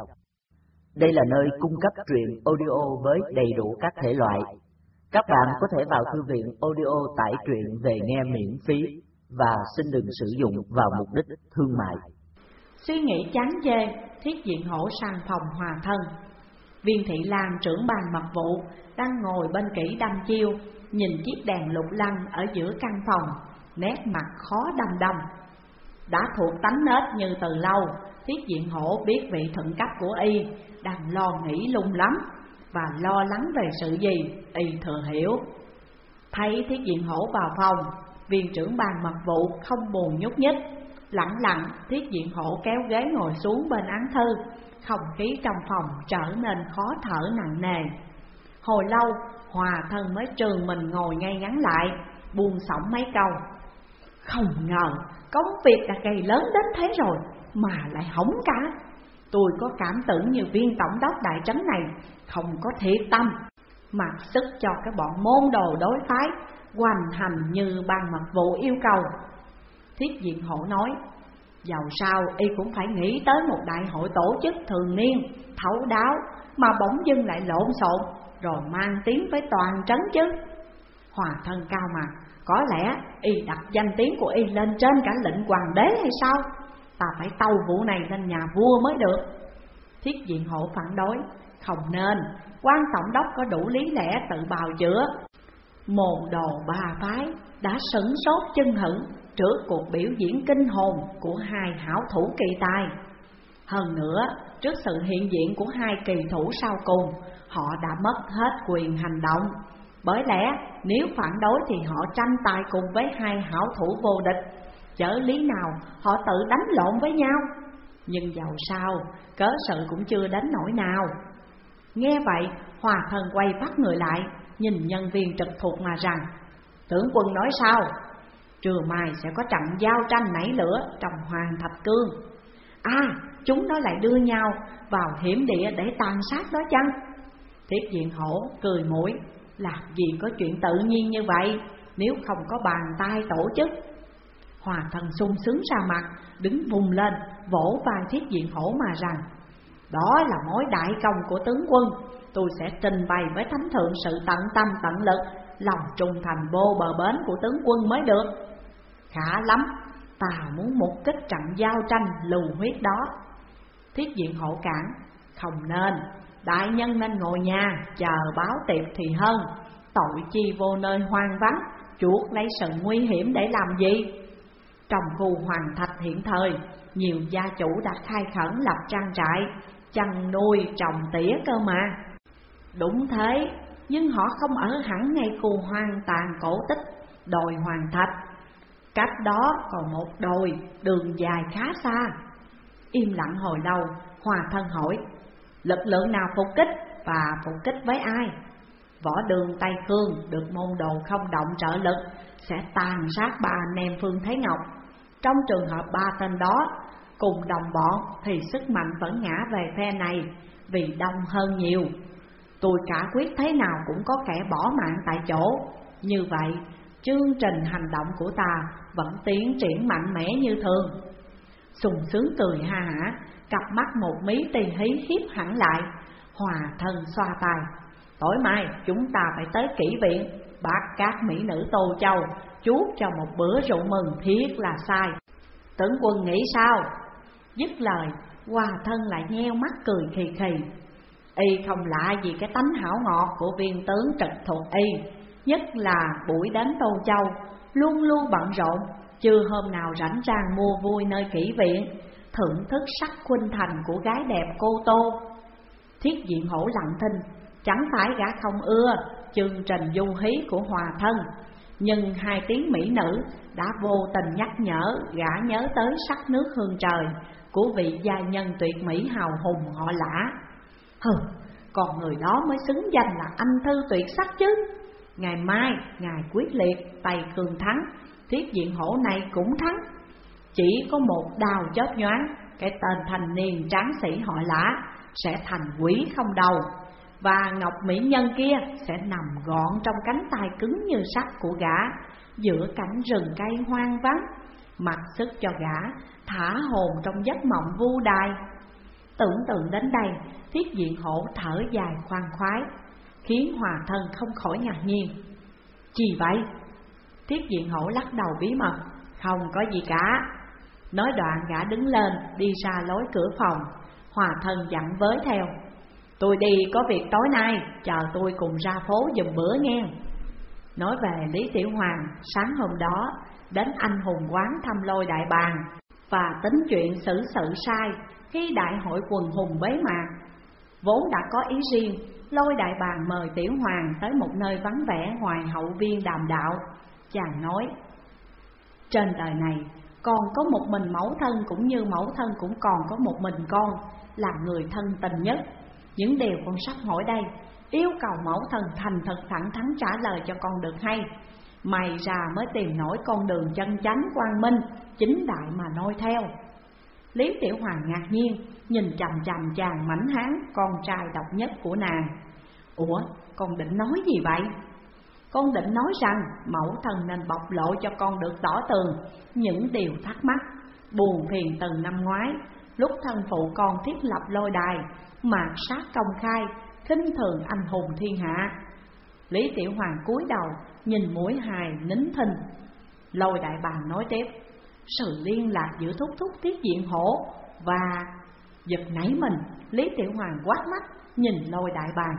Đây là nơi cung cấp truyện audio với đầy đủ các thể loại. Các bạn có thể vào thư viện audio tải truyện về nghe miễn phí và xin đừng sử dụng vào mục đích thương mại. Suy nghĩ chán chê, Thiết Diện Hổ sang phòng hòa thân. Viên Thị Lan trưởng ban mật vụ đang ngồi bên kỹ đăm chiêu, nhìn chiếc đèn lục lăng ở giữa căn phòng, nét mặt khó đăm đăm. Đã thuộc tánh nết như từ lâu, Thiết Diện Hổ biết vị thuận cấp của y đang lo nghĩ lung lắm, và lo lắng về sự gì y thừa hiểu. Thấy Thiết Diện Hổ vào phòng, viên trưởng ban mật vụ không buồn nhúc nhích. Lặng lặng, Thiết Diện Hổ kéo ghế ngồi xuống bên án thư. Không khí trong phòng trở nên khó thở nặng nề. Hồi lâu, hòa thân mới trường mình ngồi ngay ngắn lại, buông xõng mấy câu. Không ngờ công việc đã gây lớn đến thế rồi, mà lại hỏng cả. Tôi có cảm tưởng như viên tổng đốc đại trấn này không có thiệt tâm, mặc sức cho cái bọn môn đồ đối phái hoành hành như ban mật vụ yêu cầu. Thiết diện hổ nói, dầu sao y cũng phải nghĩ tới một đại hội tổ chức thường niên thấu đáo, mà bỗng dưng lại lộn xộn rồi mang tiếng với toàn trấn chứ. Hòa thân cao mà, có lẽ y đặt danh tiếng của y lên trên cả lệnh hoàng đế hay sao? Ta phải tâu vụ này lên nhà vua mới được. Thiết diện hổ phản đối, không nên, quan tổng đốc có đủ lý lẽ tự bào chữa. Môn đồ ba phái đã sửng sốt chân hững trước cuộc biểu diễn kinh hồn của hai hảo thủ kỳ tài. Hơn nữa, trước sự hiện diện của hai kỳ thủ sau cùng, họ đã mất hết quyền hành động. Bởi lẽ nếu phản đối thì họ tranh tài cùng với hai hảo thủ vô địch, chớ lý nào họ tự đánh lộn với nhau. Nhưng dầu sao, cớ sự cũng chưa đến nỗi nào. Nghe vậy, Hòa Thân quay phát người lại, nhìn nhân viên trực thuộc mà rằng, tướng quân nói sao? Trưa mai sẽ có trận giao tranh nảy lửa trong Hoàng Thạch Cương. À, chúng nó lại đưa nhau vào hiểm địa để tàn sát đó chăng? Thiết diện hổ cười mũi, làm gì có chuyện tự nhiên như vậy nếu không có bàn tay tổ chức. Hòa Thân sung sướng ra mặt, đứng vùng lên vỗ vai Thiết diện hổ mà rằng, đó là mối đại công của tướng quân, tôi sẽ trình bày với thánh thượng sự tận tâm tận lực, lòng trung thành vô bờ bến của tướng quân mới được. Khá lắm, ta muốn một kích trận giao tranh lù huyết đó. Thiết diện hổ cản, không nên, đại nhân nên ngồi nhà chờ báo tiệp thì hơn. Tội chi vô nơi hoang vắng, chuốc lấy sự nguy hiểm để làm gì? Trong khu Hoàng Thạch hiện thời, nhiều gia chủ đã khai khẩn lập trang trại, chăn nuôi trồng tỉa cơ mà. Đúng thế, nhưng họ không ở hẳn ngay khu hoang tàn cổ tích đồi Hoàng Thạch. Cách đó còn một đồi đường dài khá xa. Im lặng hồi lâu, Hòa Thân hỏi, lực lượng nào phục kích và phục kích với ai? Võ Đường Tây Khương được môn đồ không động trợ lực sẽ tàn sát ba anh em Phương Thế Ngọc. Trong trường hợp ba tên đó cùng đồng bọn thì sức mạnh vẫn ngã về phe này vì đông hơn nhiều. Tôi cả quyết thế nào cũng có kẻ bỏ mạng tại chỗ. Như vậy, chương trình hành động của ta vẫn tiến triển mạnh mẽ như thường. Sùng sướng cười ha hả, cặp mắt một mí tì hí hiếp hẳn lại. Hòa Thân xoa tay, tối mai chúng ta phải tới kỹ viện bắt các mỹ nữ Tô Châu chuốt cho một bữa rượu mừng thiết là sai. Tướng quân nghĩ sao? Dứt lời, Hòa Thân lại nheo mắt cười khì khì. Y không lạ gì cái tánh hảo ngọt của viên tướng trực thuộc y, nhất là buổi đến Tô Châu luôn luôn bận rộn, chưa hôm nào rảnh rang mua vui nơi kỹ viện, thưởng thức sắc khuynh thành của gái đẹp cô Tô. Thiết diện hổ lặng thinh, chẳng phải gã không ưa chương trình du hí của Hòa Thân, nhưng hai tiếng mỹ nữ đã vô tình nhắc nhở gã nhớ tới sắc nước hương trời của vị gia nhân tuyệt mỹ hào hùng họ Lã. Hừ, còn người đó mới xứng danh là anh thư tuyệt sắc chứ. Ngày mai ngài quyết liệt Tây Khương thắng, thiết diện hổ này cũng thắng. Chỉ có một đào chớp nhoáng, cái tên thanh niên tráng sĩ họ Lã sẽ thành quỷ không đầu, và ngọc mỹ nhân kia sẽ nằm gọn trong cánh tay cứng như sắt của gã giữa cảnh rừng cây hoang vắng, mặc sức cho gã thả hồn trong giấc mộng vu đài. Tưởng tượng đến đây, thiết diện hổ thở dài khoan khoái, khiến Hòa Thân không khỏi ngạc nhiên. Gì vậy? Thiết diện hổ lắc đầu bí mật, không có gì cả. Nói đoạn gã đứng lên đi ra lối cửa phòng. Hòa Thân dặn với theo, tôi đi có việc tối nay, chờ tôi cùng ra phố giùm bữa nghe. Nói về Lý Tiểu Hoàng, sáng hôm đó đến anh hùng quán thăm Lôi đại bàng và tính chuyện xử sự sai khi đại hội quần hùng bế mạc. Vốn đã có ý riêng, Lôi đại bàng mời Tiểu Hoàng tới một nơi vắng vẻ ngoài hậu viên đàm đạo. Chàng nói, trên đời này còn có một mình mẫu thân, cũng như mẫu thân cũng còn có một mình con là người thân tình nhất. Những điều con sắp hỏi đây, yêu cầu mẫu thân thành thật thẳng thắn trả lời cho con được hay. Mày ra mới tìm nổi con đường chân chánh quang minh, chính đại mà noi theo. Lý Tiểu Hoàng ngạc nhiên, nhìn chằm chằm chàng mảnh hán, con trai độc nhất của nàng. Ủa, con định nói gì vậy? Con định nói rằng mẫu thân nên bộc lộ cho con được tỏ tường những điều thắc mắc, buồn phiền từ năm ngoái, lúc thân phụ con thiết lập lôi đài, mạt sát công khai, khinh thường anh hùng thiên hạ. Lý Tiểu Hoàng cúi đầu, nhìn mũi hài nín thinh. Lôi đại bàng nói tiếp: sự liên lạc giữa Thúc Thúc Thiết Diện Hổ và... Giật nảy mình, Lý Tiểu Hoàng quát mắt nhìn Lôi đại bàng.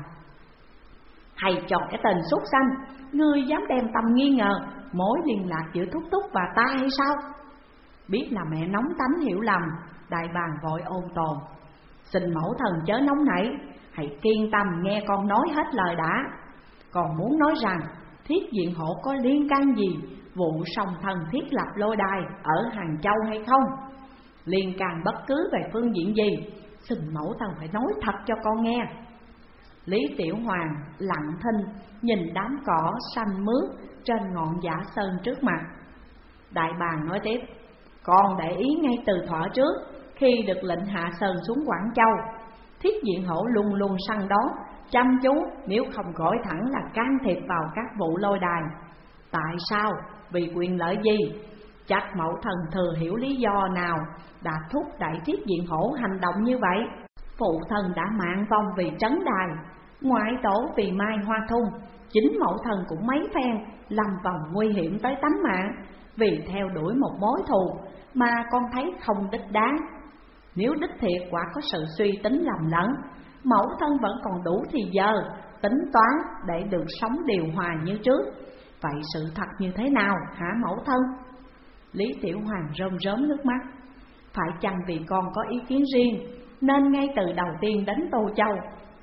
Thầy chọn cái tên súc sanh, ngươi dám đem tâm nghi ngờ mối liên lạc giữa Thúc Thúc và ta hay sao? Biết là mẹ nóng tánh hiểu lầm, đại bàng vội ôn tồn: xin mẫu thần chớ nóng nảy, hãy kiên tâm nghe con nói hết lời đã. Còn muốn nói rằng Thiết Diện Hổ có liên can gì vụ song thần thiết lập lôi đài ở Hàng Châu hay không? Liên can bất cứ về phương diện gì, xin mẫu thần phải nói thật cho con nghe. Lý Tiểu Hoàng lặng thinh nhìn đám cỏ xanh mướt trên ngọn giả sơn trước mặt. Đại bàng nói tiếp: con để ý ngay từ thuở trước, khi được lệnh hạ sơn xuống Quảng Châu, Thiết Diện Hổ luôn luôn săn đón chăm chú, nếu không gọi thẳng là can thiệp vào các vụ lôi đài. Tại sao? Vì quyền lợi gì? Chắc mẫu thần thừa hiểu lý do nào đã thúc đẩy Thiết Diện Hổ hành động như vậy. Phụ thân đã mạng vong vì trấn đài, ngoại tổ vì mai hoa thung, chính mẫu thần cũng mấy phen lâm vào nguy hiểm tới tánh mạng, vì theo đuổi một mối thù mà con thấy không đích đáng. Nếu đích thiệt quả có sự suy tính lầm lẫn, mẫu thân vẫn còn đủ thì giờ tính toán để được sống điều hòa như trước. Vậy sự thật như thế nào hả mẫu thân? Lý Tiểu Hoàng rơm rớm nước mắt. Phải chăng vì con có ý kiến riêng nên ngay từ đầu tiên đến Tô Châu,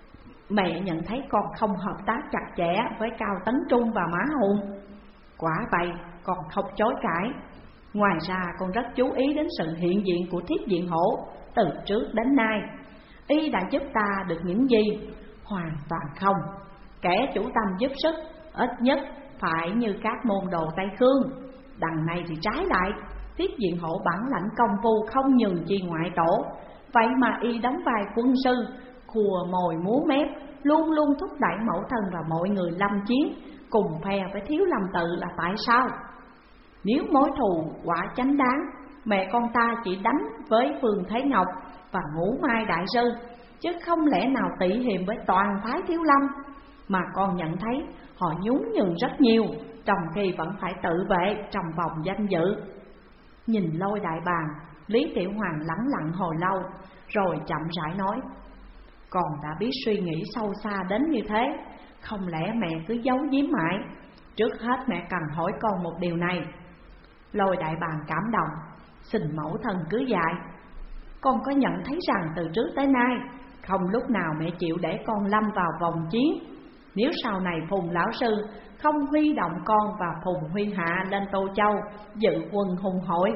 mẹ nhận thấy con không hợp tác chặt chẽ với Cao Tấn Trung và Mã Hùng? Quả vậy, con không chối cãi. Ngoài ra con rất chú ý đến sự hiện diện của Thiết Diện Hổ từ trước đến nay. Y đã giúp ta được những gì? Hoàn toàn không. Kẻ chủ tâm giúp sức ít nhất phải như các môn đồ Tây Khương. Đằng này thì trái lại, Thiết Diện Hổ bản lãnh công phu không nhường chi ngoại tổ, vậy mà y đóng vai quân sư, khùa mồi múa mép, luôn luôn thúc đẩy mẫu thân và mọi người lâm chiến cùng phe với Thiếu Lâm Tự là tại sao? Nếu mối thù quả chánh đáng, mẹ con ta chỉ đánh với Phương Thế Ngọc và Ngũ Mai Đại Sư, chứ không lẽ nào tỉ hiềm với toàn phái Thiếu Lâm. Mà con nhận thấy họ nhún nhường rất nhiều, trong khi vẫn phải tự vệ trong vòng danh dự. Nhìn Lôi đại bàng, Lý Tiểu Hoàng lắng lặng hồi lâu, rồi chậm rãi nói: con đã biết suy nghĩ sâu xa đến như thế, không lẽ mẹ cứ giấu giếm mãi? Trước hết mẹ cần hỏi con một điều này. Lôi đại bàng cảm động: xin mẫu thần cứ dạy. Con có nhận thấy rằng từ trước tới nay, không lúc nào mẹ chịu để con lâm vào vòng chiến. Nếu sau này Phùng lão sư không huy động con và Phùng Huy Hạ lên Tô Châu dự quân hùng hội?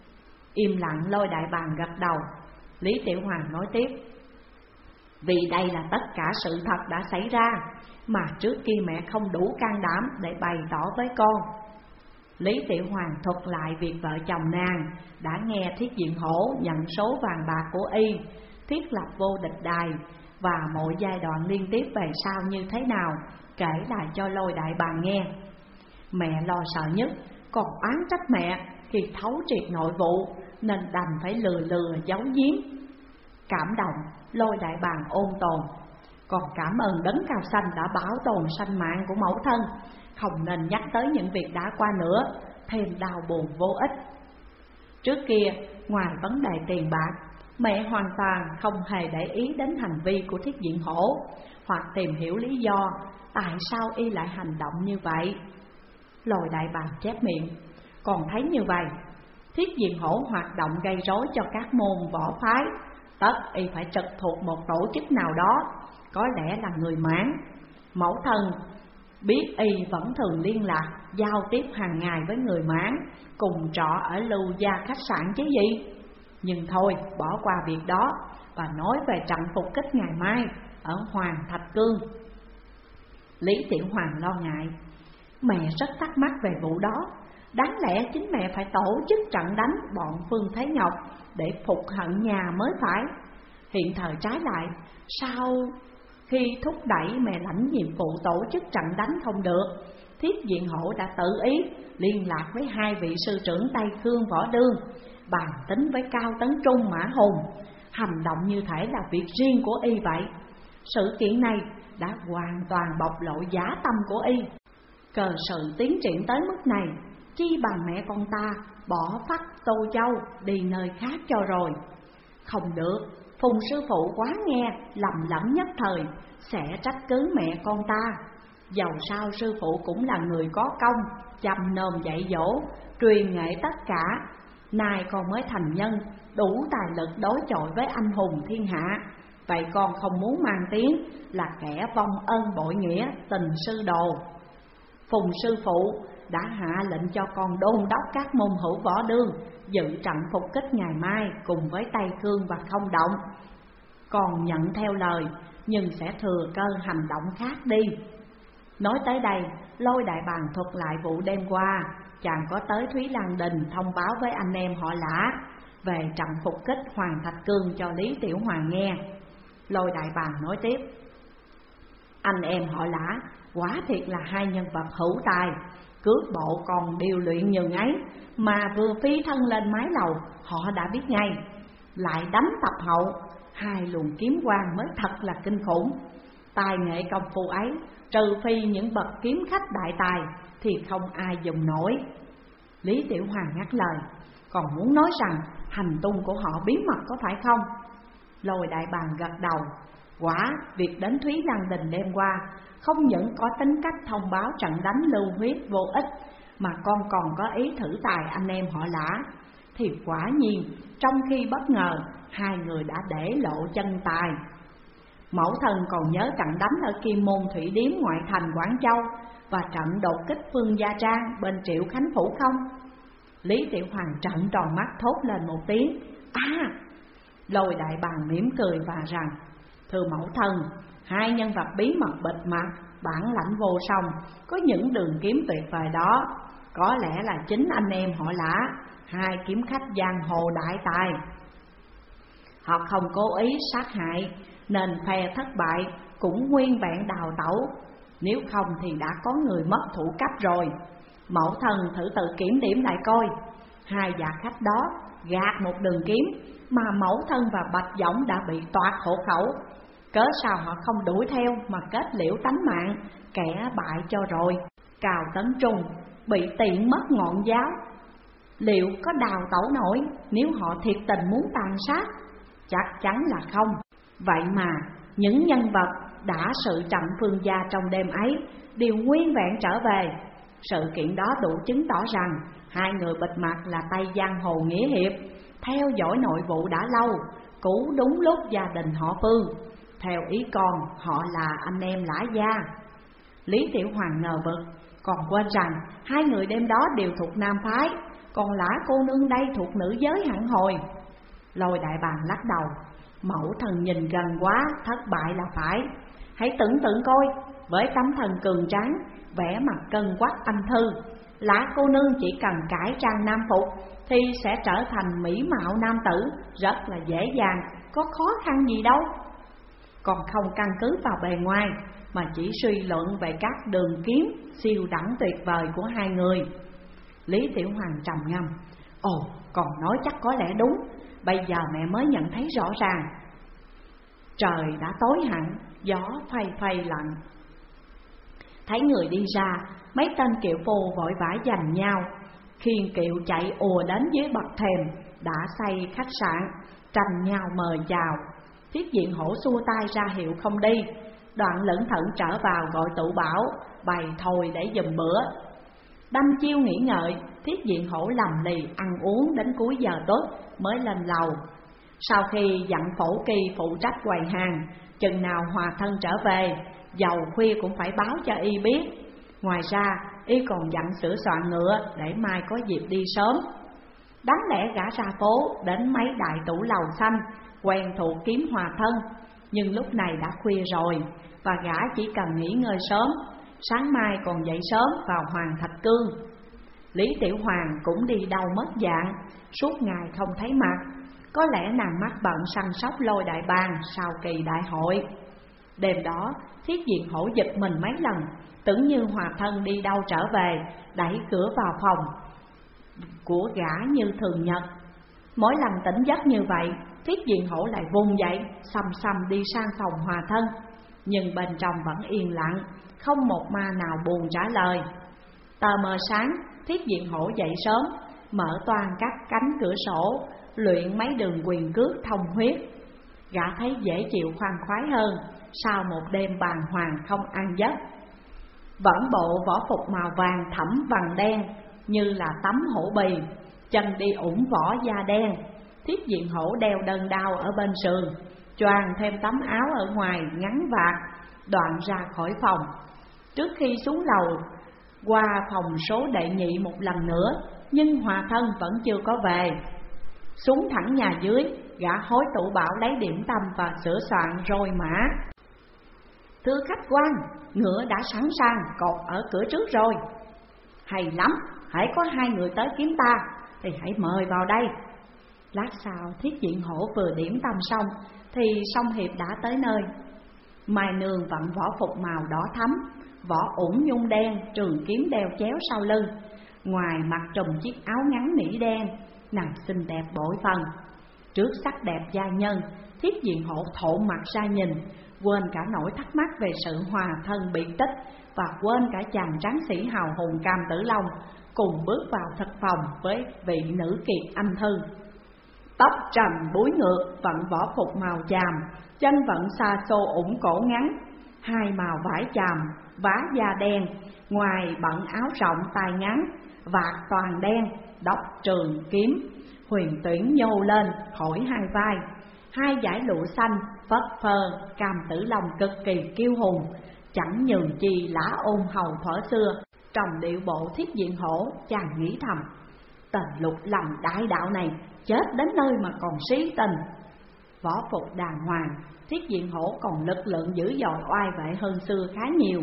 Im lặng, Lôi đại bàng gật đầu. Lý Tiểu Hoàng nói tiếp: vì đây là tất cả sự thật đã xảy ra, mà trước kia mẹ không đủ can đảm để bày tỏ với con. Lý Tiểu Hoàng thuật lại việc vợ chồng nàng đã nghe Thiết Diện Hổ nhận số vàng bạc của y, thiết lập vô địch đài, và mọi giai đoạn liên tiếp về sau như thế nào, kể lại cho Lôi đại bàng nghe. Mẹ lo sợ nhất, còn oán trách mẹ khi thấu triệt nội vụ nên đành phải lừa lừa giấu giếm. Cảm động, Lôi đại bàng ôn tồn: còn cảm ơn đấng cao xanh đã bảo tồn sanh mạng của mẫu thân, không nên nhắc tới những việc đã qua nữa, thêm đau buồn vô ích. Trước kia, ngoài vấn đề tiền bạc, mẹ hoàn toàn không hề để ý đến hành vi của Thiết Diện Hổ, hoặc tìm hiểu lý do tại sao y lại hành động như vậy. Lôi đại bàng chép miệng: còn thấy như vậy, Thiết Diện Hổ hoạt động gây rối cho các môn võ phái, tất y phải trực thuộc một tổ chức nào đó, có lẽ là người Mãn. Mẫu thân biết y vẫn thường liên lạc, giao tiếp hàng ngày với người Mãn, cùng trọ ở Lưu Gia khách sạn chứ gì. Nhưng thôi, bỏ qua việc đó và nói về trận phục kích ngày mai ở Hoàng Thạch Cương. Lý Tiểu Hoàng lo ngại: mẹ rất thắc mắc về vụ đó, Đáng lẽ chính mẹ phải tổ chức trận đánh bọn Phương Thế Ngọc để phục hận nhà mới phải. Hiện thời trái lại, sau khi thúc đẩy mẹ lãnh nhiệm vụ tổ chức trận đánh không được, Thiết Diện Hổ đã tự ý liên lạc với hai vị sư trưởng Tây Khương Võ Đương, bàn tính với Cao Tấn Trung Mã Hùng, hành động như thể là việc riêng của y vậy. Sự kiện này đã hoàn toàn bộc lộ dã tâm của y. Cờ sự tiến triển tới mức này, chi bằng mẹ con ta bỏ phách Tô Châu đi nơi khác cho rồi. Không được, Phùng sư phụ quá nghe lầm lẫn nhất thời, sẽ trách cứ mẹ con ta. Dầu sao sư phụ cũng là người có công, chăm nom dạy dỗ, truyền nghệ tất cả. Nay con mới thành nhân, đủ tài lực đối chọi với anh hùng thiên hạ. Vậy con không muốn mang tiếng là kẻ vong ân bội nghĩa, tình sư đồ. Phùng sư phụ đã hạ lệnh cho con đôn đốc các môn hữu Võ Đương dự trận phục kích ngày mai cùng với Tây Khương và Không Động. Còn nhận theo lời, nhưng sẽ thừa cơ hành động khác đi. Nói tới đây, Lôi đại bàng thuật lại vụ đêm qua chàng có tới Thúy Lan Đình thông báo với anh em họ Lã về trận phục kích Hoàng Thạch Cương cho Lý Tiểu Hoàng nghe. Lôi đại bàng nói tiếp: anh em họ Lã quả thiệt là hai nhân vật hữu tài, cước bộ còn điều luyện nhường ấy, mà vừa phi thân lên mái lầu họ đã biết ngay. Lại đánh tập hậu, hai luồng kiếm quang mới thật là kinh khủng. Tài nghệ công phu ấy, trừ phi những bậc kiếm khách đại tài thì không ai dùng nổi. Lý Tiểu Hoàng ngắt lời: còn muốn nói rằng hành tung của họ bí mật có phải không? Lôi đại bàng gật đầu: quả việc đến Thúy Lan Đình đêm qua không những có tính cách thông báo trận đánh lưu huyết vô ích, mà con còn có ý thử tài anh em họ Lã. Thì quả nhiên trong khi bất ngờ, hai người đã để lộ chân tài. Mẫu thần còn nhớ trận đánh ở Kim Môn Thủy Điếm ngoại thành Quảng Châu và trận đột kích Phương Gia Trang bên Triệu Khánh Phủ không? Lý Tiểu Hoàng trợn tròn mắt thốt lên một tiếng: à! Lôi đại bàng mỉm cười và rằng: thưa mẫu thần, hai nhân vật bí mật bịt mặt, bản lãnh vô song, có những đường kiếm tuyệt vời đó, có lẽ là chính anh em họ Lã, hai kiếm khách giang hồ đại tài. Họ không cố ý sát hại, nên phe thất bại cũng nguyên vẹn đào tẩu. Nếu không thì đã có người mất thủ cấp rồi. Mẫu thần thử tự kiểm điểm lại coi, hai dạ khách đó gạt một đường kiếm mà mẫu thân và Bạch Dõng đã bị toạc hộ khẩu. Cớ sao họ không đuổi theo mà kết liễu tánh mạng, kẻ bại cho rồi. Cào Tấn Trung bị tiện mất ngọn giáo, liệu có đào tẩu nổi nếu họ thiệt tình muốn tàn sát? Chắc chắn là không. Vậy mà những nhân vật đã sự trận Phương Gia trong đêm ấy đều nguyên vẹn trở về. Sự kiện đó đủ chứng tỏ rằng hai người bịt mặt là tay giang hồ nghĩa hiệp, theo dõi nội vụ đã lâu, cứu đúng lúc gia đình họ Phương. Theo ý con, họ là anh em Lã gia. Lý Tiểu Hoàng ngờ vực, còn quên rằng hai người đêm đó đều thuộc nam phái, còn Lã cô nương đây thuộc nữ giới hẳn hồi. Lôi đại bàng lắc đầu: mẫu thần nhìn gần quá, thất bại là phải. Hãy tưởng tượng coi, với tấm thần cường tráng, vẻ mặt cân quắc anh thư, Lã cô nương chỉ cần cải trang nam phục thì sẽ trở thành mỹ mạo nam tử, rất là dễ dàng, có khó khăn gì đâu. Còn không căn cứ vào bề ngoài, mà chỉ suy luận về các đường kiếm siêu đẳng tuyệt vời của hai người. Lý Tiểu Hoàng trầm ngâm: ồ, còn nói chắc có lẽ đúng, bây giờ mẹ mới nhận thấy rõ ràng. Trời đã tối hẳn, gió phây phây lạnh. Thấy người đi ra, mấy tên kiệu phu vội vã giành nhau, khiêng kiệu chạy ùa đến dưới bậc thềm đã xây khách sạn, tranh nhau mời chào. Thiết Diện Hổ xua tay ra hiệu không đi, Đoạn lững thững trở vào gọi Tụ Bảo bày thôi để giùm bữa. Đâm chiêu nghỉ ngợi, Thiết Diện Hổ lầm lì ăn uống đến cuối giờ tốt mới lên lầu. Sau khi dặn Phổ Kỳ phụ trách quầy hàng, chừng nào hòa thân trở về, dầu khuya cũng phải báo cho y biết. Ngoài ra, y còn dặn sửa soạn ngựa để mai có dịp đi sớm. Đáng lẽ gã ra phố đến mấy đại tủ lầu xanh, quen thuộc kiếm hòa thân, nhưng lúc này đã khuya rồi, và gã chỉ cần nghỉ ngơi sớm, sáng mai còn dậy sớm vào Hoàng Thạch Cương. Lý Tiểu Hoàng cũng đi đâu mất dạng, suốt ngày không thấy mặt, có lẽ nàng mắc bận săn sóc lôi đại bàng sau kỳ đại hội. Đêm đó, Thiết Diện Hổ giật mình mấy lần, tưởng như hòa thân đi đâu trở về, đẩy cửa vào phòng của gã như thường nhật. Mỗi lần tỉnh giấc như vậy, Thiết Diện Hổ lại vùng dậy, xăm xăm đi sang phòng hòa thân, nhưng bên trong vẫn yên lặng, không một ma nào buồn trả lời. Tờ mờ sáng, Thiết Diện Hổ dậy sớm, mở toang các cánh cửa sổ, luyện mấy đường quyền cước thông huyết. Gã thấy dễ chịu khoan khoái hơn sau một đêm bàng hoàng không ăn giấc. Vẫn bộ võ phục màu vàng thẫm vàng đen như là tấm hổ bì, chân đi ủng vỏ da đen. Thiết Diện Hổ đeo đơn đao ở bên sườn, choàng thêm tấm áo ở ngoài ngắn vạt, đoạn ra khỏi phòng. Trước khi xuống lầu qua phòng số đệ nhị một lần nữa, nhưng hòa thân vẫn chưa có về. Xuống thẳng nhà dưới, gã hối tủ bảo lấy điểm tâm và sửa soạn rồi mã. Thưa khách quan, ngựa đã sẵn sàng cột ở cửa trước rồi. Hay lắm, hãy có hai người tới kiếm ta thì hãy mời vào đây. Lát sau, Thiết Diện Hổ vừa điểm tâm xong thì Song Hiệp đã tới nơi. Mai Nương vận võ phục màu đỏ thắm, vỏ ủng nhung đen, trường kiếm đeo chéo sau lưng, ngoài mặt trùm chiếc áo ngắn nỉ đen, nàng xinh đẹp bội phần. Trước sắc đẹp gia nhân, Thiết Diện Hổ thộn mặt ra nhìn, quên cả nỗi thắc mắc về sự hòa thân biệt tích, và quên cả chàng tráng sĩ hào hùng Cam Tử Long, cùng bước vào thực phòng với vị nữ kiệt anh thư. Tóc trầm búi ngược, vận võ phục màu chàm, chân vận xa xô ủng cổ ngắn, hai màu vải chàm, vá da đen, ngoài bận áo rộng tay ngắn, vạt toàn đen, đốc trường kiếm, huyền tuyển nhô lên khỏi hai vai, hai dải lụa xanh phất phơ. Cam Tử Long cực kỳ kiêu hùng, chẳng nhường chi lã ôn hầu thuở xưa. Trong điệu bộ Thiết Diện Hổ, chàng nghĩ thầm, Tần Lục lầm đại đạo này chết đến nơi mà còn sĩ tình. Võ phục đàng hoàng, Thiết Diện Hổ còn lực lượng dữ dội oai vệ hơn xưa khá nhiều.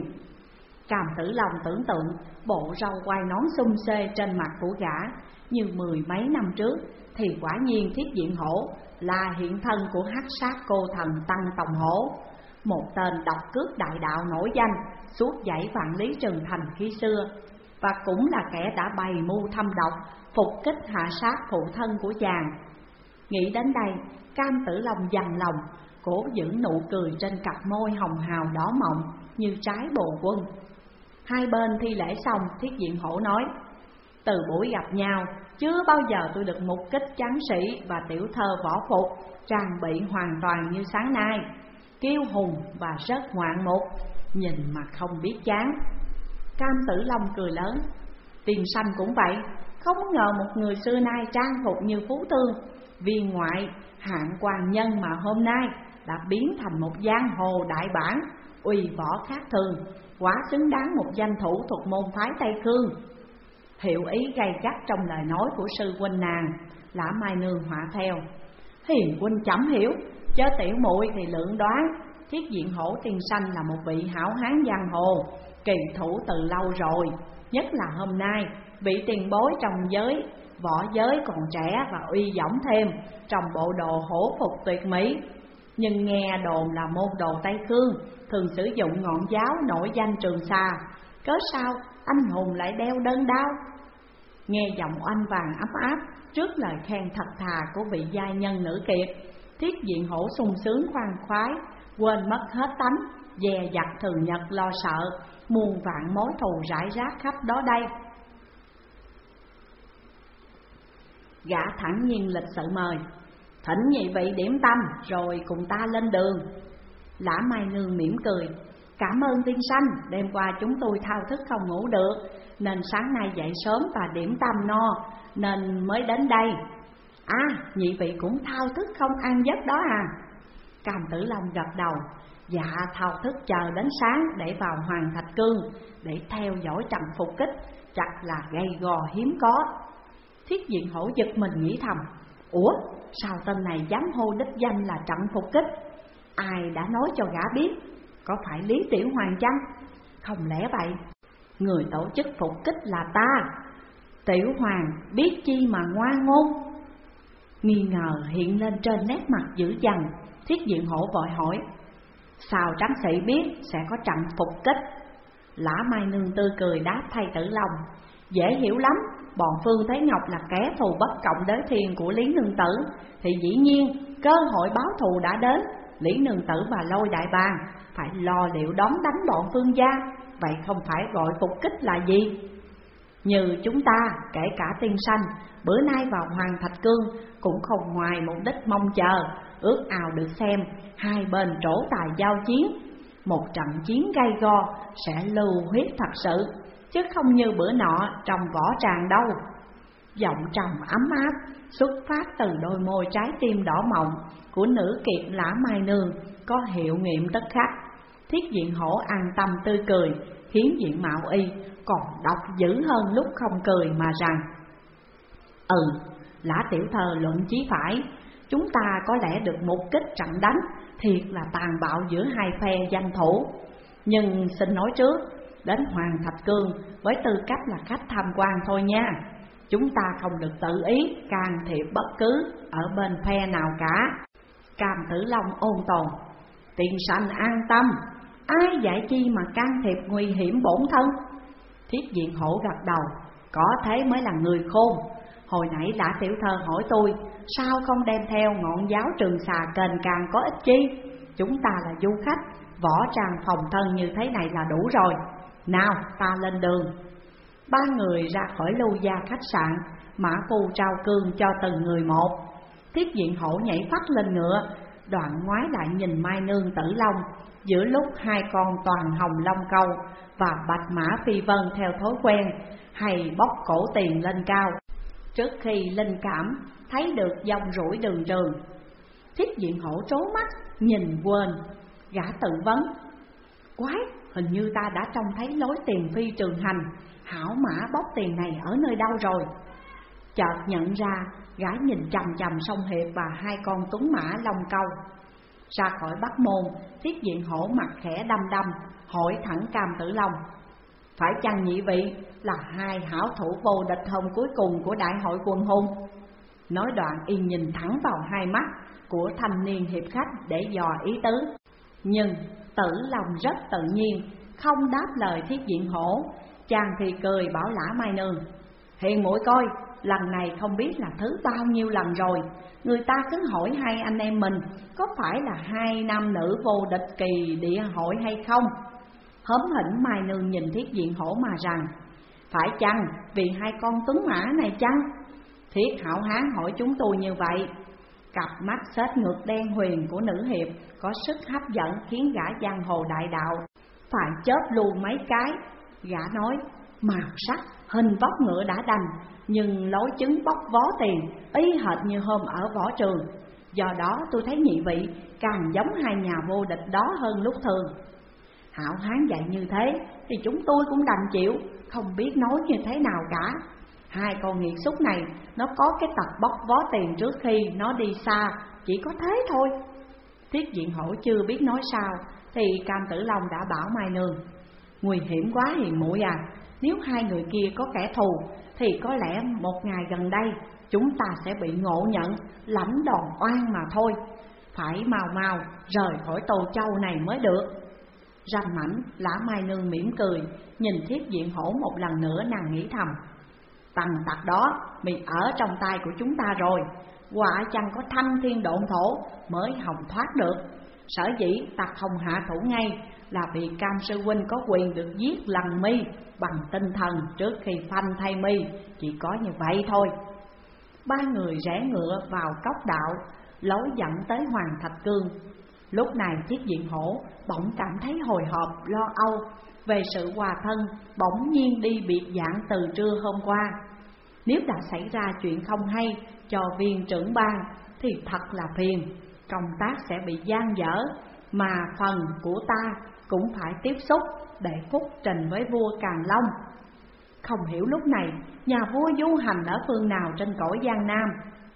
Cam Tử Long tưởng tượng bộ râu quai nón xum xê trên mặt của gã như mười mấy năm trước, thì quả nhiên Thiết Diện Hổ là hiện thân của hắc sát cô thần Tăng Tòng Hổ, một tên độc cướp đại đạo nổi danh suốt dãy vạn lý Trừng Thành khi xưa, và cũng là kẻ đã bày mưu thâm độc phục kích hạ sát phụ thân của chàng. Nghĩ đến đây, Cam Tử Long dằn lòng, cố giữ nụ cười trên cặp môi hồng hào đỏ mọng như trái bồ quân. Hai bên thi lễ xong, Thiết Diện Hổ nói, từ buổi gặp nhau, chưa bao giờ tôi được mục kích tráng sĩ và tiểu thơ võ phục trang bị hoàn toàn như sáng nay, kiêu hùng và rất ngoạn mục, nhìn mà không biết chán. Cam Tử Long cười lớn, tiền sanh cũng vậy, không ngờ một người xưa nay trang phục như phú thương, viên ngoại, hạng quan nhân mà hôm nay đã biến thành một giang hồ đại bản, uy võ khác thường, quá xứng đáng một danh thủ thuộc môn phái Tây Khương. Hiểu ý gay gắt trong lời nói của sư huynh nàng, Lã Mai Nương họa theo, hiền huynh chậm hiểu, chớ tiểu muội thì lượng đoán. Thiết Diện Hổ tiên sanh là một vị hảo hán giang hồ, kỳ thủ từ lâu rồi, nhất là hôm nay vị tiền bối trong giới võ giới còn trẻ và uy dõng thêm trong bộ đồ hổ phục tuyệt mỹ. Nhưng nghe đồn là môn đồ Tây Khương thường sử dụng ngọn giáo nổi danh Trường Sa, cớ sao anh hùng lại đeo đơn đao? Nghe giọng oanh vàng ấm áp trước lời khen thật thà của vị giai nhân nữ kiệt, Thiết Diện Hổ sung sướng khoan khoái, quên mất hết tánh dè dặt thường nhật lo sợ, muôn vạn mối thù rải rác khắp đó đây. Gã thẳng nhiên lịch sự mời, thỉnh nhị vị điểm tâm rồi cùng ta lên đường. Lã Mai Nương mỉm cười, cảm ơn tiên sanh, đêm qua chúng tôi thao thức không ngủ được, nên sáng nay dậy sớm và điểm tâm no, nên mới đến đây. À, nhị vị cũng thao thức không ăn giấc đó à? Cam Tử Long gật đầu, dạ thao thức chờ đến sáng để vào Hoàng Thạch Cương, để theo dõi trận phục kích, chắc là gay gò hiếm có. Thiết Diện Hổ giật mình nghĩ thầm, ủa sao tên này dám hô đích danh là trận phục kích? Ai đã nói cho gã biết? Có phải Lý Tiểu Hoàng chăng? Không lẽ vậy người tổ chức phục kích là ta? Tiểu Hoàng biết chi mà ngoan ngôn? Nghi ngờ hiện lên trên nét mặt dữ dằn. Thiết Diện Hổ vội hỏi: sao tráng sĩ biết sẽ có trận phục kích? Lã Mai Nương tươi cười đáp thay Tử Long: dễ hiểu lắm, bọn Phương Thế Ngọc là kẻ thù bất cộng đới thiên của Lý Nương Tử, thì dĩ nhiên cơ hội báo thù đã đến. Lý Nương Tử và Lôi Đại Bàng phải lo liệu đón đánh bọn Phương gia, vậy không phải gọi phục kích là gì? Như chúng ta, kể cả tiên sanh, bữa nay vào Hoàng Thạch Cương cũng không ngoài mục đích mong chờ, ước ao được xem hai bên trổ tài giao chiến. Một trận chiến gay go sẽ lưu huyết thật sự, chứ không như bữa nọ trong võ tràng đâu. Giọng trầm ấm áp xuất phát từ đôi môi trái tim đỏ mọng của nữ kiệt Lã Mai Nương có hiệu nghiệm tức khắc. Thiết Diện Hổ an tâm tươi cười, khiến Diện Mạo Y còn độc dữ hơn lúc không cười mà rằng: ừ, Lã tiểu thơ luận chí phải, chúng ta có lẽ được mục kích trận đánh thiệt là tàn bạo giữa hai phe danh thủ. Nhưng xin nói trước, đến Hoàng Thạch Cương với tư cách là khách tham quan thôi nha. Chúng ta không được tự ý can thiệp bất cứ ở bên phe nào cả. Cam Tử Long ôn tồn: tiên sanh an tâm, ai dạy chi mà can thiệp nguy hiểm bổn thân? Thiết Diện Hổ gật đầu: có thế mới là người khôn. Hồi nãy Lã tiểu thơ hỏi tôi sao không đem theo ngọn giáo Trường Xà kềnh càng có ích chi? Chúng ta là du khách, võ trang phòng thân như thế này là đủ rồi. Nào ta lên đường. Ba người ra khỏi Lưu Gia khách sạn, mã phu trao cương cho từng người một. Thiết Diện Hổ nhảy phát lên ngựa, đoạn ngoái lại nhìn Mai Nương Tử Long. Giữa lúc hai con toàn hồng long câu và bạch mã phi vân theo thói quen hay bóc cổ tiền lên cao, trước khi linh cảm thấy được dòng rủi đường trường. Thiết Diện Hổ trố mắt nhìn quên, gã tự vấn: quái, hình như ta đã trông thấy lối tiền phi trường hành, hảo mã bóc tiền này ở nơi đâu rồi? Chợt nhận ra, gã nhìn chằm chằm song Hiệp và hai con tuấn mã long câu. Ra khỏi Bắc Môn, Thiết Diện Hổ mặt khẽ đăm đăm hỏi thẳng Cam Tử Long: phải chăng nhị vị là hai hảo thủ vô địch hôm cuối cùng của đại hội quần hùng? Nói đoạn y nhìn thẳng vào hai mắt của thanh niên hiệp khách để dò ý tứ. Nhưng Tử Long rất tự nhiên, không đáp lời Thiết Diện Hổ. Chàng thì cười bảo Lã Mai Nương: hiền muội coi, lần này không biết là thứ bao nhiêu lần rồi, người ta cứ hỏi hai anh em mình có phải là hai nam nữ vô địch kỳ địa hội hay không. Hớm hỉnh Mai Nương nhìn Thiết Diện Hổ mà rằng: phải chăng vì hai con tuấn mã này chăng? Thiết hảo hán hỏi chúng tôi như vậy. Cặp mắt xếch ngược đen huyền của nữ hiệp có sức hấp dẫn khiến gã giang hồ đại đạo phải chớp luôn mấy cái. Gã nói: màu sắc, hình vóc ngựa đã đành, nhưng lối chứng bóc vó tiền y hệt như hôm ở võ trường. Do đó tôi thấy nhị vị càng giống hai nhà vô địch đó hơn lúc thường. Hảo hán dạy như thế thì chúng tôi cũng đành chịu, không biết nói như thế nào cả. Hai con nghiệt xúc này nó có cái tật bóc vó tiền trước khi nó đi xa, chỉ có thế thôi. Thiết Diện Hổ chưa biết nói sao thì Cam Tử Long đã bảo Mai Nương: nguy hiểm quá hiền muội à, nếu hai người kia có kẻ thù thì có lẽ một ngày gần đây chúng ta sẽ bị ngộ nhận lãnh đòn oan mà thôi. Phải mau mau rời khỏi Tô Châu này mới được. Ranh mảnh Lã Mai Nương mỉm cười, nhìn Thiết Diện Hổ một lần nữa nàng nghĩ thầm: tằng tặc đó bị ở trong tay của chúng ta rồi, quả chẳng có thanh thiên độn thổ mới hòng thoát được. Sở dĩ ta không hạ thủ ngay là vì Cam sư huynh có quyền được giết lần mi bằng tinh thần trước khi phanh thay mi, chỉ có như vậy thôi. Ba người rẽ ngựa vào cốc đạo, lối dẫn tới Hoàng Thạch Cương. Lúc này Thiết Diện Hổ bỗng cảm thấy hồi hộp lo âu về sự hòa thân bỗng nhiên đi biệt dạng từ trưa hôm qua. Nếu đã xảy ra chuyện không hay cho viên trưởng ban thì thật là phiền, công tác sẽ bị gian dở, mà phần của ta cũng phải tiếp xúc để phúc trình với vua Càn Long. Không hiểu lúc này nhà vua du hành ở phương nào trên cõi Giang Nam.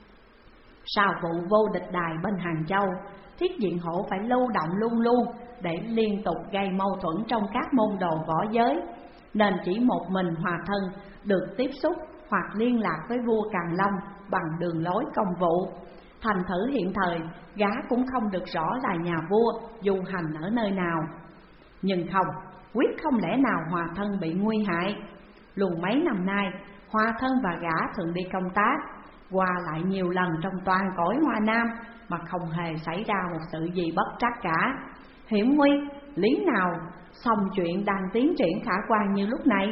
Sau vụ vô địch đài bên Hàng Châu, Thiết Diện Hổ phải lưu động luôn luôn để liên tục gây mâu thuẫn trong các môn đồ võ giới, nên chỉ một mình hòa thân được tiếp xúc hoặc liên lạc với vua Càn Long bằng đường lối công vụ. Thành thử hiện thời gã cũng không được rõ là nhà vua du hành ở nơi nào. Nhưng không, quyết không lẽ nào Hòa Thân bị nguy hại. Luôn mấy năm nay, Hòa Thân và gã thường đi công tác, qua lại nhiều lần trong toàn cõi Hoa Nam mà không hề xảy ra một sự gì bất trắc cả. Hiểm nguy, lý nào xong chuyện đang tiến triển khả quan như lúc này?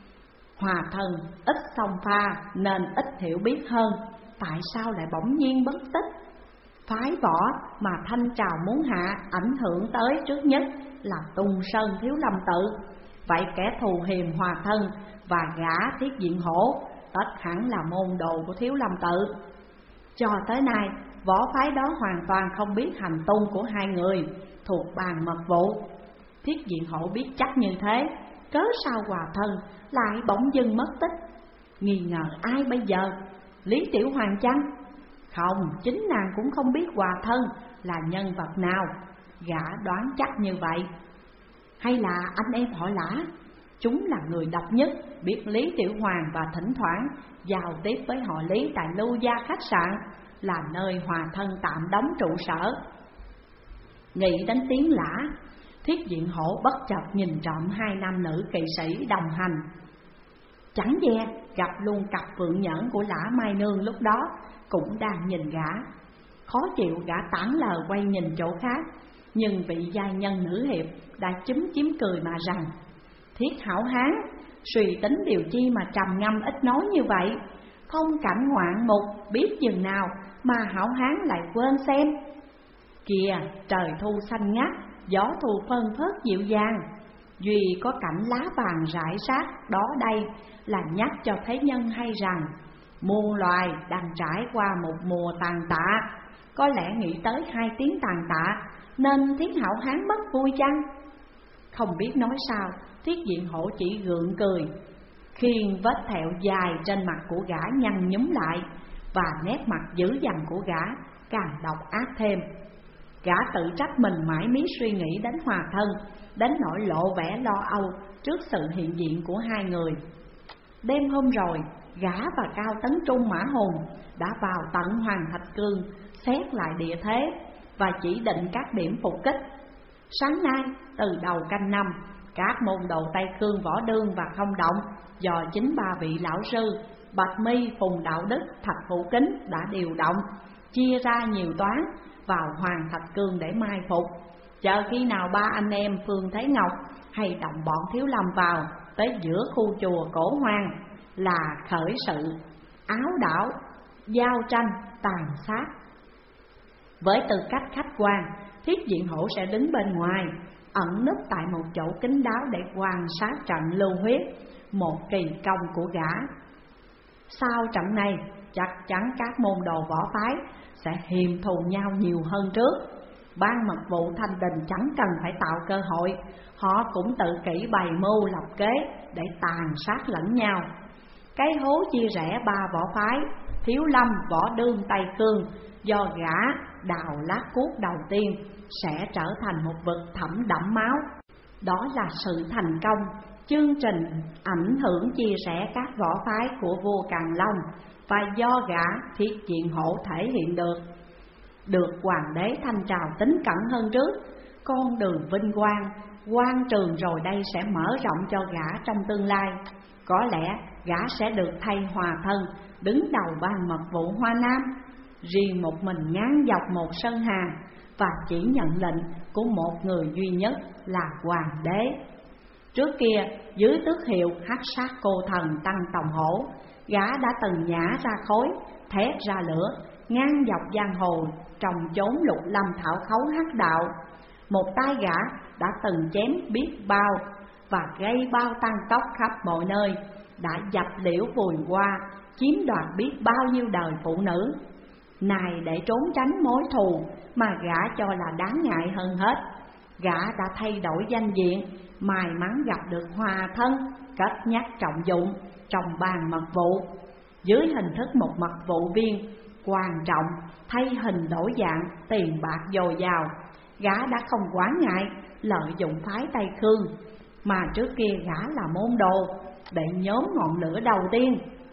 Hòa Thân ít xông pha nên ít hiểu biết hơn, tại sao lại bỗng nhiên bất tích? Phái võ mà thanh trào muốn hạ ảnh hưởng tới trước nhất là Tung Sơn Thiếu Lâm Tự. Vậy kẻ thù hiềm Hòa Thân và gã Thiết Diện Hổ tất hẳn là môn đồ của Thiếu Lâm Tự. Cho tới nay, võ phái đó hoàn toàn không biết hành tung của hai người thuộc bàn mật vụ. Thiết Diện Hổ biết chắc như thế, cớ sao Hòa Thân lại bỗng dưng mất tích? Nghi ngờ ai bây giờ? Lý Tiểu Hoàng chăng? Không, chính nàng cũng không biết Hòa Thân là nhân vật nào, gã đoán chắc như vậy. Hay là anh em họ Lã? Chúng là người độc nhất biết Lý Tiểu Hoàng và thỉnh thoảng giao tiếp với họ Lý tại Lưu Gia khách sạn, là nơi Hòa Thân tạm đóng trụ sở. Nghĩ đến tiếng Lã, Thiết Diện Hổ bất chợt nhìn trộm hai nam nữ kỵ sĩ đồng hành. Chẳng dè gặp luôn cặp phượng nhẫn của Lã Mai Nương lúc đó cũng đang nhìn gã. Khó chịu gã tản lờ quay nhìn chỗ khác, nhưng vị giai nhân nữ hiệp đã chúm chím cười mà rằng: Thiết hảo hán, suy tính điều chi mà trầm ngâm ít nói như vậy? Phong cảnh ngoạn mục biết chừng nào mà hảo hán lại quên xem. Kìa, trời thu xanh ngắt, gió thu phân phớt dịu dàng, duy có cảnh lá vàng rải rác đó đây là nhắc cho thế nhân hay rằng muôn loài đang trải qua một mùa tàn tạ. Có lẽ nghĩ tới hai tiếng tàn tạ nên Thiết hảo hán mất vui chăng? Không biết nói sao, Thiết Diện Hổ chỉ gượng cười, khiêng vết thẹo dài trên mặt của gã nhăn nhúm lại, và nét mặt dữ dằn của gã càng độc ác thêm. Gã tự trách mình mãi miết suy nghĩ đến Hòa Thân, đến nỗi lộ vẻ lo âu trước sự hiện diện của hai người. Đêm hôm rồi, gã và Cao Tấn Trung Mã Hùng đã vào tận Hoàng Thạch Cương xét lại địa thế và chỉ định các điểm phục kích. Sáng nay, từ đầu canh năm, các môn đồ Tây Cương Võ Đương và Không Động do chính ba vị lão sư Bạch Mi, Phùng Đạo Đức, Thạch Phụ Kính đã điều động, chia ra nhiều toán vào Hoàng Thạch Cương để mai phục. Chờ khi nào ba anh em Phương Thế Ngọc hay đồng bọn Thiếu Lâm vào tới giữa khu chùa Cổ Hoàng là khởi sự áo đảo, giao tranh, tàn sát. Với tư cách khách quan, Thiết Diện Hổ sẽ đứng bên ngoài, ẩn núp tại một chỗ kín đáo để quan sát trận lưu huyết, một kỳ công của gã. Sau trận này, chắc chắn các môn đồ võ phái sẽ hiềm thù nhau nhiều hơn trước. Ban mật vụ Thanh Đình chẳng cần phải tạo cơ hội, họ cũng tự kỷ bày mưu lập kế để tàn sát lẫn nhau. Cái hố chia rẽ ba võ phái Thiếu Lâm, Võ Đương, Tây Cương do gã đào lát cuốc đầu tiên sẽ trở thành một vực thẳm đẫm máu. Đó là sự thành công chương trình ảnh hưởng chia rẽ các võ phái của vua Càn Long, và do gã Thiết Diện Hổ thể hiện được. Được hoàng đế Thanh Trào tính cẩn hơn trước, con đường vinh quang, quan trường rồi đây sẽ mở rộng cho gã trong tương lai. Có lẽ gã sẽ được thay Hòa Thân đứng đầu ban mật vụ Hoa Nam, riêng một mình ngán dọc một sơn hà, và chỉ nhận lệnh của một người duy nhất là hoàng đế. Trước kia dưới tước hiệu Hắc Sát Cô Thần Tăng Tòng Hổ, gã đã từng nhả ra khối, thét ra lửa, ngang dọc giang hồ trong chốn lục lâm thảo khấu hắc đạo. Một tay gã đã từng chém biết bao và gây bao tăng tốc khắp mọi nơi, đã dập liễu vùi qua, chiếm đoạt biết bao nhiêu đời phụ nữ. Này để trốn tránh mối thù mà gã cho là đáng ngại hơn hết, gã đã thay đổi danh diện, may mắn gặp được Hòa Thân, cất nhắc trọng dụng trong ban mật vụ. Dưới hình thức một mật vụ viên quan trọng, thay hình đổi dạng, tiền bạc dồi dào, gã đã không quán ngại lợi dụng phái Tây Khương mà trước kia gã là môn đồ, để nhóm ngọn lửa đầu tiên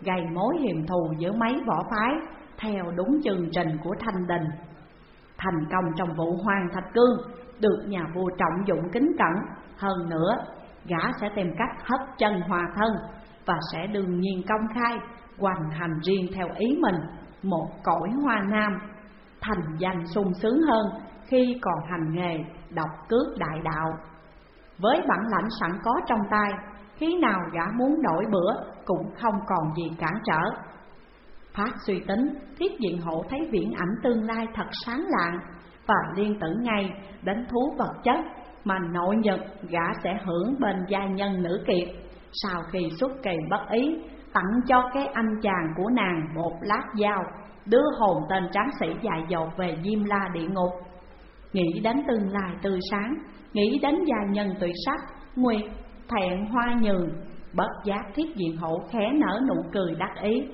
gây mối hiềm thù giữa mấy võ phái theo đúng chương trình của Thanh Đình. Thành công trong vụ Hoàng Thạch Cương được nhà vua trọng dụng kính cẩn. Hơn nữa, gã sẽ tìm cách hất chân hòa thân và sẽ đương nhiên công khai hoành hành riêng theo ý mình một cõi Hoa Nam, thành danh sung sướng hơn khi còn hành nghề độc cước đại đạo. Với bản lãnh sẵn có trong tay, khi nào gã muốn đổi bữa cũng không còn gì cản trở. Phát suy tính, Thiết Diện Hổ thấy viễn ảnh tương lai thật sáng lạng và liên tưởng ngay đến thú vật chất mà nội nhật gã sẽ hưởng bên gia nhân nữ kiệt sau khi xuất kỳ bất ý tặng cho cái anh chàng của nàng một lát dao, đưa hồn tên tráng sĩ dại dột về Diêm La địa ngục. Nghĩ đến tương lai tươi sáng, nghĩ đến gia nhân tuyệt sắc, nguyệt thẹn hoa nhường, bất giác Thiết Diện Hổ khẽ nở nụ cười đắc ý.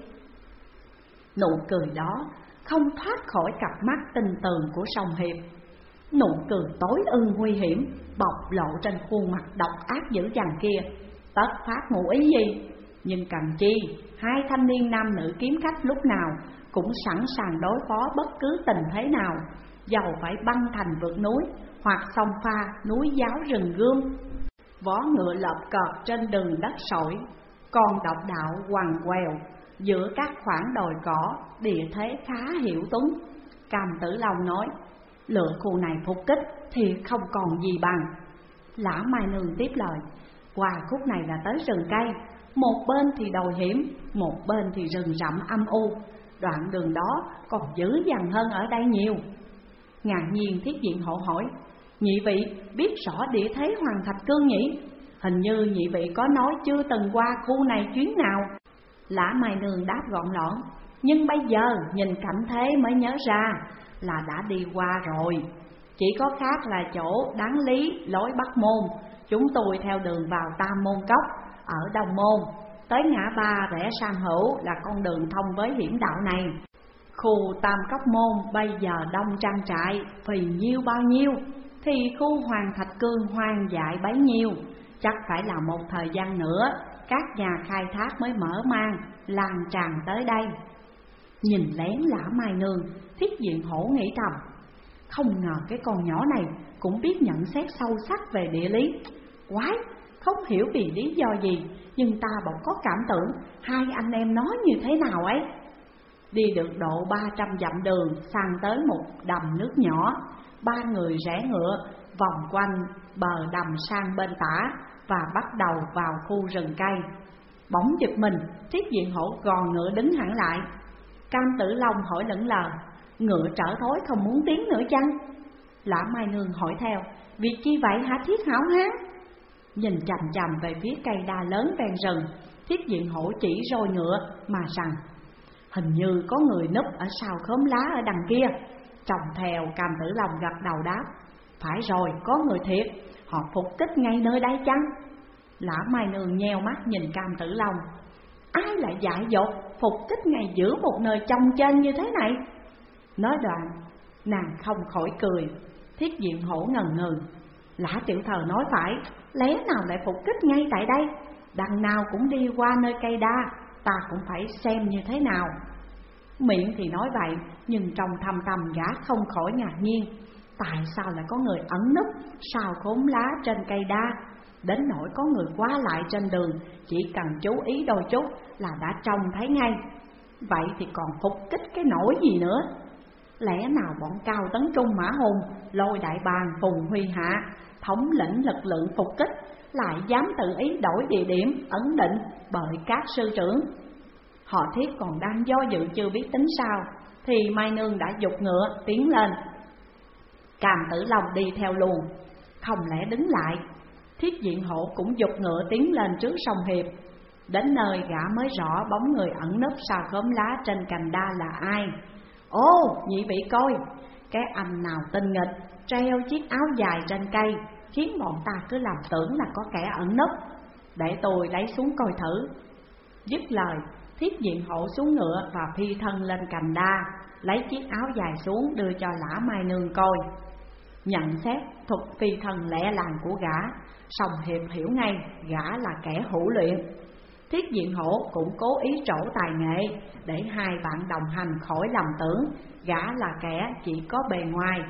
Nụ cười đó không thoát khỏi cặp mắt tinh tường của Song Hiệp. Nụ cười tối ưng nguy hiểm bộc lộ trên khuôn mặt độc ác dữ dằn kia. Tất phát ngụ ý gì? Nhưng cần chi hai thanh niên nam nữ kiếm khách lúc nào cũng sẵn sàng đối phó bất cứ tình thế nào, dầu phải băng thành vượt núi hoặc sông pha núi giáo rừng gươm. Vó ngựa lợp cợt trên đường đất sỏi, còn độc đạo quằn quèo giữa các khoảng đồi cỏ, địa thế khá hiểu tuấn. Cam Tử Long nói, lựa khu này phục kích thì không còn gì bằng. Lã Mai Nương tiếp lời, qua khúc này là tới rừng cây, một bên thì đồi hiểm, một bên thì rừng rậm âm u, đoạn đường đó còn dữ dằn hơn ở đây nhiều. Ngạc nhiên Thiết Diện Hổ hỏi, nhị vị biết rõ địa thế Hoàng Thạch Cương nhỉ? Hình như nhị vị có nói chưa từng qua khu này chuyến nào. Lã Mai Nương đáp gọn lõn, nhưng bây giờ nhìn cảnh thế mới nhớ ra là đã đi qua rồi. Chỉ có khác là chỗ đáng lý lối Bắc Môn, chúng tôi theo đường vào Tam Môn Cốc ở Đông Môn, tới ngã ba rẽ sang hữu là con đường thông với hiểm đạo này. Khu Tam Cốc Môn bây giờ đông trang trại, phì nhiêu bao nhiêu, thì khu Hoàng Thạch Cương hoang dại bấy nhiêu. Chắc phải là một thời gian nữa các nhà khai thác mới mở mang lan tràn tới đây. Nhìn lén Lã Mai Nương, Thiết Diện Hổ nghĩ thầm, không ngờ cái con nhỏ này cũng biết nhận xét sâu sắc về địa lý. Quái, không hiểu vì lý do gì, nhưng ta bỗng có cảm tưởng hai anh em nói như thế nào ấy. Đi được độ ba trăm dặm đường sang tới một đầm nước nhỏ, ba người rẽ ngựa vòng quanh bờ đầm sang bên tả và bắt đầu vào khu rừng cây. Bỗng giật mình, Thiết Diện Hổ gò ngựa đứng hẳn lại. Cam Tử Long hỏi lững lờ, ngựa trở thối không muốn tiến nữa chăng? Lã Mai Nương hỏi theo, việc chi vậy hả Thiết hảo hán? Nhìn chằm chằm về phía cây đa lớn ven rừng, Thiết Diện Hổ chỉ roi ngựa mà rằng, hình như có người núp ở sau khóm lá ở đằng kia. Trông theo, Cam Tử Long gật đầu đáp, phải rồi, có người thiệt, họ phục kích ngay nơi đây chăng? Lã Mai Nương nheo mắt nhìn Cam Tử Long, ai lại dại dột phục kích ngay giữa một nơi trông trên như thế này? Nói đoạn, nàng không khỏi cười. Thiết Diện Hổ ngần ngừ, Lã tiểu thờ nói phải, lẽ nào lại phục kích ngay tại đây? Đằng nào cũng đi qua nơi cây đa, ta cũng phải xem như thế nào. Miệng thì nói vậy, nhưng trong thâm tâm gã không khỏi ngạc nhiên, tại sao lại có người ẩn núp sau khóm lá trên cây đa, đến nỗi có người qua lại trên đường chỉ cần chú ý đôi chút là đã trông thấy ngay. Vậy thì còn phục kích cái nỗi gì nữa? Lẽ nào bọn Cao Tấn Trung Mã Hùng, Lôi Đại Bàng Phùng Huy Hạ, thống lĩnh lực lượng phục kích, lại dám tự ý đổi địa điểm ẩn định bởi các sư trưởng? Họ Thiết còn đang do dự chưa biết tính sao, thì Mai Nương đã giục ngựa tiến lên. Cam Tử Long đi theo luôn, không lẽ đứng lại. Thiết Diện Hổ cũng giục ngựa tiến lên trước Song Hiệp. Đến nơi gã mới rõ bóng người ẩn nấp sau khóm lá trên cành đa là ai. Ô, nhị vị coi, cái anh nào tinh nghịch treo chiếc áo dài trên cây, khiến bọn ta cứ làm tưởng là có kẻ ẩn nấp. Để tôi lấy xuống coi thử. Dứt lời, Thiết Diện Hổ xuống ngựa và phi thân lên cành đa, lấy chiếc áo dài xuống đưa cho Lã Mai Nương coi. Nhận xét thuật phi thân lẹ làng của gã, Song Hiệp hiểu ngay gã là kẻ hữu luyện. Thiết Diện Hổ cũng cố ý trổ tài nghệ để hai bạn đồng hành khỏi lầm tưởng gã là kẻ chỉ có bề ngoài.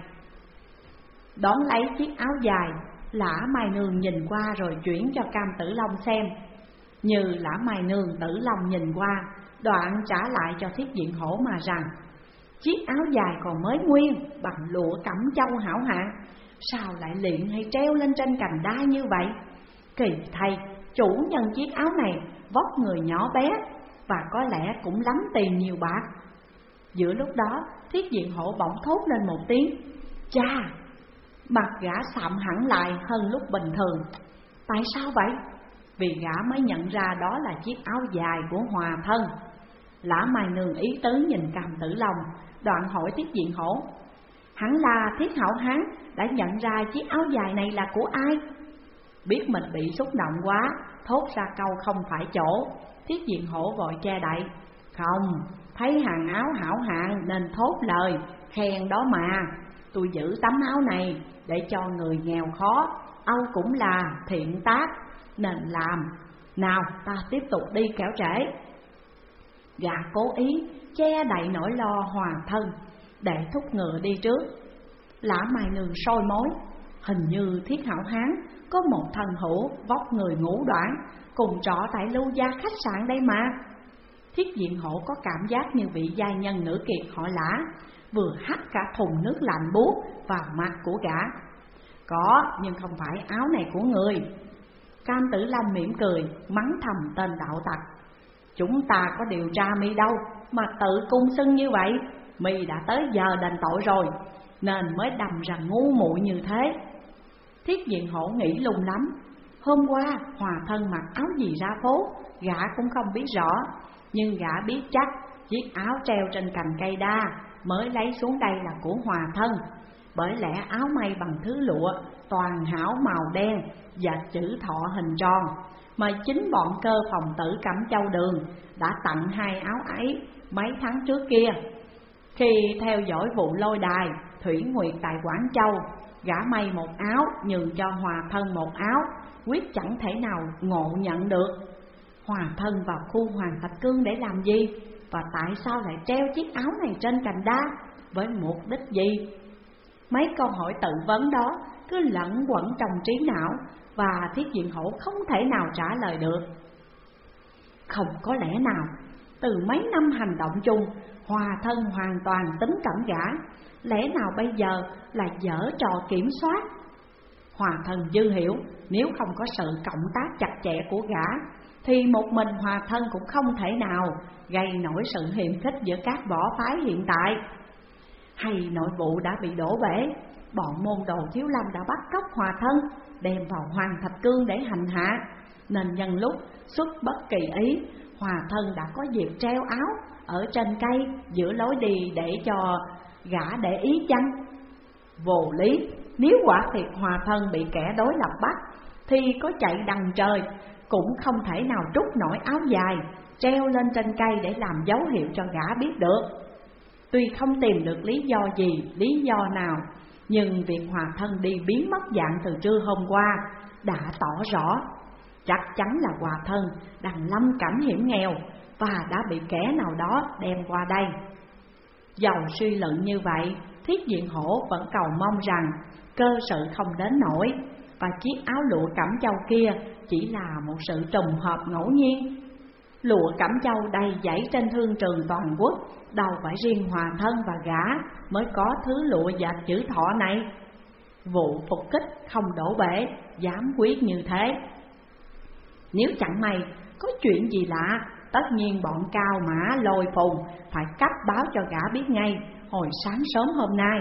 Đón lấy chiếc áo dài, Lã Mai Nương nhìn qua rồi chuyển cho Cam Tử Long xem. Như Lã Mai Nương Tử Long nhìn qua, đoạn trả lại cho Thiết Diện Hổ mà rằng: chiếc áo dài còn mới nguyên, bằng lụa cẩm châu hảo hạng, sao lại liệng hay treo lên trên cành đa như vậy? Kỳ thay, chủ nhân chiếc áo này vóc người nhỏ bé, và có lẽ cũng lắm tiền nhiều bạc. Giữa lúc đó, Thiết Diện Hổ bỗng thốt lên một tiếng: chà! Mặt gã sạm hẳn lại hơn lúc bình thường. Tại sao vậy? Vì gã mới nhận ra đó là chiếc áo dài của Hòa Thân. Lã Mai Nương ý tứ nhìn Cam Tử Long, đoạn hỏi Thiết Diện Hổ: hẳn là Thiết Hảo Hán đã nhận ra chiếc áo dài này là của ai? Biết mình bị xúc động quá, thốt ra câu không phải chỗ, Thiết Diện Hổ vội che đậy: không, thấy hàng áo hảo hạng nên thốt lời khen đó mà. Tôi giữ tấm áo này để cho người nghèo khó, âu cũng là thiện tác nên làm. Nào ta tiếp tục đi kẻo trễ. Gã cố ý che đậy nỗi lo Hòa Thân để thúc ngựa đi trước. Lã Mai Nương soi mối: hình như Thiết Hảo Hán có một thân hữu vóc người ngũ đoản, cùng trọ tại Lưu Gia khách sạn đây mà. Thiết Diện Hổ có cảm giác như vị giai nhân nữ kiệt họ Lã vừa hắt cả thùng nước lạnh buốt vào mặt của gã. Có, nhưng không phải áo này của người. Cam Tử Long mỉm cười, mắng thầm tên đạo tặc: chúng ta có điều tra mi đâu mà tự cung xưng như vậy. Mi đã tới giờ đền tội rồi, nên mới đâm ra ngu muội như thế. Thiết Diện Hổ nghĩ lung lắm. Hôm qua Hòa Thân mặc áo gì ra phố, gã cũng không biết rõ. Nhưng gã biết chắc chiếc áo treo trên cành cây đa mới lấy xuống đây là của Hòa Thân. Bởi lẽ áo may bằng thứ lụa toàn hảo màu đen và chữ thọ hình tròn, mà chính bọn cơ phòng tử Cẩm Châu Đường đã tặng hai áo ấy mấy tháng trước kia. Khi theo dõi vụ lôi đài Thủy Nguyệt tại Quảng Châu, gã may một áo nhường cho Hòa Thân một áo, quyết chẳng thể nào ngộ nhận được. Hòa Thân vào khu Hoàng Thạch Cương để làm gì? Và tại sao lại treo chiếc áo này trên cành đa? Với mục đích gì? Mấy câu hỏi tự vấn đó cứ lẫn quẩn trong trí não, và Thiết Diện Hổ không thể nào trả lời được. Không có lẽ nào từ mấy năm hành động chung, Hòa Thân hoàn toàn tính cẩn gã. Lẽ nào bây giờ là dở trò kiểm soát? Hòa Thân dư hiểu, nếu không có sự cộng tác chặt chẽ của gã thì một mình Hòa Thân cũng không thể nào gây nổi sự hiềm khích giữa các võ phái hiện tại. Hay nội vụ đã bị đổ bể, bọn môn đồ Thiếu Lâm đã bắt cóc Hòa Thân, đem vào Hoàng Thạch Cương để hành hạ, nên nhân lúc xuất bất kỳ ý, Hòa Thân đã có dịp treo áo ở trên cây giữa lối đi để cho gã để ý chăng? Vô lý, nếu quả thiệt Hòa Thân bị kẻ đối lập bắt, thì có chạy đằng trời cũng không thể nào trút nổi áo dài treo lên trên cây để làm dấu hiệu cho gã biết được. Tuy không tìm được lý do gì, lý do nào, nhưng việc Hòa Thân đi biến mất dạng từ trưa hôm qua đã tỏ rõ chắc chắn là Hòa Thân đang lâm cảnh hiểm nghèo và đã bị kẻ nào đó đem qua đây. Dầu suy luận như vậy, Thiết Diện Hổ vẫn cầu mong rằng cơ sự không đến nổi, và chiếc áo lụa Cẩm Châu kia chỉ là một sự trùng hợp ngẫu nhiên. Lụa Cẩm Châu đầy dãy trên thương trường toàn quốc, đâu phải riêng Hòa Thân và gã mới có thứ lụa dệt chữ thọ này. Vụ phục kích không đổ bể, dám quyết như thế. Nếu chẳng may có chuyện gì lạ, tất nhiên bọn Cao Mã Lôi Phùng phải cấp báo cho gã biết ngay hồi sáng sớm hôm nay.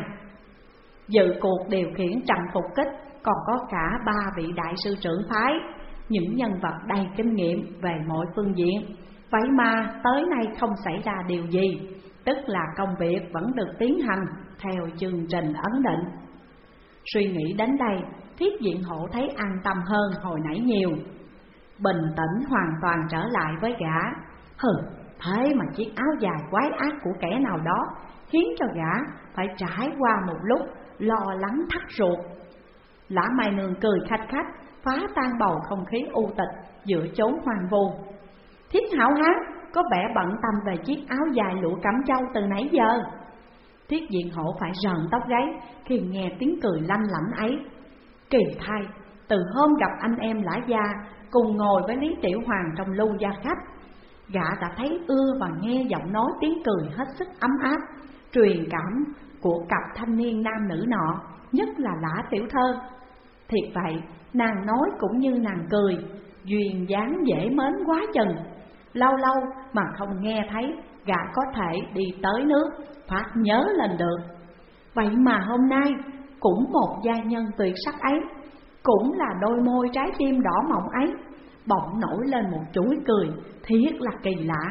Dự cuộc điều khiển trận phục kích còn có cả ba vị đại sư trưởng phái, những nhân vật đầy kinh nghiệm về mọi phương diện. Vậy mà tới nay không xảy ra điều gì, tức là công việc vẫn được tiến hành theo chương trình ấn định. Suy nghĩ đến đây, Thiết Diện Hổ thấy an tâm hơn hồi nãy nhiều. Bình tĩnh hoàn toàn trở lại với gã. Hừ, thế mà chiếc áo dài quái ác của kẻ nào đó khiến cho gã phải trải qua một lúc lo lắng thắt ruột. Lã Mai Nương cười khách khách, phá tan bầu không khí u tịch giữa chốn hoang vu. Thiết Hảo Hán có vẻ bận tâm về chiếc áo dài lụa cẩm châu từ nãy giờ. Thiết Diện Hổ phải rợn tóc gáy khi nghe tiếng cười lanh lảnh ấy. Kỳ thay, từ hôm gặp anh em Lã Gia cùng ngồi với Lý Tiểu Hoàng trong lưu gia khách, gã đã thấy ưa và nghe giọng nói tiếng cười hết sức ấm áp, truyền cảm của cặp thanh niên nam nữ nọ, nhất là Lã Tiểu Thơ. Thiệt vậy, nàng nói cũng như nàng cười, duyên dáng dễ mến quá chừng. Lâu lâu mà không nghe thấy gã có thể đi tới nước, phát nhớ lên được. Vậy mà hôm nay cũng một giai nhân tuyệt sắc ấy, cũng là đôi môi trái tim đỏ mọng ấy, bỗng nổi lên một chuỗi cười thiệt là kỳ lạ.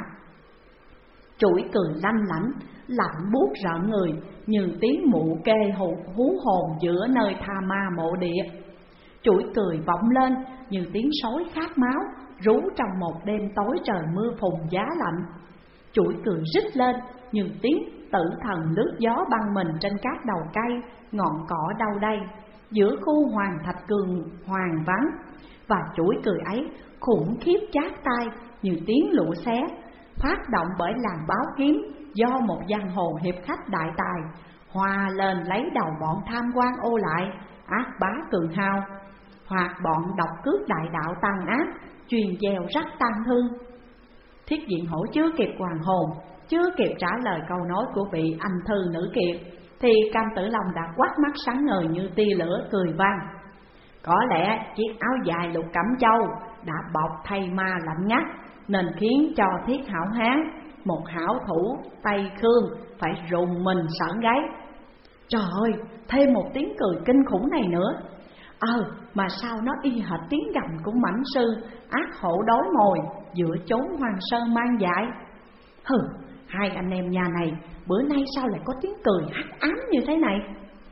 Chuỗi cười lanh lảnh, lạnh buốt rợn người, như tiếng mụ kê hú, hú hồn giữa nơi tha ma mộ địa. Chuỗi cười vọng lên như tiếng sói khát máu rú trong một đêm tối trời mưa phùn giá lạnh. Chuỗi cười rít lên như tiếng tử thần lướt gió băng mình trên các đầu cây, ngọn cỏ đâu đây, giữa khu hoàng thạch cường hoàng vắng. Và chuỗi cười ấy khủng khiếp chát tai như tiếng lũ xé, phát động bởi làn báo kiếm do một giang hồ hiệp khách đại tài hòa lên lấy đầu bọn tham quan ô lại, ác bá cường hào, hoặc bọn độc cướp đại đạo tàn ác, truyền gieo rắc tan thương. Thiết Diện Hổ chưa kịp hoàn hồn, chưa kịp trả lời câu nói của vị anh thư nữ kiệt, thì Cam Tử Long đã quát mắt sáng ngời như tia lửa cười vang. Có lẽ chiếc áo dài lục cẩm châu đã bọc thây ma lạnh ngắt, nên khiến cho Thiết Hảo Hán, một hảo thủ Tây Khương, phải rùng mình sởn gáy. Trời ơi, thêm một tiếng cười kinh khủng này nữa. Ờ, mà sao nó y hệt tiếng gầm của mãnh sư ác hổ đói mồi giữa chốn hoang sơn mang dại. Hừ, hai anh em nhà này bữa nay sao lại có tiếng cười hắc ám như thế này?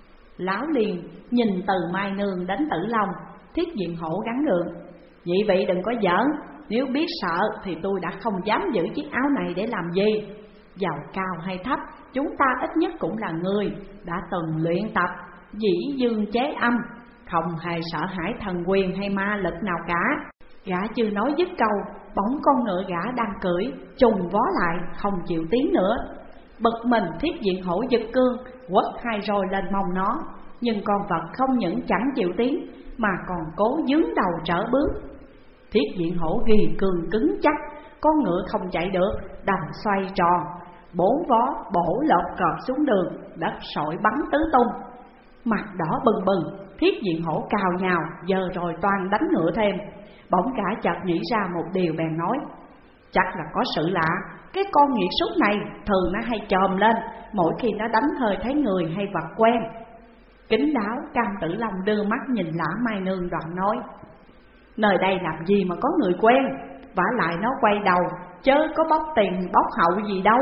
Lão liền nhìn từ Mai Nương đến Tử Long. Thiết Diện Hổ gắn gượng: Nhị vị đừng có giỡn, nếu biết sợ thì tôi đã không dám giữ chiếc áo này để làm gì. Dầu cao hay thấp, chúng ta ít nhất cũng là người đã từng luyện tập dĩ dương chế âm, không hề sợ hãi thần quyền hay ma lực nào cả. Gã chưa nói dứt câu, bỗng con ngựa gã đang cưỡi trùng vó lại không chịu tiến nữa. Bực mình, Thiết Diện Hổ giật cương quất hai roi lên mông nó, nhưng con vật không những chẳng chịu tiến mà còn cố dướng đầu trở bước. Thiết Diện Hổ ghi cương cứng chắc, con ngựa không chạy được, đành xoay tròn, bốn vó bổ lộp cọp xuống đường, đất sỏi bắn tứ tung. Mặt đỏ bừng bừng, Thiết Diện Hổ cào nhào, giờ rồi toàn đánh ngựa thêm. Bỗng cả chợt nghĩ ra một điều bèn nói: Chắc là có sự lạ, cái con nghiệt súc này thường nó hay chồm lên mỗi khi nó đánh hơi thấy người hay vật quen. Kính đáo, Cam Tử Long đưa mắt nhìn Lã Mai Nương đoạn nói: Nơi đây làm gì mà có người quen, vả lại nó quay đầu chớ có bóc tiền bóc hậu gì đâu.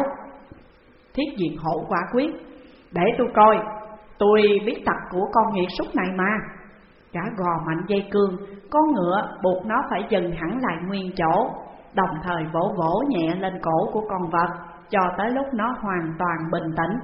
Thiết Diện Hổ quả quyết: Để tôi coi, tôi biết tật của con nghiệt súc này mà. Gã gò mạnh dây cương, con ngựa buộc nó phải dừng hẳn lại nguyên chỗ, đồng thời vỗ vỗ nhẹ lên cổ của con vật cho tới lúc nó hoàn toàn bình tĩnh.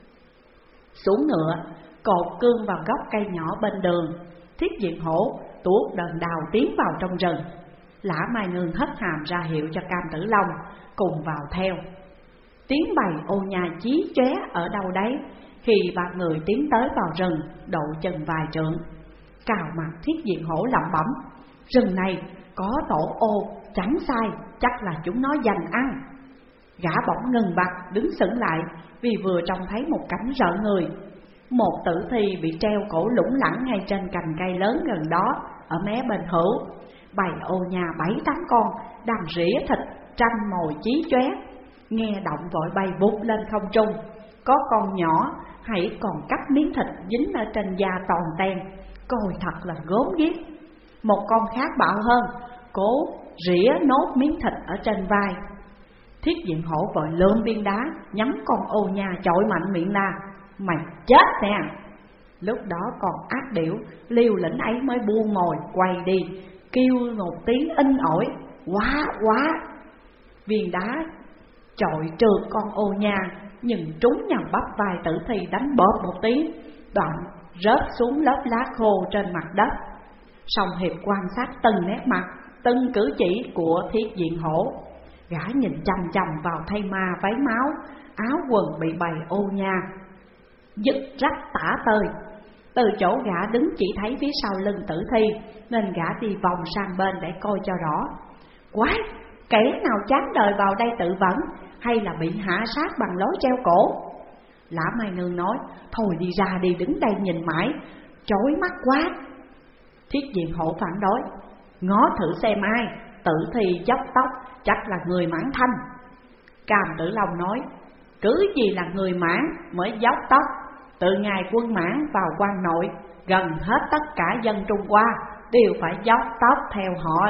Xuống ngựa, cột cương vào gốc cây nhỏ bên đường. Thiết Diện Hổ tuốt đờn đào tiến vào trong rừng. Lã Mai Nương hất hàm ra hiệu cho Cam Tử Long cùng vào theo. Tiếng bày ô nhà chí chóe ở đâu đấy khi ba người tiến tới vào rừng độ chừng vài trượng. Cào mặt Thiết Diện Hổ lẩm bẩm: Rừng này có tổ ô, chẳng sai, chắc là chúng nó giành ăn. Gã bỗng ngừng bặt đứng sững lại vì vừa trông thấy một cảnh rợn người. Một tử thi bị treo cổ lủng lẳng ngay trên cành cây lớn gần đó ở mé bên hữu. Bầy ô nhà bảy tám con đang rỉa thịt tranh mồi chí chóe, nghe động vội bay vụt lên không trung. Có con nhỏ hãy còn cắt miếng thịt dính ở trên da toàn ten, coi thật là gớm ghiếc. Một con khác bạo hơn, cố rỉa nốt miếng thịt ở trên vai. Thiết Diện Hổ vội lượm viên đá nhắm con ô nha chọi mạnh miệng la: Mày chết nè! Lúc đó còn ác điểu liều lĩnh ấy mới buông mồi quay đi, kêu một tiếng in ỏi: Quá quá! Viên đá chọi trượt con ô nha, nhưng trúng nhằm bắp vai tử thi đánh bóp một tiếng, đoạn rớt xuống lớp lá khô trên mặt đất. Song Hiệp quan sát từng nét mặt, từng cử chỉ của Thiết Diện Hổ. Gã nhìn chằm chằm vào thây ma váy máu, áo quần bị bày ô nha, dứt rách tả tơi. Từ chỗ gã đứng chỉ thấy phía sau lưng tử thi, nên gã đi vòng sang bên để coi cho rõ. Quái, kẻ nào chán đời vào đây tự vẫn, hay là bị hạ sát bằng lối treo cổ? Lã Mai Nương nói, thôi đi ra đi, đứng đây nhìn mãi, chói mắt quá. Thiết Diện Hổ phản đối, ngó thử xem ai, tử thi dốc tóc, chắc là người Mãn Thanh. Cam Tử Long nói, cứ gì là người Mãn mới dốc tóc, từ ngày quân Mãn vào quan nội, gần hết tất cả dân Trung Hoa đều phải dốc tóc theo họ.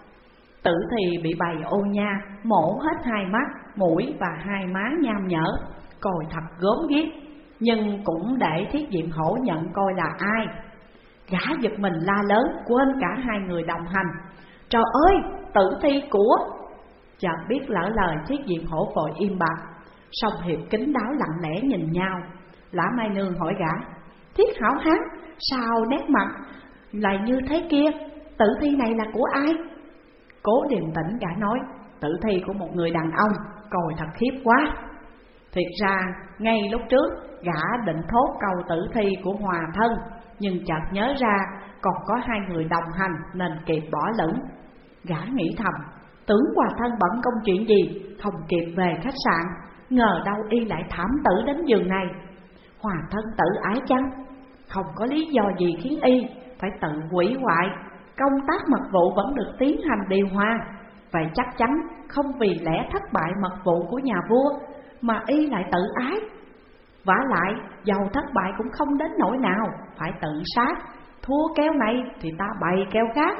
Tử thi bị bày ô nha, mổ hết hai mắt, mũi và hai má nham nhở, coi thật gớm ghiếc, nhưng cũng để Thiết Diện Hổ nhận coi là ai. Gã giật mình la lớn, quên cả hai người đồng hành. Trời ơi, tử thi của... Chợt biết lỡ lời, Thiết Diện Hổ vội im bặt. Song Hiệp kín đáo lặng lẽ nhìn nhau. Lã Mai Nương hỏi gã, Thiết Hảo Hán, sao nét mặt lại như thế kia? Tử thi này là của ai? Cố điềm tĩnh gã nói, tử thi của một người đàn ông, coi thật khiếp quá. Thiệt ra, ngay lúc trước, gã định thốt câu tử thi của Hòa Thân, nhưng chợt nhớ ra còn có hai người đồng hành nên kịp bỏ lửng. Gã nghĩ thầm, tưởng Hòa Thân bận công chuyện gì, không kịp về khách sạn, ngờ đâu y lại thảm tử đến giường này. Hòa Thân tự ái chăng? Không có lý do gì khiến y phải tự hủy hoại. Công tác mật vụ vẫn được tiến hành điều hòa, vậy chắc chắn không vì lẽ thất bại mật vụ của nhà vua mà y lại tự ái. Vả lại, dầu thất bại cũng không đến nỗi nào phải tự sát, thua keo này thì ta bày keo khác.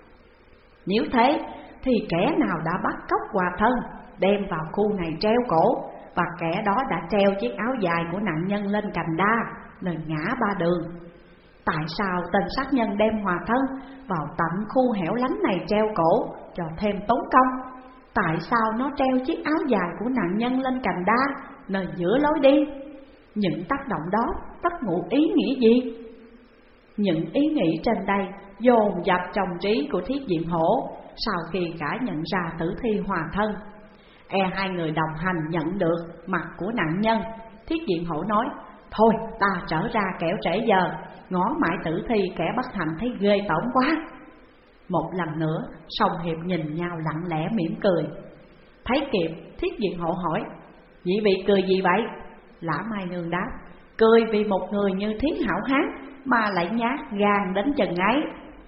Nếu thế thì kẻ nào đã bắt cóc Hòa Thân, đem vào khu này treo cổ, và kẻ đó đã treo chiếc áo dài của nạn nhân lên cành đa, nên ngã ba đường. Tại sao tên sát nhân đem Hòa Thân vào tận khu hẻo lánh này treo cổ cho thêm tốn công? Tại sao nó treo chiếc áo dài của nạn nhân lên cành đa nơi giữa lối đi? Những tác động đó tất ngụ ý nghĩa gì? Những ý nghĩ trên đây dồn dập trong trí của Thiết Diện Hổ. Sau khi gã nhận ra tử thi Hòa Thân, e hai người đồng hành nhận được mặt của nạn nhân, Thiết Diện Hổ nói, thôi ta trở ra kẻo trễ giờ, ngó mãi tử thi kẻ bất hạnh thấy ghê tởm quá. Một lần nữa, Song Hiệp nhìn nhau lặng lẽ mỉm cười. Thấy kịp, Thiết Diện Hổ hỏi, nhị vị cười gì vậy? Lã Mai Nương đáp, cười vì một người như Thiết Hảo Hán mà lại nhát gan đến chừng ấy.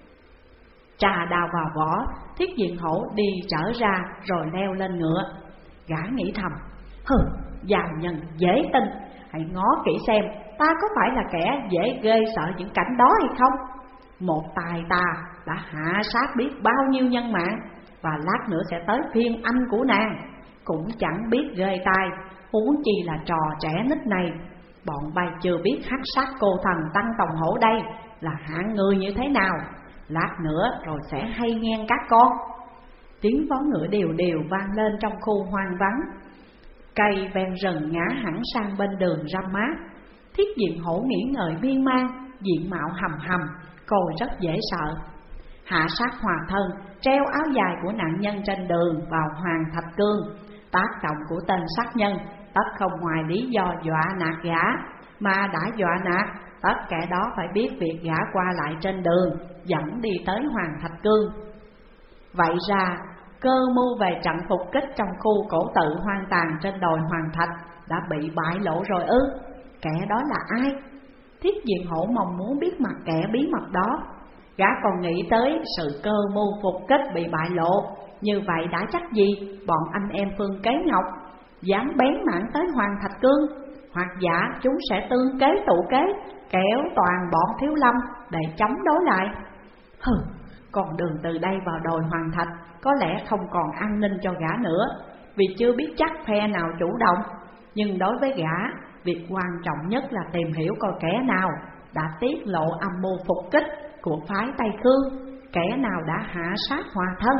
Trà đào vào vỏ, Thiết Diện Hổ đi trở ra rồi leo lên ngựa. Gã nghĩ thầm, hừ, giàu nhân dễ tin, hãy ngó kỹ xem ta có phải là kẻ dễ ghê sợ những cảnh đó hay không. Một tài ta đã hạ sát biết bao nhiêu nhân mạng, và lát nữa sẽ tới phiên anh của nàng, cũng chẳng biết ghê tai, huống chi là trò trẻ nít này. Bọn bay chưa biết hắc sát cô thần Tăng Tòng Hổ đây là hạng người như thế nào, lát nữa rồi sẽ hay nghe các con. Tiếng vó ngựa đều đều vang lên trong khu hoang vắng. Cây ven rừng ngã hẳn sang bên đường râm mát. Thiết Diện Hổ nghĩ ngợi miên man, diện mạo hầm hầm, coi rất dễ sợ. Hạ sát Hòa Thân, treo áo dài của nạn nhân trên đường vào Hoàng Thạch Cương. Tác động của tên sát nhân tất không ngoài lý do dọa nạt gã, mà đã dọa nạt, tất kẻ đó phải biết việc gã qua lại trên đường, dẫn đi tới Hoàng Thạch Cương. Vậy ra, cơ mưu về trận phục kích trong khu cổ tự hoang tàn trên đồi Hoàng Thạch đã bị bại lộ rồi ư? Kẻ đó là ai? Thiết Diện Hổ mong muốn biết mặt kẻ bí mật đó. Gã còn nghĩ tới sự cơ mưu phục kích bị bại lộ, như vậy đã chắc gì bọn anh em Phương Kế Ngọc dám bén mảng tới Hoàng Thạch Cương, hoặc giả chúng sẽ tương kế tụ kế, kéo toàn bọn Thiếu Lâm để chống đối lại. Hừ, còn đường từ đây vào đồi Hoàng Thạch có lẽ không còn an ninh cho gã nữa, vì chưa biết chắc phe nào chủ động. Nhưng đối với gã, việc quan trọng nhất là tìm hiểu coi kẻ nào đã tiết lộ âm mưu phục kích của phái Tây Khương, kẻ nào đã hạ sát Hòa Thân.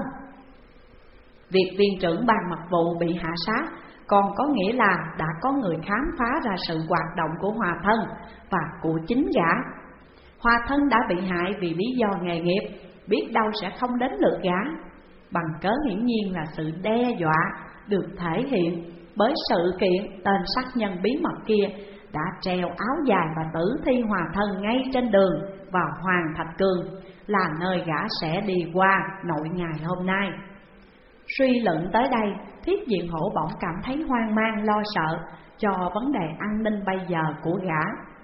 Việc viên trưởng ban mật vụ bị hạ sát còn có nghĩa là đã có người khám phá ra sự hoạt động của Hòa Thân và của chính gã. Hòa Thân đã bị hại vì lý do nghề nghiệp, biết đâu sẽ không đến lượt gã. bằng cớ hiển nhiên là sự đe dọa được thể hiện bởi sự kiện tên sát nhân bí mật kia đã treo áo dài và tử thi hòa thân ngay trên đường vào Hoàng Thạch Cương, là nơi gã sẽ đi qua nội ngày hôm nay. Suy luận tới đây, Thiết Diện Hổ bỗng cảm thấy hoang mang lo sợ cho vấn đề an ninh bây giờ của gã.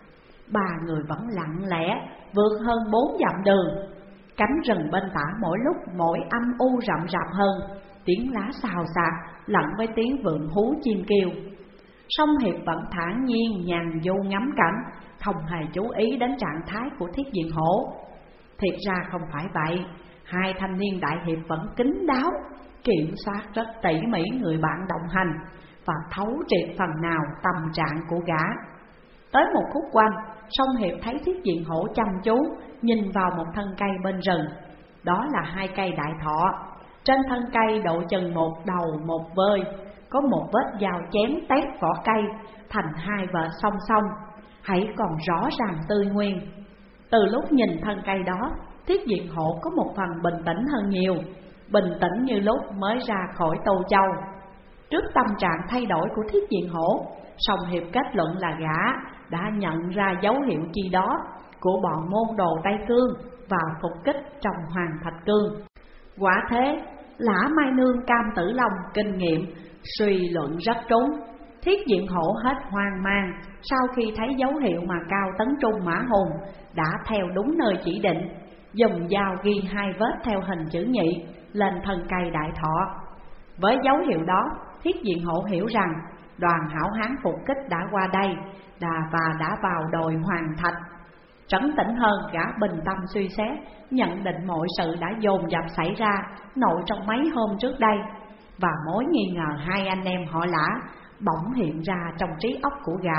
Ba người vẫn lặng lẽ vượt hơn bốn dặm đường. Cánh rừng bên tả mỗi lúc mỗi âm u rậm rạp hơn, tiếng lá xào xạc lẫn với tiếng vượn hú chim kêu. Song Hiệp vẫn thản nhiên nhàn du ngắm cảnh, không hề chú ý đến trạng thái của Thiết Diện Hổ. Thiệt ra không phải vậy, hai thanh niên đại hiệp vẫn kín đáo, kiểm soát rất tỉ mỉ người bạn đồng hành và thấu triệt phần nào tâm trạng của gã. Tới một khúc quanh, Song Hiệp thấy Thiết Diện Hổ chăm chú nhìn vào một thân cây bên rừng. Đó là hai cây đại thọ. Trên thân cây độ chừng một đầu một vơi, có một vết dao chém tét vỏ cây thành hai vệt song song, hãy còn rõ ràng tươi nguyên. Từ lúc nhìn thân cây đó, Thiết Diện Hổ có một phần bình tĩnh hơn nhiều, bình tĩnh như lúc mới ra khỏi Tô Châu. Trước tâm trạng thay đổi của Thiết Diện Hổ, Song Hiệp kết luận là gã đã nhận ra dấu hiệu chi đó của bọn môn đồ Tây Cương vào phục kích trong Hoàng Thạch Cương. Quả thế, Lã Mai Nương Cam Tử Long kinh nghiệm suy luận rất trúng. Thiết Diện Hổ hết hoang mang sau khi thấy dấu hiệu mà Cao Tấn Trung Mã Hùng đã theo đúng nơi chỉ định, dùng dao ghi hai vết theo hình chữ nhị lên thân cây đại thọ. Với dấu hiệu đó, Thiết Diện Hổ hiểu rằng đoàn hảo hán phục kích đã qua đây đà và đã vào đồi Hoàng Thạch. Trấn tĩnh hơn, gã bình tâm suy xét, nhận định mọi sự đã dồn dập xảy ra nội trong mấy hôm trước đây, và mối nghi ngờ hai anh em họ Lã bỗng hiện ra trong trí óc của gã.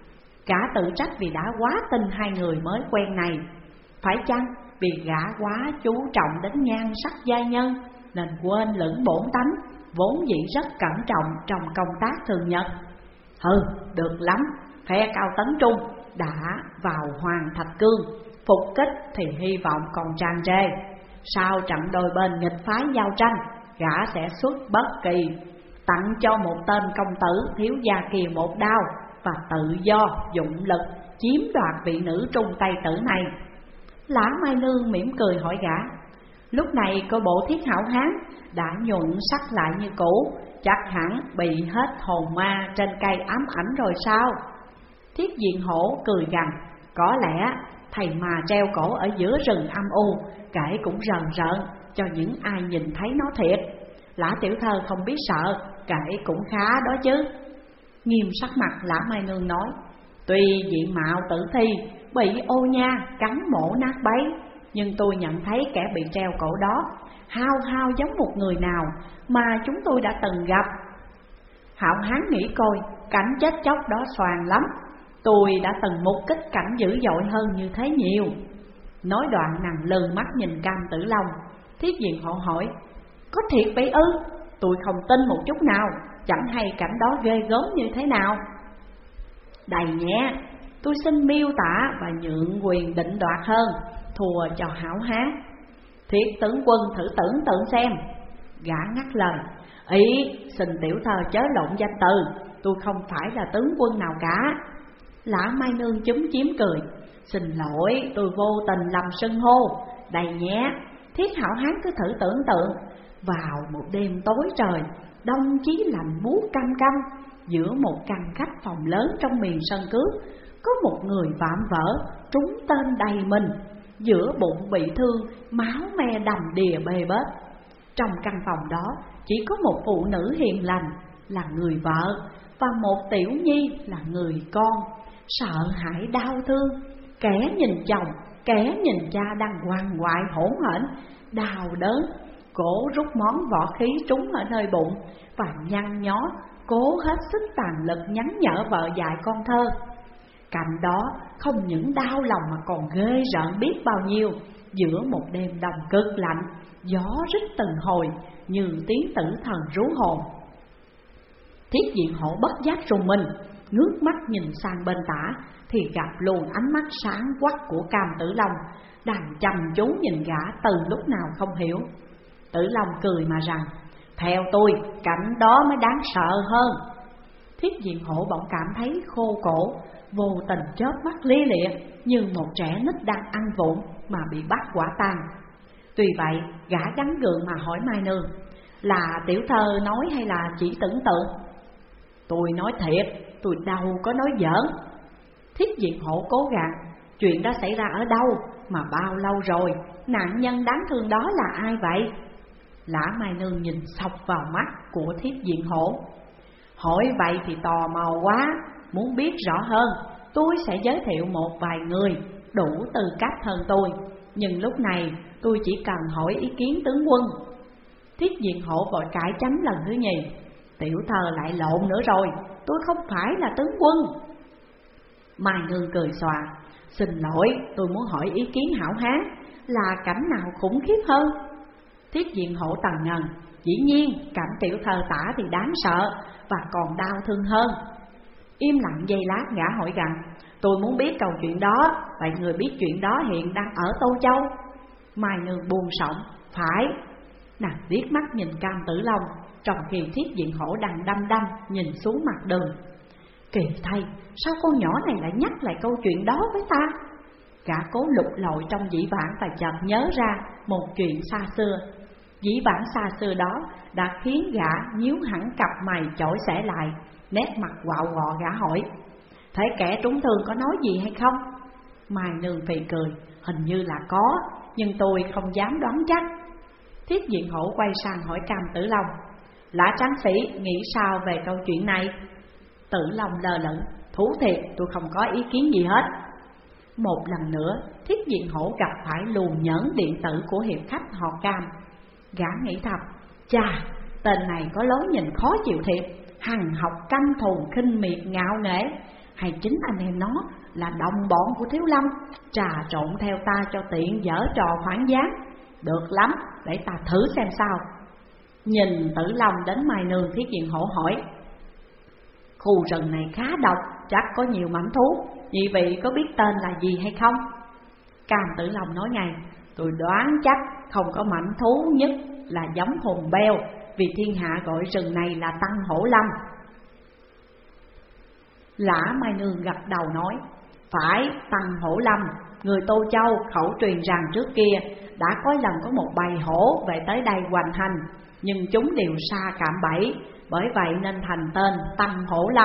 Gã tự trách vì đã quá tin hai người mới quen này. Phải chăng vì gã quá chú trọng đến nhan sắc giai nhân nên quên lửng bổn tánh vốn dĩ rất cẩn trọng trong công tác thường nhật? Hừ, được lắm, phe Cao Tấn Trung đã vào Hoàng Thạch Cương, phục kích thì hy vọng còn tràn trề. Sau trận đôi bên nghịch phái giao tranh, gã sẽ xuất bất kỳ, tặng cho một tên công tử thiếu gia kia một đao và tự do dụng lực chiếm đoạt vị nữ trung Tây tử này. Lã Mai Nương mỉm cười hỏi gã, lúc này coi bộ Thiết hảo hán đã nhuận sắc lại như cũ, chắc hẳn bị hết hồn ma trên cây ám ảnh rồi sao? Thiết Diện Hổ cười gằn, có lẽ thầy mà treo cổ ở giữa rừng âm u, kể cũng rần rợn cho những ai nhìn thấy nó thiệt. Lã tiểu thơ không biết sợ, kể cũng khá đó chứ. Nghiêm sắc mặt, Lã Mai Nương nói, tuy diện mạo tử thi bị ô nha cắn mổ nát bấy, nhưng tôi nhận thấy kẻ bị treo cổ đó hao hao giống một người nào mà chúng tôi đã từng gặp. Hảo hán nghĩ coi, cảnh chết chóc đó xoàn lắm, tôi đã từng mục kích cảnh dữ dội hơn như thế nhiều. Nói đoạn nàng lừ mắt nhìn Cam Tử Long. Thiết Diện Hổ hỏi, có thiệt vậy ư? Tôi không tin một chút nào, chẳng hay cảnh đó ghê gớm như thế nào. Đầy nhé, tôi xin miêu tả và nhượng quyền định đoạt hơn, thùa cho hảo hán. Thiết tướng quân thử tưởng tượng xem. Gã ngắt lời, ý xin tiểu thơ chớ lộn danh từ, tôi không phải là tướng quân nào cả. Lã Mai Nương chúm chím cười, xin lỗi, tôi vô tình lầm xưng hô. Đây nhé, Thiết hảo hán cứ thử tưởng tượng, vào một đêm tối trời, đông chí lạnh buốt căm căm, giữa một căn khách phòng lớn trong miền sân cước, có một người vạm vỡ trúng tên đầy mình, giữa bụng bị thương, máu me đầm đìa bê bết. Trong căn phòng đó chỉ có một phụ nữ hiền lành là người vợ, và một tiểu nhi là người con. Sợ hãi đau thương, kẻ nhìn chồng, kẻ nhìn cha đang quằn quại hỗn hển, đau đớn, cố rút món võ khí trúng ở nơi bụng và nhăn nhó, cố hết sức tàn lực nhắn nhở vợ dạy con thơ. Cạnh đó không những đau lòng mà còn ghê rợn biết bao nhiêu. Giữa một đêm đông cực lạnh, gió rít từng hồi như tiếng tử thần rú hồn. Thiết Diện Hổ bất giác rùng mình, ngước mắt nhìn sang bên tả thì gặp luôn ánh mắt sáng quắc của Cam Tử Long đang chăm chú nhìn gã từ lúc nào không hiểu. Tử Long cười mà rằng: theo tôi, cảnh đó mới đáng sợ hơn. Thiết Diện Hổ bỗng cảm thấy khô cổ, vô tình chớp mắt lia lịa, như một trẻ nít đang ăn vụng mà bị bắt quả tang. Tuy vậy, gã gắn gượng mà hỏi Mai Nương: là tiểu thơ nói hay là chỉ tưởng tượng? Tôi nói thiệt, tôi đâu có nói giỡn. Thiết Diện Hổ cố gắng: chuyện đó xảy ra ở đâu, mà bao lâu rồi, nạn nhân đáng thương đó là ai vậy? Lã Mai Nương nhìn sọc vào mắt của Thiết Diện Hổ. Hỏi vậy thì tò mò quá, muốn biết rõ hơn, tôi sẽ giới thiệu một vài người đủ tư cách hơn tôi. Nhưng lúc này tôi chỉ cần hỏi ý kiến tướng quân. Thiết Diện Hổ vội cãi chánh lần thứ nhì: tiểu thơ lại lộn nữa rồi, tôi không phải là tướng quân. Mai Nương cười xòa: xin lỗi, tôi muốn hỏi ý kiến hảo hán, là cảnh nào khủng khiếp hơn? Thiết Diện Hổ tần ngần: dĩ nhiên cảnh tiểu thơ tả thì đáng sợ và còn đau thương hơn. Im lặng giây lát, gã hỏi rằng: tôi muốn biết câu chuyện đó, vậy người biết chuyện đó hiện đang ở Tô Châu? Mai Nương buông sổng: phải. Nàng liếc mắt nhìn Cam Tử Long, trong khi Thiết Diện Hổ đang đăm đăm nhìn xuống mặt đường. Kỳ thay, sao con nhỏ này lại nhắc lại câu chuyện đó với ta? Gã cố lục lội trong dĩ vãng và chợt nhớ ra một chuyện xa xưa. Dĩ vãng xa xưa đó đã khiến gã nhíu hẳn cặp mày chổi xẻ lại, nét mặt quạo quọ. Gã hỏi: thế kẻ trúng thương có nói gì hay không? Mai Nương phì cười: hình như là có, nhưng tôi không dám đoán chắc. Thiết Diện Hổ quay sang hỏi Cam Tử Long: Lã tráng sĩ nghĩ sao về câu chuyện này? Tử Long lơ lửng: thú thiệt, tôi không có ý kiến gì hết. Một lần nữa, Thiết Diện Hổ gặp phải luồng nhẫn điện tử của hiệp khách họ Cam. Gã nghĩ thầm: chà, tên này có lối nhìn khó chịu thiệt, hằng học căm thù khinh miệt ngạo nghễ. Hay chính anh em nó là đồng bọn của Thiếu Lâm, trà trộn theo ta cho tiện giở trò hoảng gián. Được lắm, để ta thử xem sao. Nhìn Tử Long đến Mai Nương, Thiết Diện Hổ hỏi: khu rừng này khá độc, chắc có nhiều mảnh thú, nhị vị có biết tên là gì hay không? Cam Tử Long nói ngay: tôi đoán chắc không có mảnh thú nhất là giống hùng beo, vì thiên hạ gọi rừng này là Tăng Hổ Lâm. Lã Mai Nương gật đầu nói: phải, Tăng Hổ Lâm. Người Tô Châu khẩu truyền rằng trước kia đã có lần có một bầy hổ về tới đây hoành hành, nhưng chúng đều sa cạm bẫy, bởi vậy nên thành tên Tăng Hổ Lâm.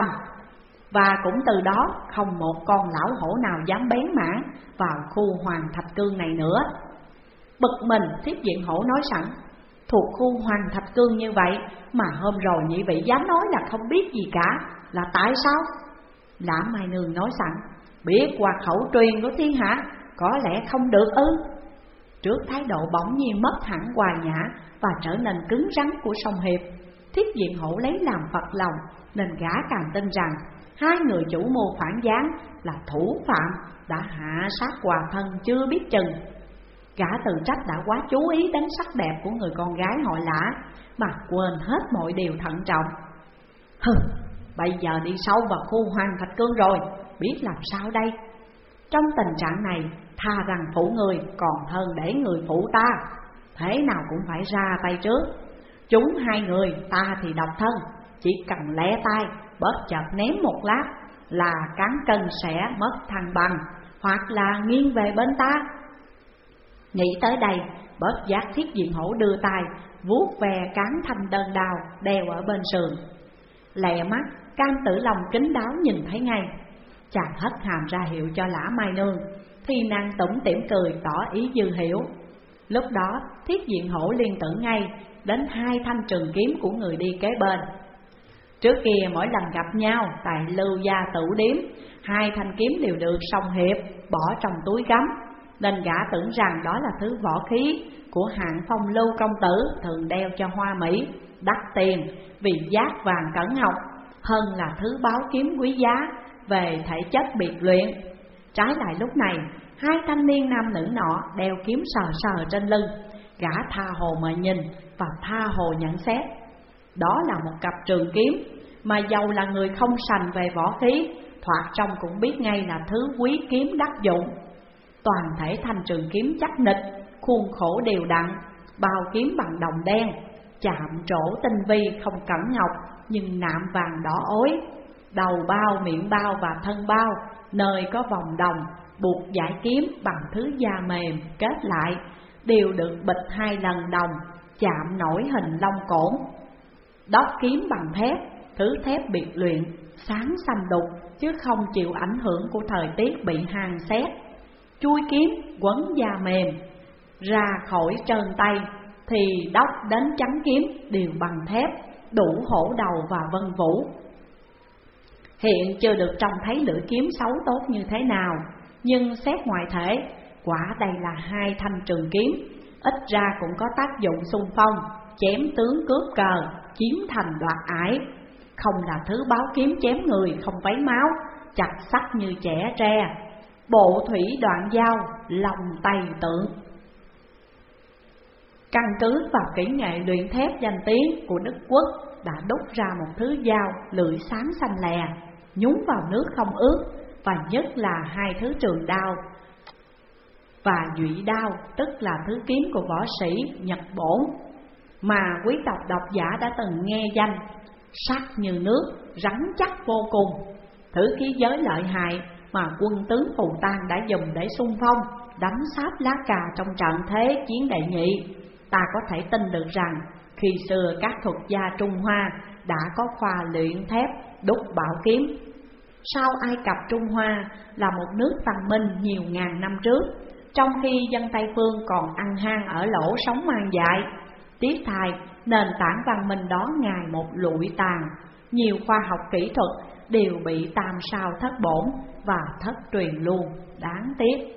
Và cũng từ đó không một con lão hổ nào dám bén mảng vào khu Hoàng Thạch Cương này nữa. Bực mình, Thiết Diện Hổ nói sẵn: thuộc khu Hoàng Thạch Cương như vậy mà hôm rồi nhị vị dám nói là không biết gì cả, là tại sao? Lã Mai Nương nói sẵn: biết qua khẩu truyền của thiên hạ, có lẽ không được ư? Trước thái độ bỗng nhiên mất hẳn hòa nhã và trở nên cứng rắn của Song Hiệp, Thiết Diện Hổ lấy làm phật lòng, nên gã càng tin rằng hai người chủ mưu phản gián là thủ phạm đã hạ sát hòa thân chưa biết chừng. Gã tự trách đã quá chú ý đến sắc đẹp của người con gái họ Lã mà quên hết mọi điều thận trọng. Hừ, bây giờ đi sâu vào khu Hoàng Thạch Cương rồi, biết làm sao đây? Trong tình trạng này, tha rằng phụ người còn hơn để người phụ ta. Thế nào cũng phải ra tay trước. Chúng hai người, ta thì độc thân, chỉ cần lẻ tay, bớt chợt ném một lát là cán cân sẽ mất thăng bằng, hoặc là nghiêng về bên ta. Nghĩ tới đây, bớt giác Thiết Diện Hổ đưa tay vuốt ve cán thanh đơn đao đeo ở bên sườn. Lẹ mắt, Cam Tử Long kín đáo nhìn thấy ngay. Chàng hất hàm ra hiệu cho Lã Mai Nương, thì nàng tủm tỉm cười tỏ ý dư hiểu. Lúc đó Thiết Diện Hổ liên tưởng ngay đến hai thanh trường kiếm của người đi kế bên. Trước kia mỗi lần gặp nhau tại Lưu Gia Tử Điếm, hai thanh kiếm đều được Song Hiệp bỏ trong túi gấm, nên gã tưởng rằng đó là thứ võ khí của hạng Phong Lưu công tử thường đeo cho hoa mỹ, đắt tiền vì giác vàng cẩn ngọc, hơn là thứ báo kiếm quý giá về thể chất biệt luyện. Trái lại lúc này, hai thanh niên nam nữ nọ đeo kiếm sờ sờ trên lưng, gã tha hồ mà nhìn và tha hồ nhận xét. Đó là một cặp trường kiếm mà dầu là người không sành về võ khí, thoạt trông cũng biết ngay là thứ quý kiếm đắc dụng. Toàn thể thanh trường kiếm chắc nịch, khuôn khổ đều đặn, bao kiếm bằng đồng đen, chạm trổ tinh vi không cẩn ngọc, nhưng nạm vàng đỏ ối. Đầu bao, miệng bao và thân bao, nơi có vòng đồng, buộc dải kiếm bằng thứ da mềm kết lại, đều được bịch hai lần đồng, chạm nổi hình long cổn. Đốc kiếm bằng thép, thứ thép biệt luyện, sáng xanh đục, chứ không chịu ảnh hưởng của thời tiết bị hàn xét. Chui kiếm quấn da mềm, ra khỏi trơn tay, thì đốc đến chắn kiếm đều bằng thép, đủ hổ đầu và vân vũ. Hiện chưa được trông thấy lưỡi kiếm xấu tốt như thế nào, nhưng xét ngoại thể, quả đây là hai thanh trường kiếm, ít ra cũng có tác dụng xung phong, chém tướng cướp cờ, chiếm thành đoạt ải. Không là thứ báo kiếm chém người không vấy máu, chặt sắc như trẻ tre, bộ thủy đoạn dao, lòng tay tượng. Căn cứ vào kỹ nghệ luyện thép danh tiếng của Đức Quốc, đã đúc ra một thứ dao lưỡi sáng xanh lè, nhúng vào nước không ướt, và nhất là hai thứ trường đao và dụy đao, tức là thứ kiếm của võ sĩ Nhật Bổn, mà quý tộc độc giả đã từng nghe danh. Sắc như nước, rắn chắc vô cùng, thứ khí giới lợi hại mà quân tướng Phù Tang đã dùng để xung phong, đánh sáp lá cà trong trận thế chiến đệ nhị. Ta có thể tin được rằng khi xưa các thuật gia Trung Hoa đã có khoa luyện thép đúc bảo kiếm. Sau Ai Cập, Trung Hoa là một nước văn minh nhiều ngàn năm trước, trong khi dân Tây Phương còn ăn hang ở lỗ sống hoang dại. Tiếc thay, nền tảng văn minh đó ngày một lụi tàn, nhiều khoa học kỹ thuật đều bị tam sao thất bổn và thất truyền luôn, đáng tiếc.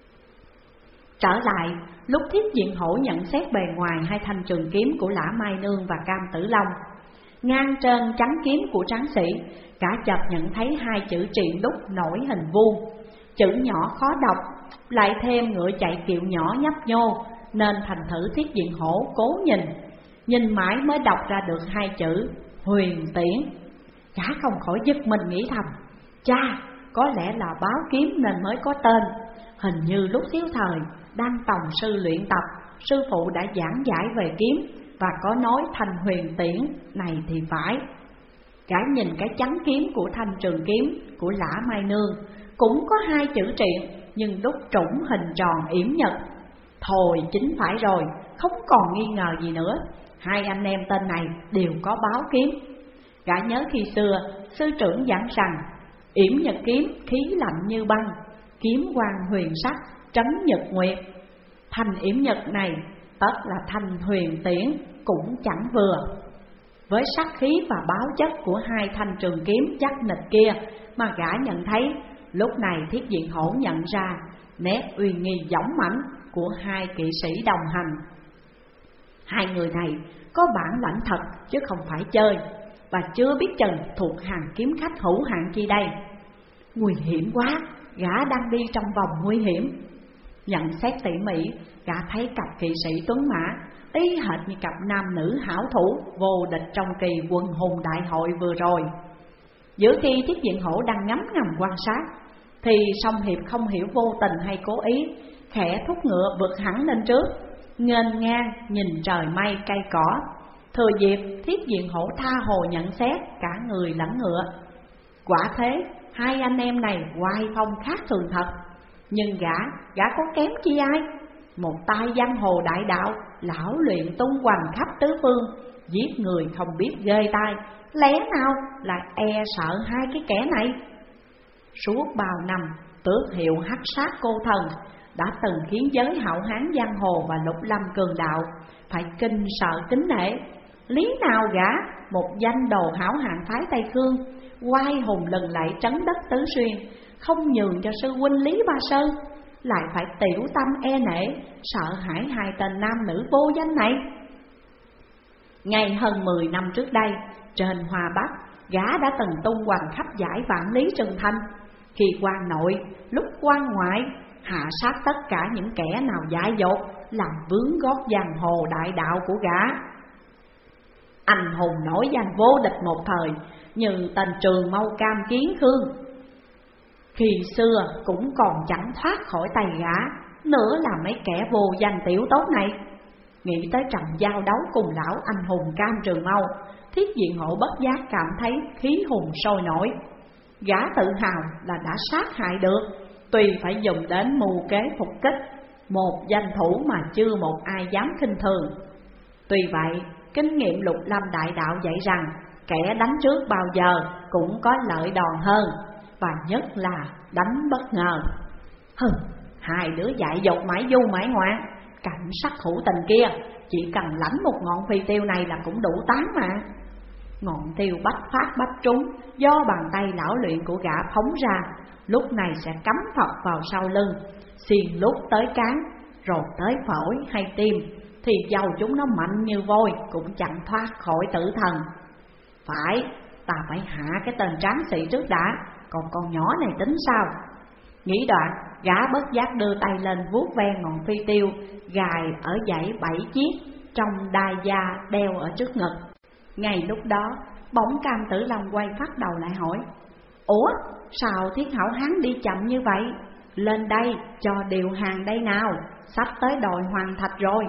Trở lại, lúc Thiết Diện Hổ nhận xét bề ngoài hai thanh trường kiếm của Lã Mai Nương và Cam Tử Long, ngang trên chắn kiếm của tráng sĩ, cả chợt nhận thấy hai chữ triện đúc nổi hình vuông, chữ nhỏ khó đọc, lại thêm ngựa chạy kiệu nhỏ nhấp nhô, nên thành thử Thiết Diện Hổ cố nhìn, nhìn mãi mới đọc ra được hai chữ Huyền Tiễn. Gã không khỏi giật mình nghĩ thầm, cha, có lẽ là báo kiếm nên mới có tên. Hình như lúc thiếu thời đang tòng sư luyện tập, sư phụ đã giảng giải về kiếm và có nói thành Huyền Tiễn này thì phải. Gã nhìn cái chắn kiếm của thanh trường kiếm của Lã Mai Nương, cũng có hai chữ triện nhưng đúc trũng hình tròn yểm nhật. Thôi chính phải rồi, không còn nghi ngờ gì nữa, hai anh em tên này đều có báo kiếm. Gã nhớ khi xưa sư trưởng giảng rằng yểm nhật kiếm khí lạnh như băng, kiếm quang huyền sắc trấn nhật nguyệt. Thanh yểm nhật này tất là thanh Huyền Tiễn cũng chẳng vừa. Với sắc khí và báo chất của hai thanh trường kiếm chắc nịch kia mà gã nhận thấy, lúc này Thiết Diện Hổ nhận ra nét uy nghi dõng mãnh của hai kỵ sĩ đồng hành. Hai người này có bản lãnh thật chứ không phải chơi, và chưa biết chừng thuộc hàng kiếm khách hữu hạn chi đây. Nguy hiểm quá, gã đang đi trong vòng nguy hiểm. Nhận xét tỉ mỉ, gã thấy cặp kỵ sĩ tuấn mã y hệt như cặp nam nữ hảo thủ vô địch trong kỳ Quân Hùng Đại Hội vừa rồi. Giữa khi Thiết Diện Hổ đang ngắm ngầm quan sát, thì Song Hiệp không hiểu vô tình hay cố ý, khẽ thúc ngựa vượt hẳn lên trước, nghênh ngang nhìn trời mây cây cỏ. Thừa dịp Thiết Diện Hổ tha hồ nhận xét cả người lẫn ngựa. Quả thế, hai anh em này oai phong khác thường thật. Nhưng gã, gã có kém chi ai? Một tay giang hồ đại đạo, lão luyện tung hoành khắp tứ phương, giết người không biết ghê tai, lẽ nào lại e sợ hai cái kẻ này? Suốt bao năm, tước hiệu hắc sát cô thần đã từng khiến giới hảo hán giang hồ và lục lâm cường đạo phải kinh sợ kính nể. Lý nào gã, một danh đồ hảo hạng phái Tây Khương, oai hùng lừng lẫy trấn đất tứ xuyên, không nhường cho sư huynh Lý Ba Sơn, lại phải tiểu tâm e nể, sợ hãi hai tên nam nữ vô danh này? Ngày hơn mười năm trước đây, trên Hoa Bắc, gã đã từng tung hoành khắp giải vạn lý Trừng Thanh. Khi quan nội, lúc quan ngoại, hạ sát tất cả những kẻ nào dại dột, làm vướng gót giang hồ đại đạo của gã. Anh hùng nổi danh vô địch một thời, như tên Trường Mâu Cam Kiến Khương, khi xưa cũng còn chẳng thoát khỏi tay gã, nữa là mấy kẻ vô danh tiểu tốt này. Nghĩ tới trận giao đấu cùng lão anh hùng Cam Trường Mâu, Thiết Diện Hổ bất giác cảm thấy khí hùng sôi nổi. Gã tự hào là đã sát hại được, tuy phải dùng đến mưu kế phục kích, một danh thủ mà chưa một ai dám khinh thường. Tuy vậy, kinh nghiệm Lục Lâm đại đạo dạy rằng kẻ đánh trước bao giờ cũng có lợi đòn hơn, và nhất là đánh bất ngờ. Hừ, hai đứa dại dột mãi du mãi ngoạn, cảnh sát hữu tình kia chỉ cần lãnh một ngọn phi tiêu này là cũng đủ tán mà. Ngọn tiêu bách phát bách trúng, do bàn tay lão luyện của gã phóng ra, lúc này sẽ cắm phập vào sau lưng, xiên lúc tới cán, rồi tới phổi hay tim, thì dầu chúng nó mạnh như vôi cũng chẳng thoát khỏi tử thần. Phải, ta phải hạ cái tên tráng sĩ trước đã, còn con nhỏ này tính sao? Nghĩ đoạn, gã bất giác đưa tay lên vuốt ve ngọn phi tiêu gài ở dãy bảy chiếc trong đai da đeo ở trước ngực. Ngay lúc đó, bỗng Cam Tử Long quay phát đầu lại hỏi: Ủa, sao Thiết Hảo Hán đi chậm như vậy? Lên đây, cho điều hàng đây nào, sắp tới đòi hoàn thạch rồi.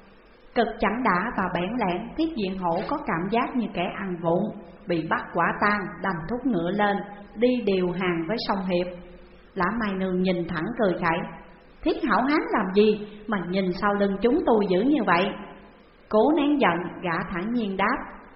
Cực chẳng đã và bẽn lẽn, Thiết Diện Hổ có cảm giác như kẻ ăn vụng, bị bắt quả tang, đành thúc ngựa lên, đi điều hàng với Song Hiệp. Lã Mai Nương nhìn thẳng cười khẩy: Thiết Hảo Hán làm gì mà nhìn sau lưng chúng tôi dữ như vậy? Cố nén giận, gã thản nhiên đáp: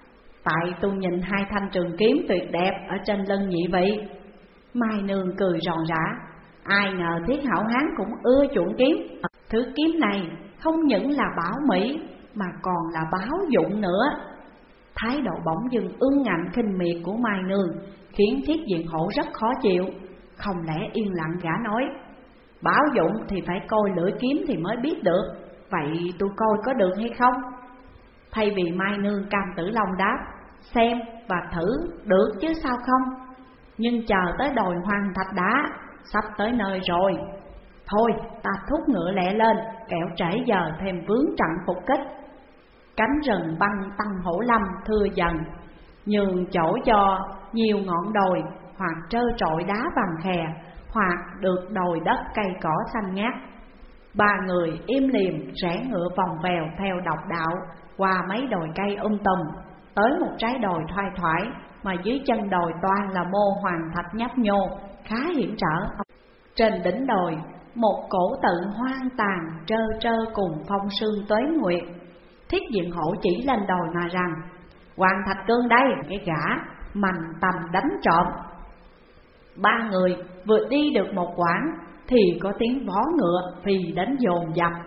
Tại tôi nhìn hai thanh trường kiếm tuyệt đẹp ở trên lưng nhị vị. Mai Nương cười ròn rã: Ai ngờ Thiết Hảo Hán cũng ưa chuộng kiếm. Thứ kiếm này không những là bảo mỹ mà còn là báo dụng nữa. Thái độ bỗng dưng ương ngạnh khinh miệt của Mai Nương khiến Thiết Diện Hổ rất khó chịu. Không lẽ yên lặng gã nói: Báo dụng thì phải coi lưỡi kiếm thì mới biết được, vậy tôi coi có được hay không? Thay vì Mai Nương, Cam Tử Long đáp: Xem và thử được chứ sao không. Nhưng chờ tới đòi hoàn thạch đã, sắp tới nơi rồi. Thôi ta thúc ngựa lẹ lên, kẻo trễ giờ thêm vướng trận phục kích. Cánh rừng băng tăng hổ lâm thưa dần, nhường chỗ cho nhiều ngọn đồi, hoặc trơ trọi đá vàng khè, hoặc được đồi đất cây cỏ xanh ngát. Ba người im lìm rẽ ngựa vòng vèo theo độc đạo, qua mấy đồi cây um tùm, tới một trái đồi thoai thoải mà dưới chân đồi toàn là mô hoàng thạch nhấp nhô, khá hiểm trở. Trên đỉnh đồi, một cổ tự hoang tàn trơ trơ cùng phong sương tuế nguyệt. Thiết Diện Hổ chỉ lên đồi mà rằng: Hoàng Thạch Cương đây, cái gã mành tầm đánh trộm. Ba người vừa đi được một quãng thì có tiếng vó ngựa phi đến dồn dập.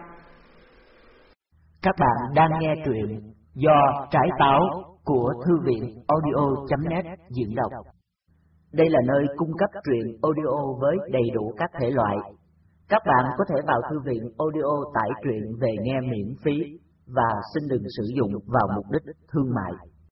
Các bạn đang nghe truyện do Trải Táo của Thư viện audio chấm net diễn đọc. Đây là nơi cung cấp truyện audio với đầy đủ các thể loại. Các bạn có thể vào Thư viện audio tải truyện về nghe miễn phí và xin đừng sử dụng vào mục đích thương mại.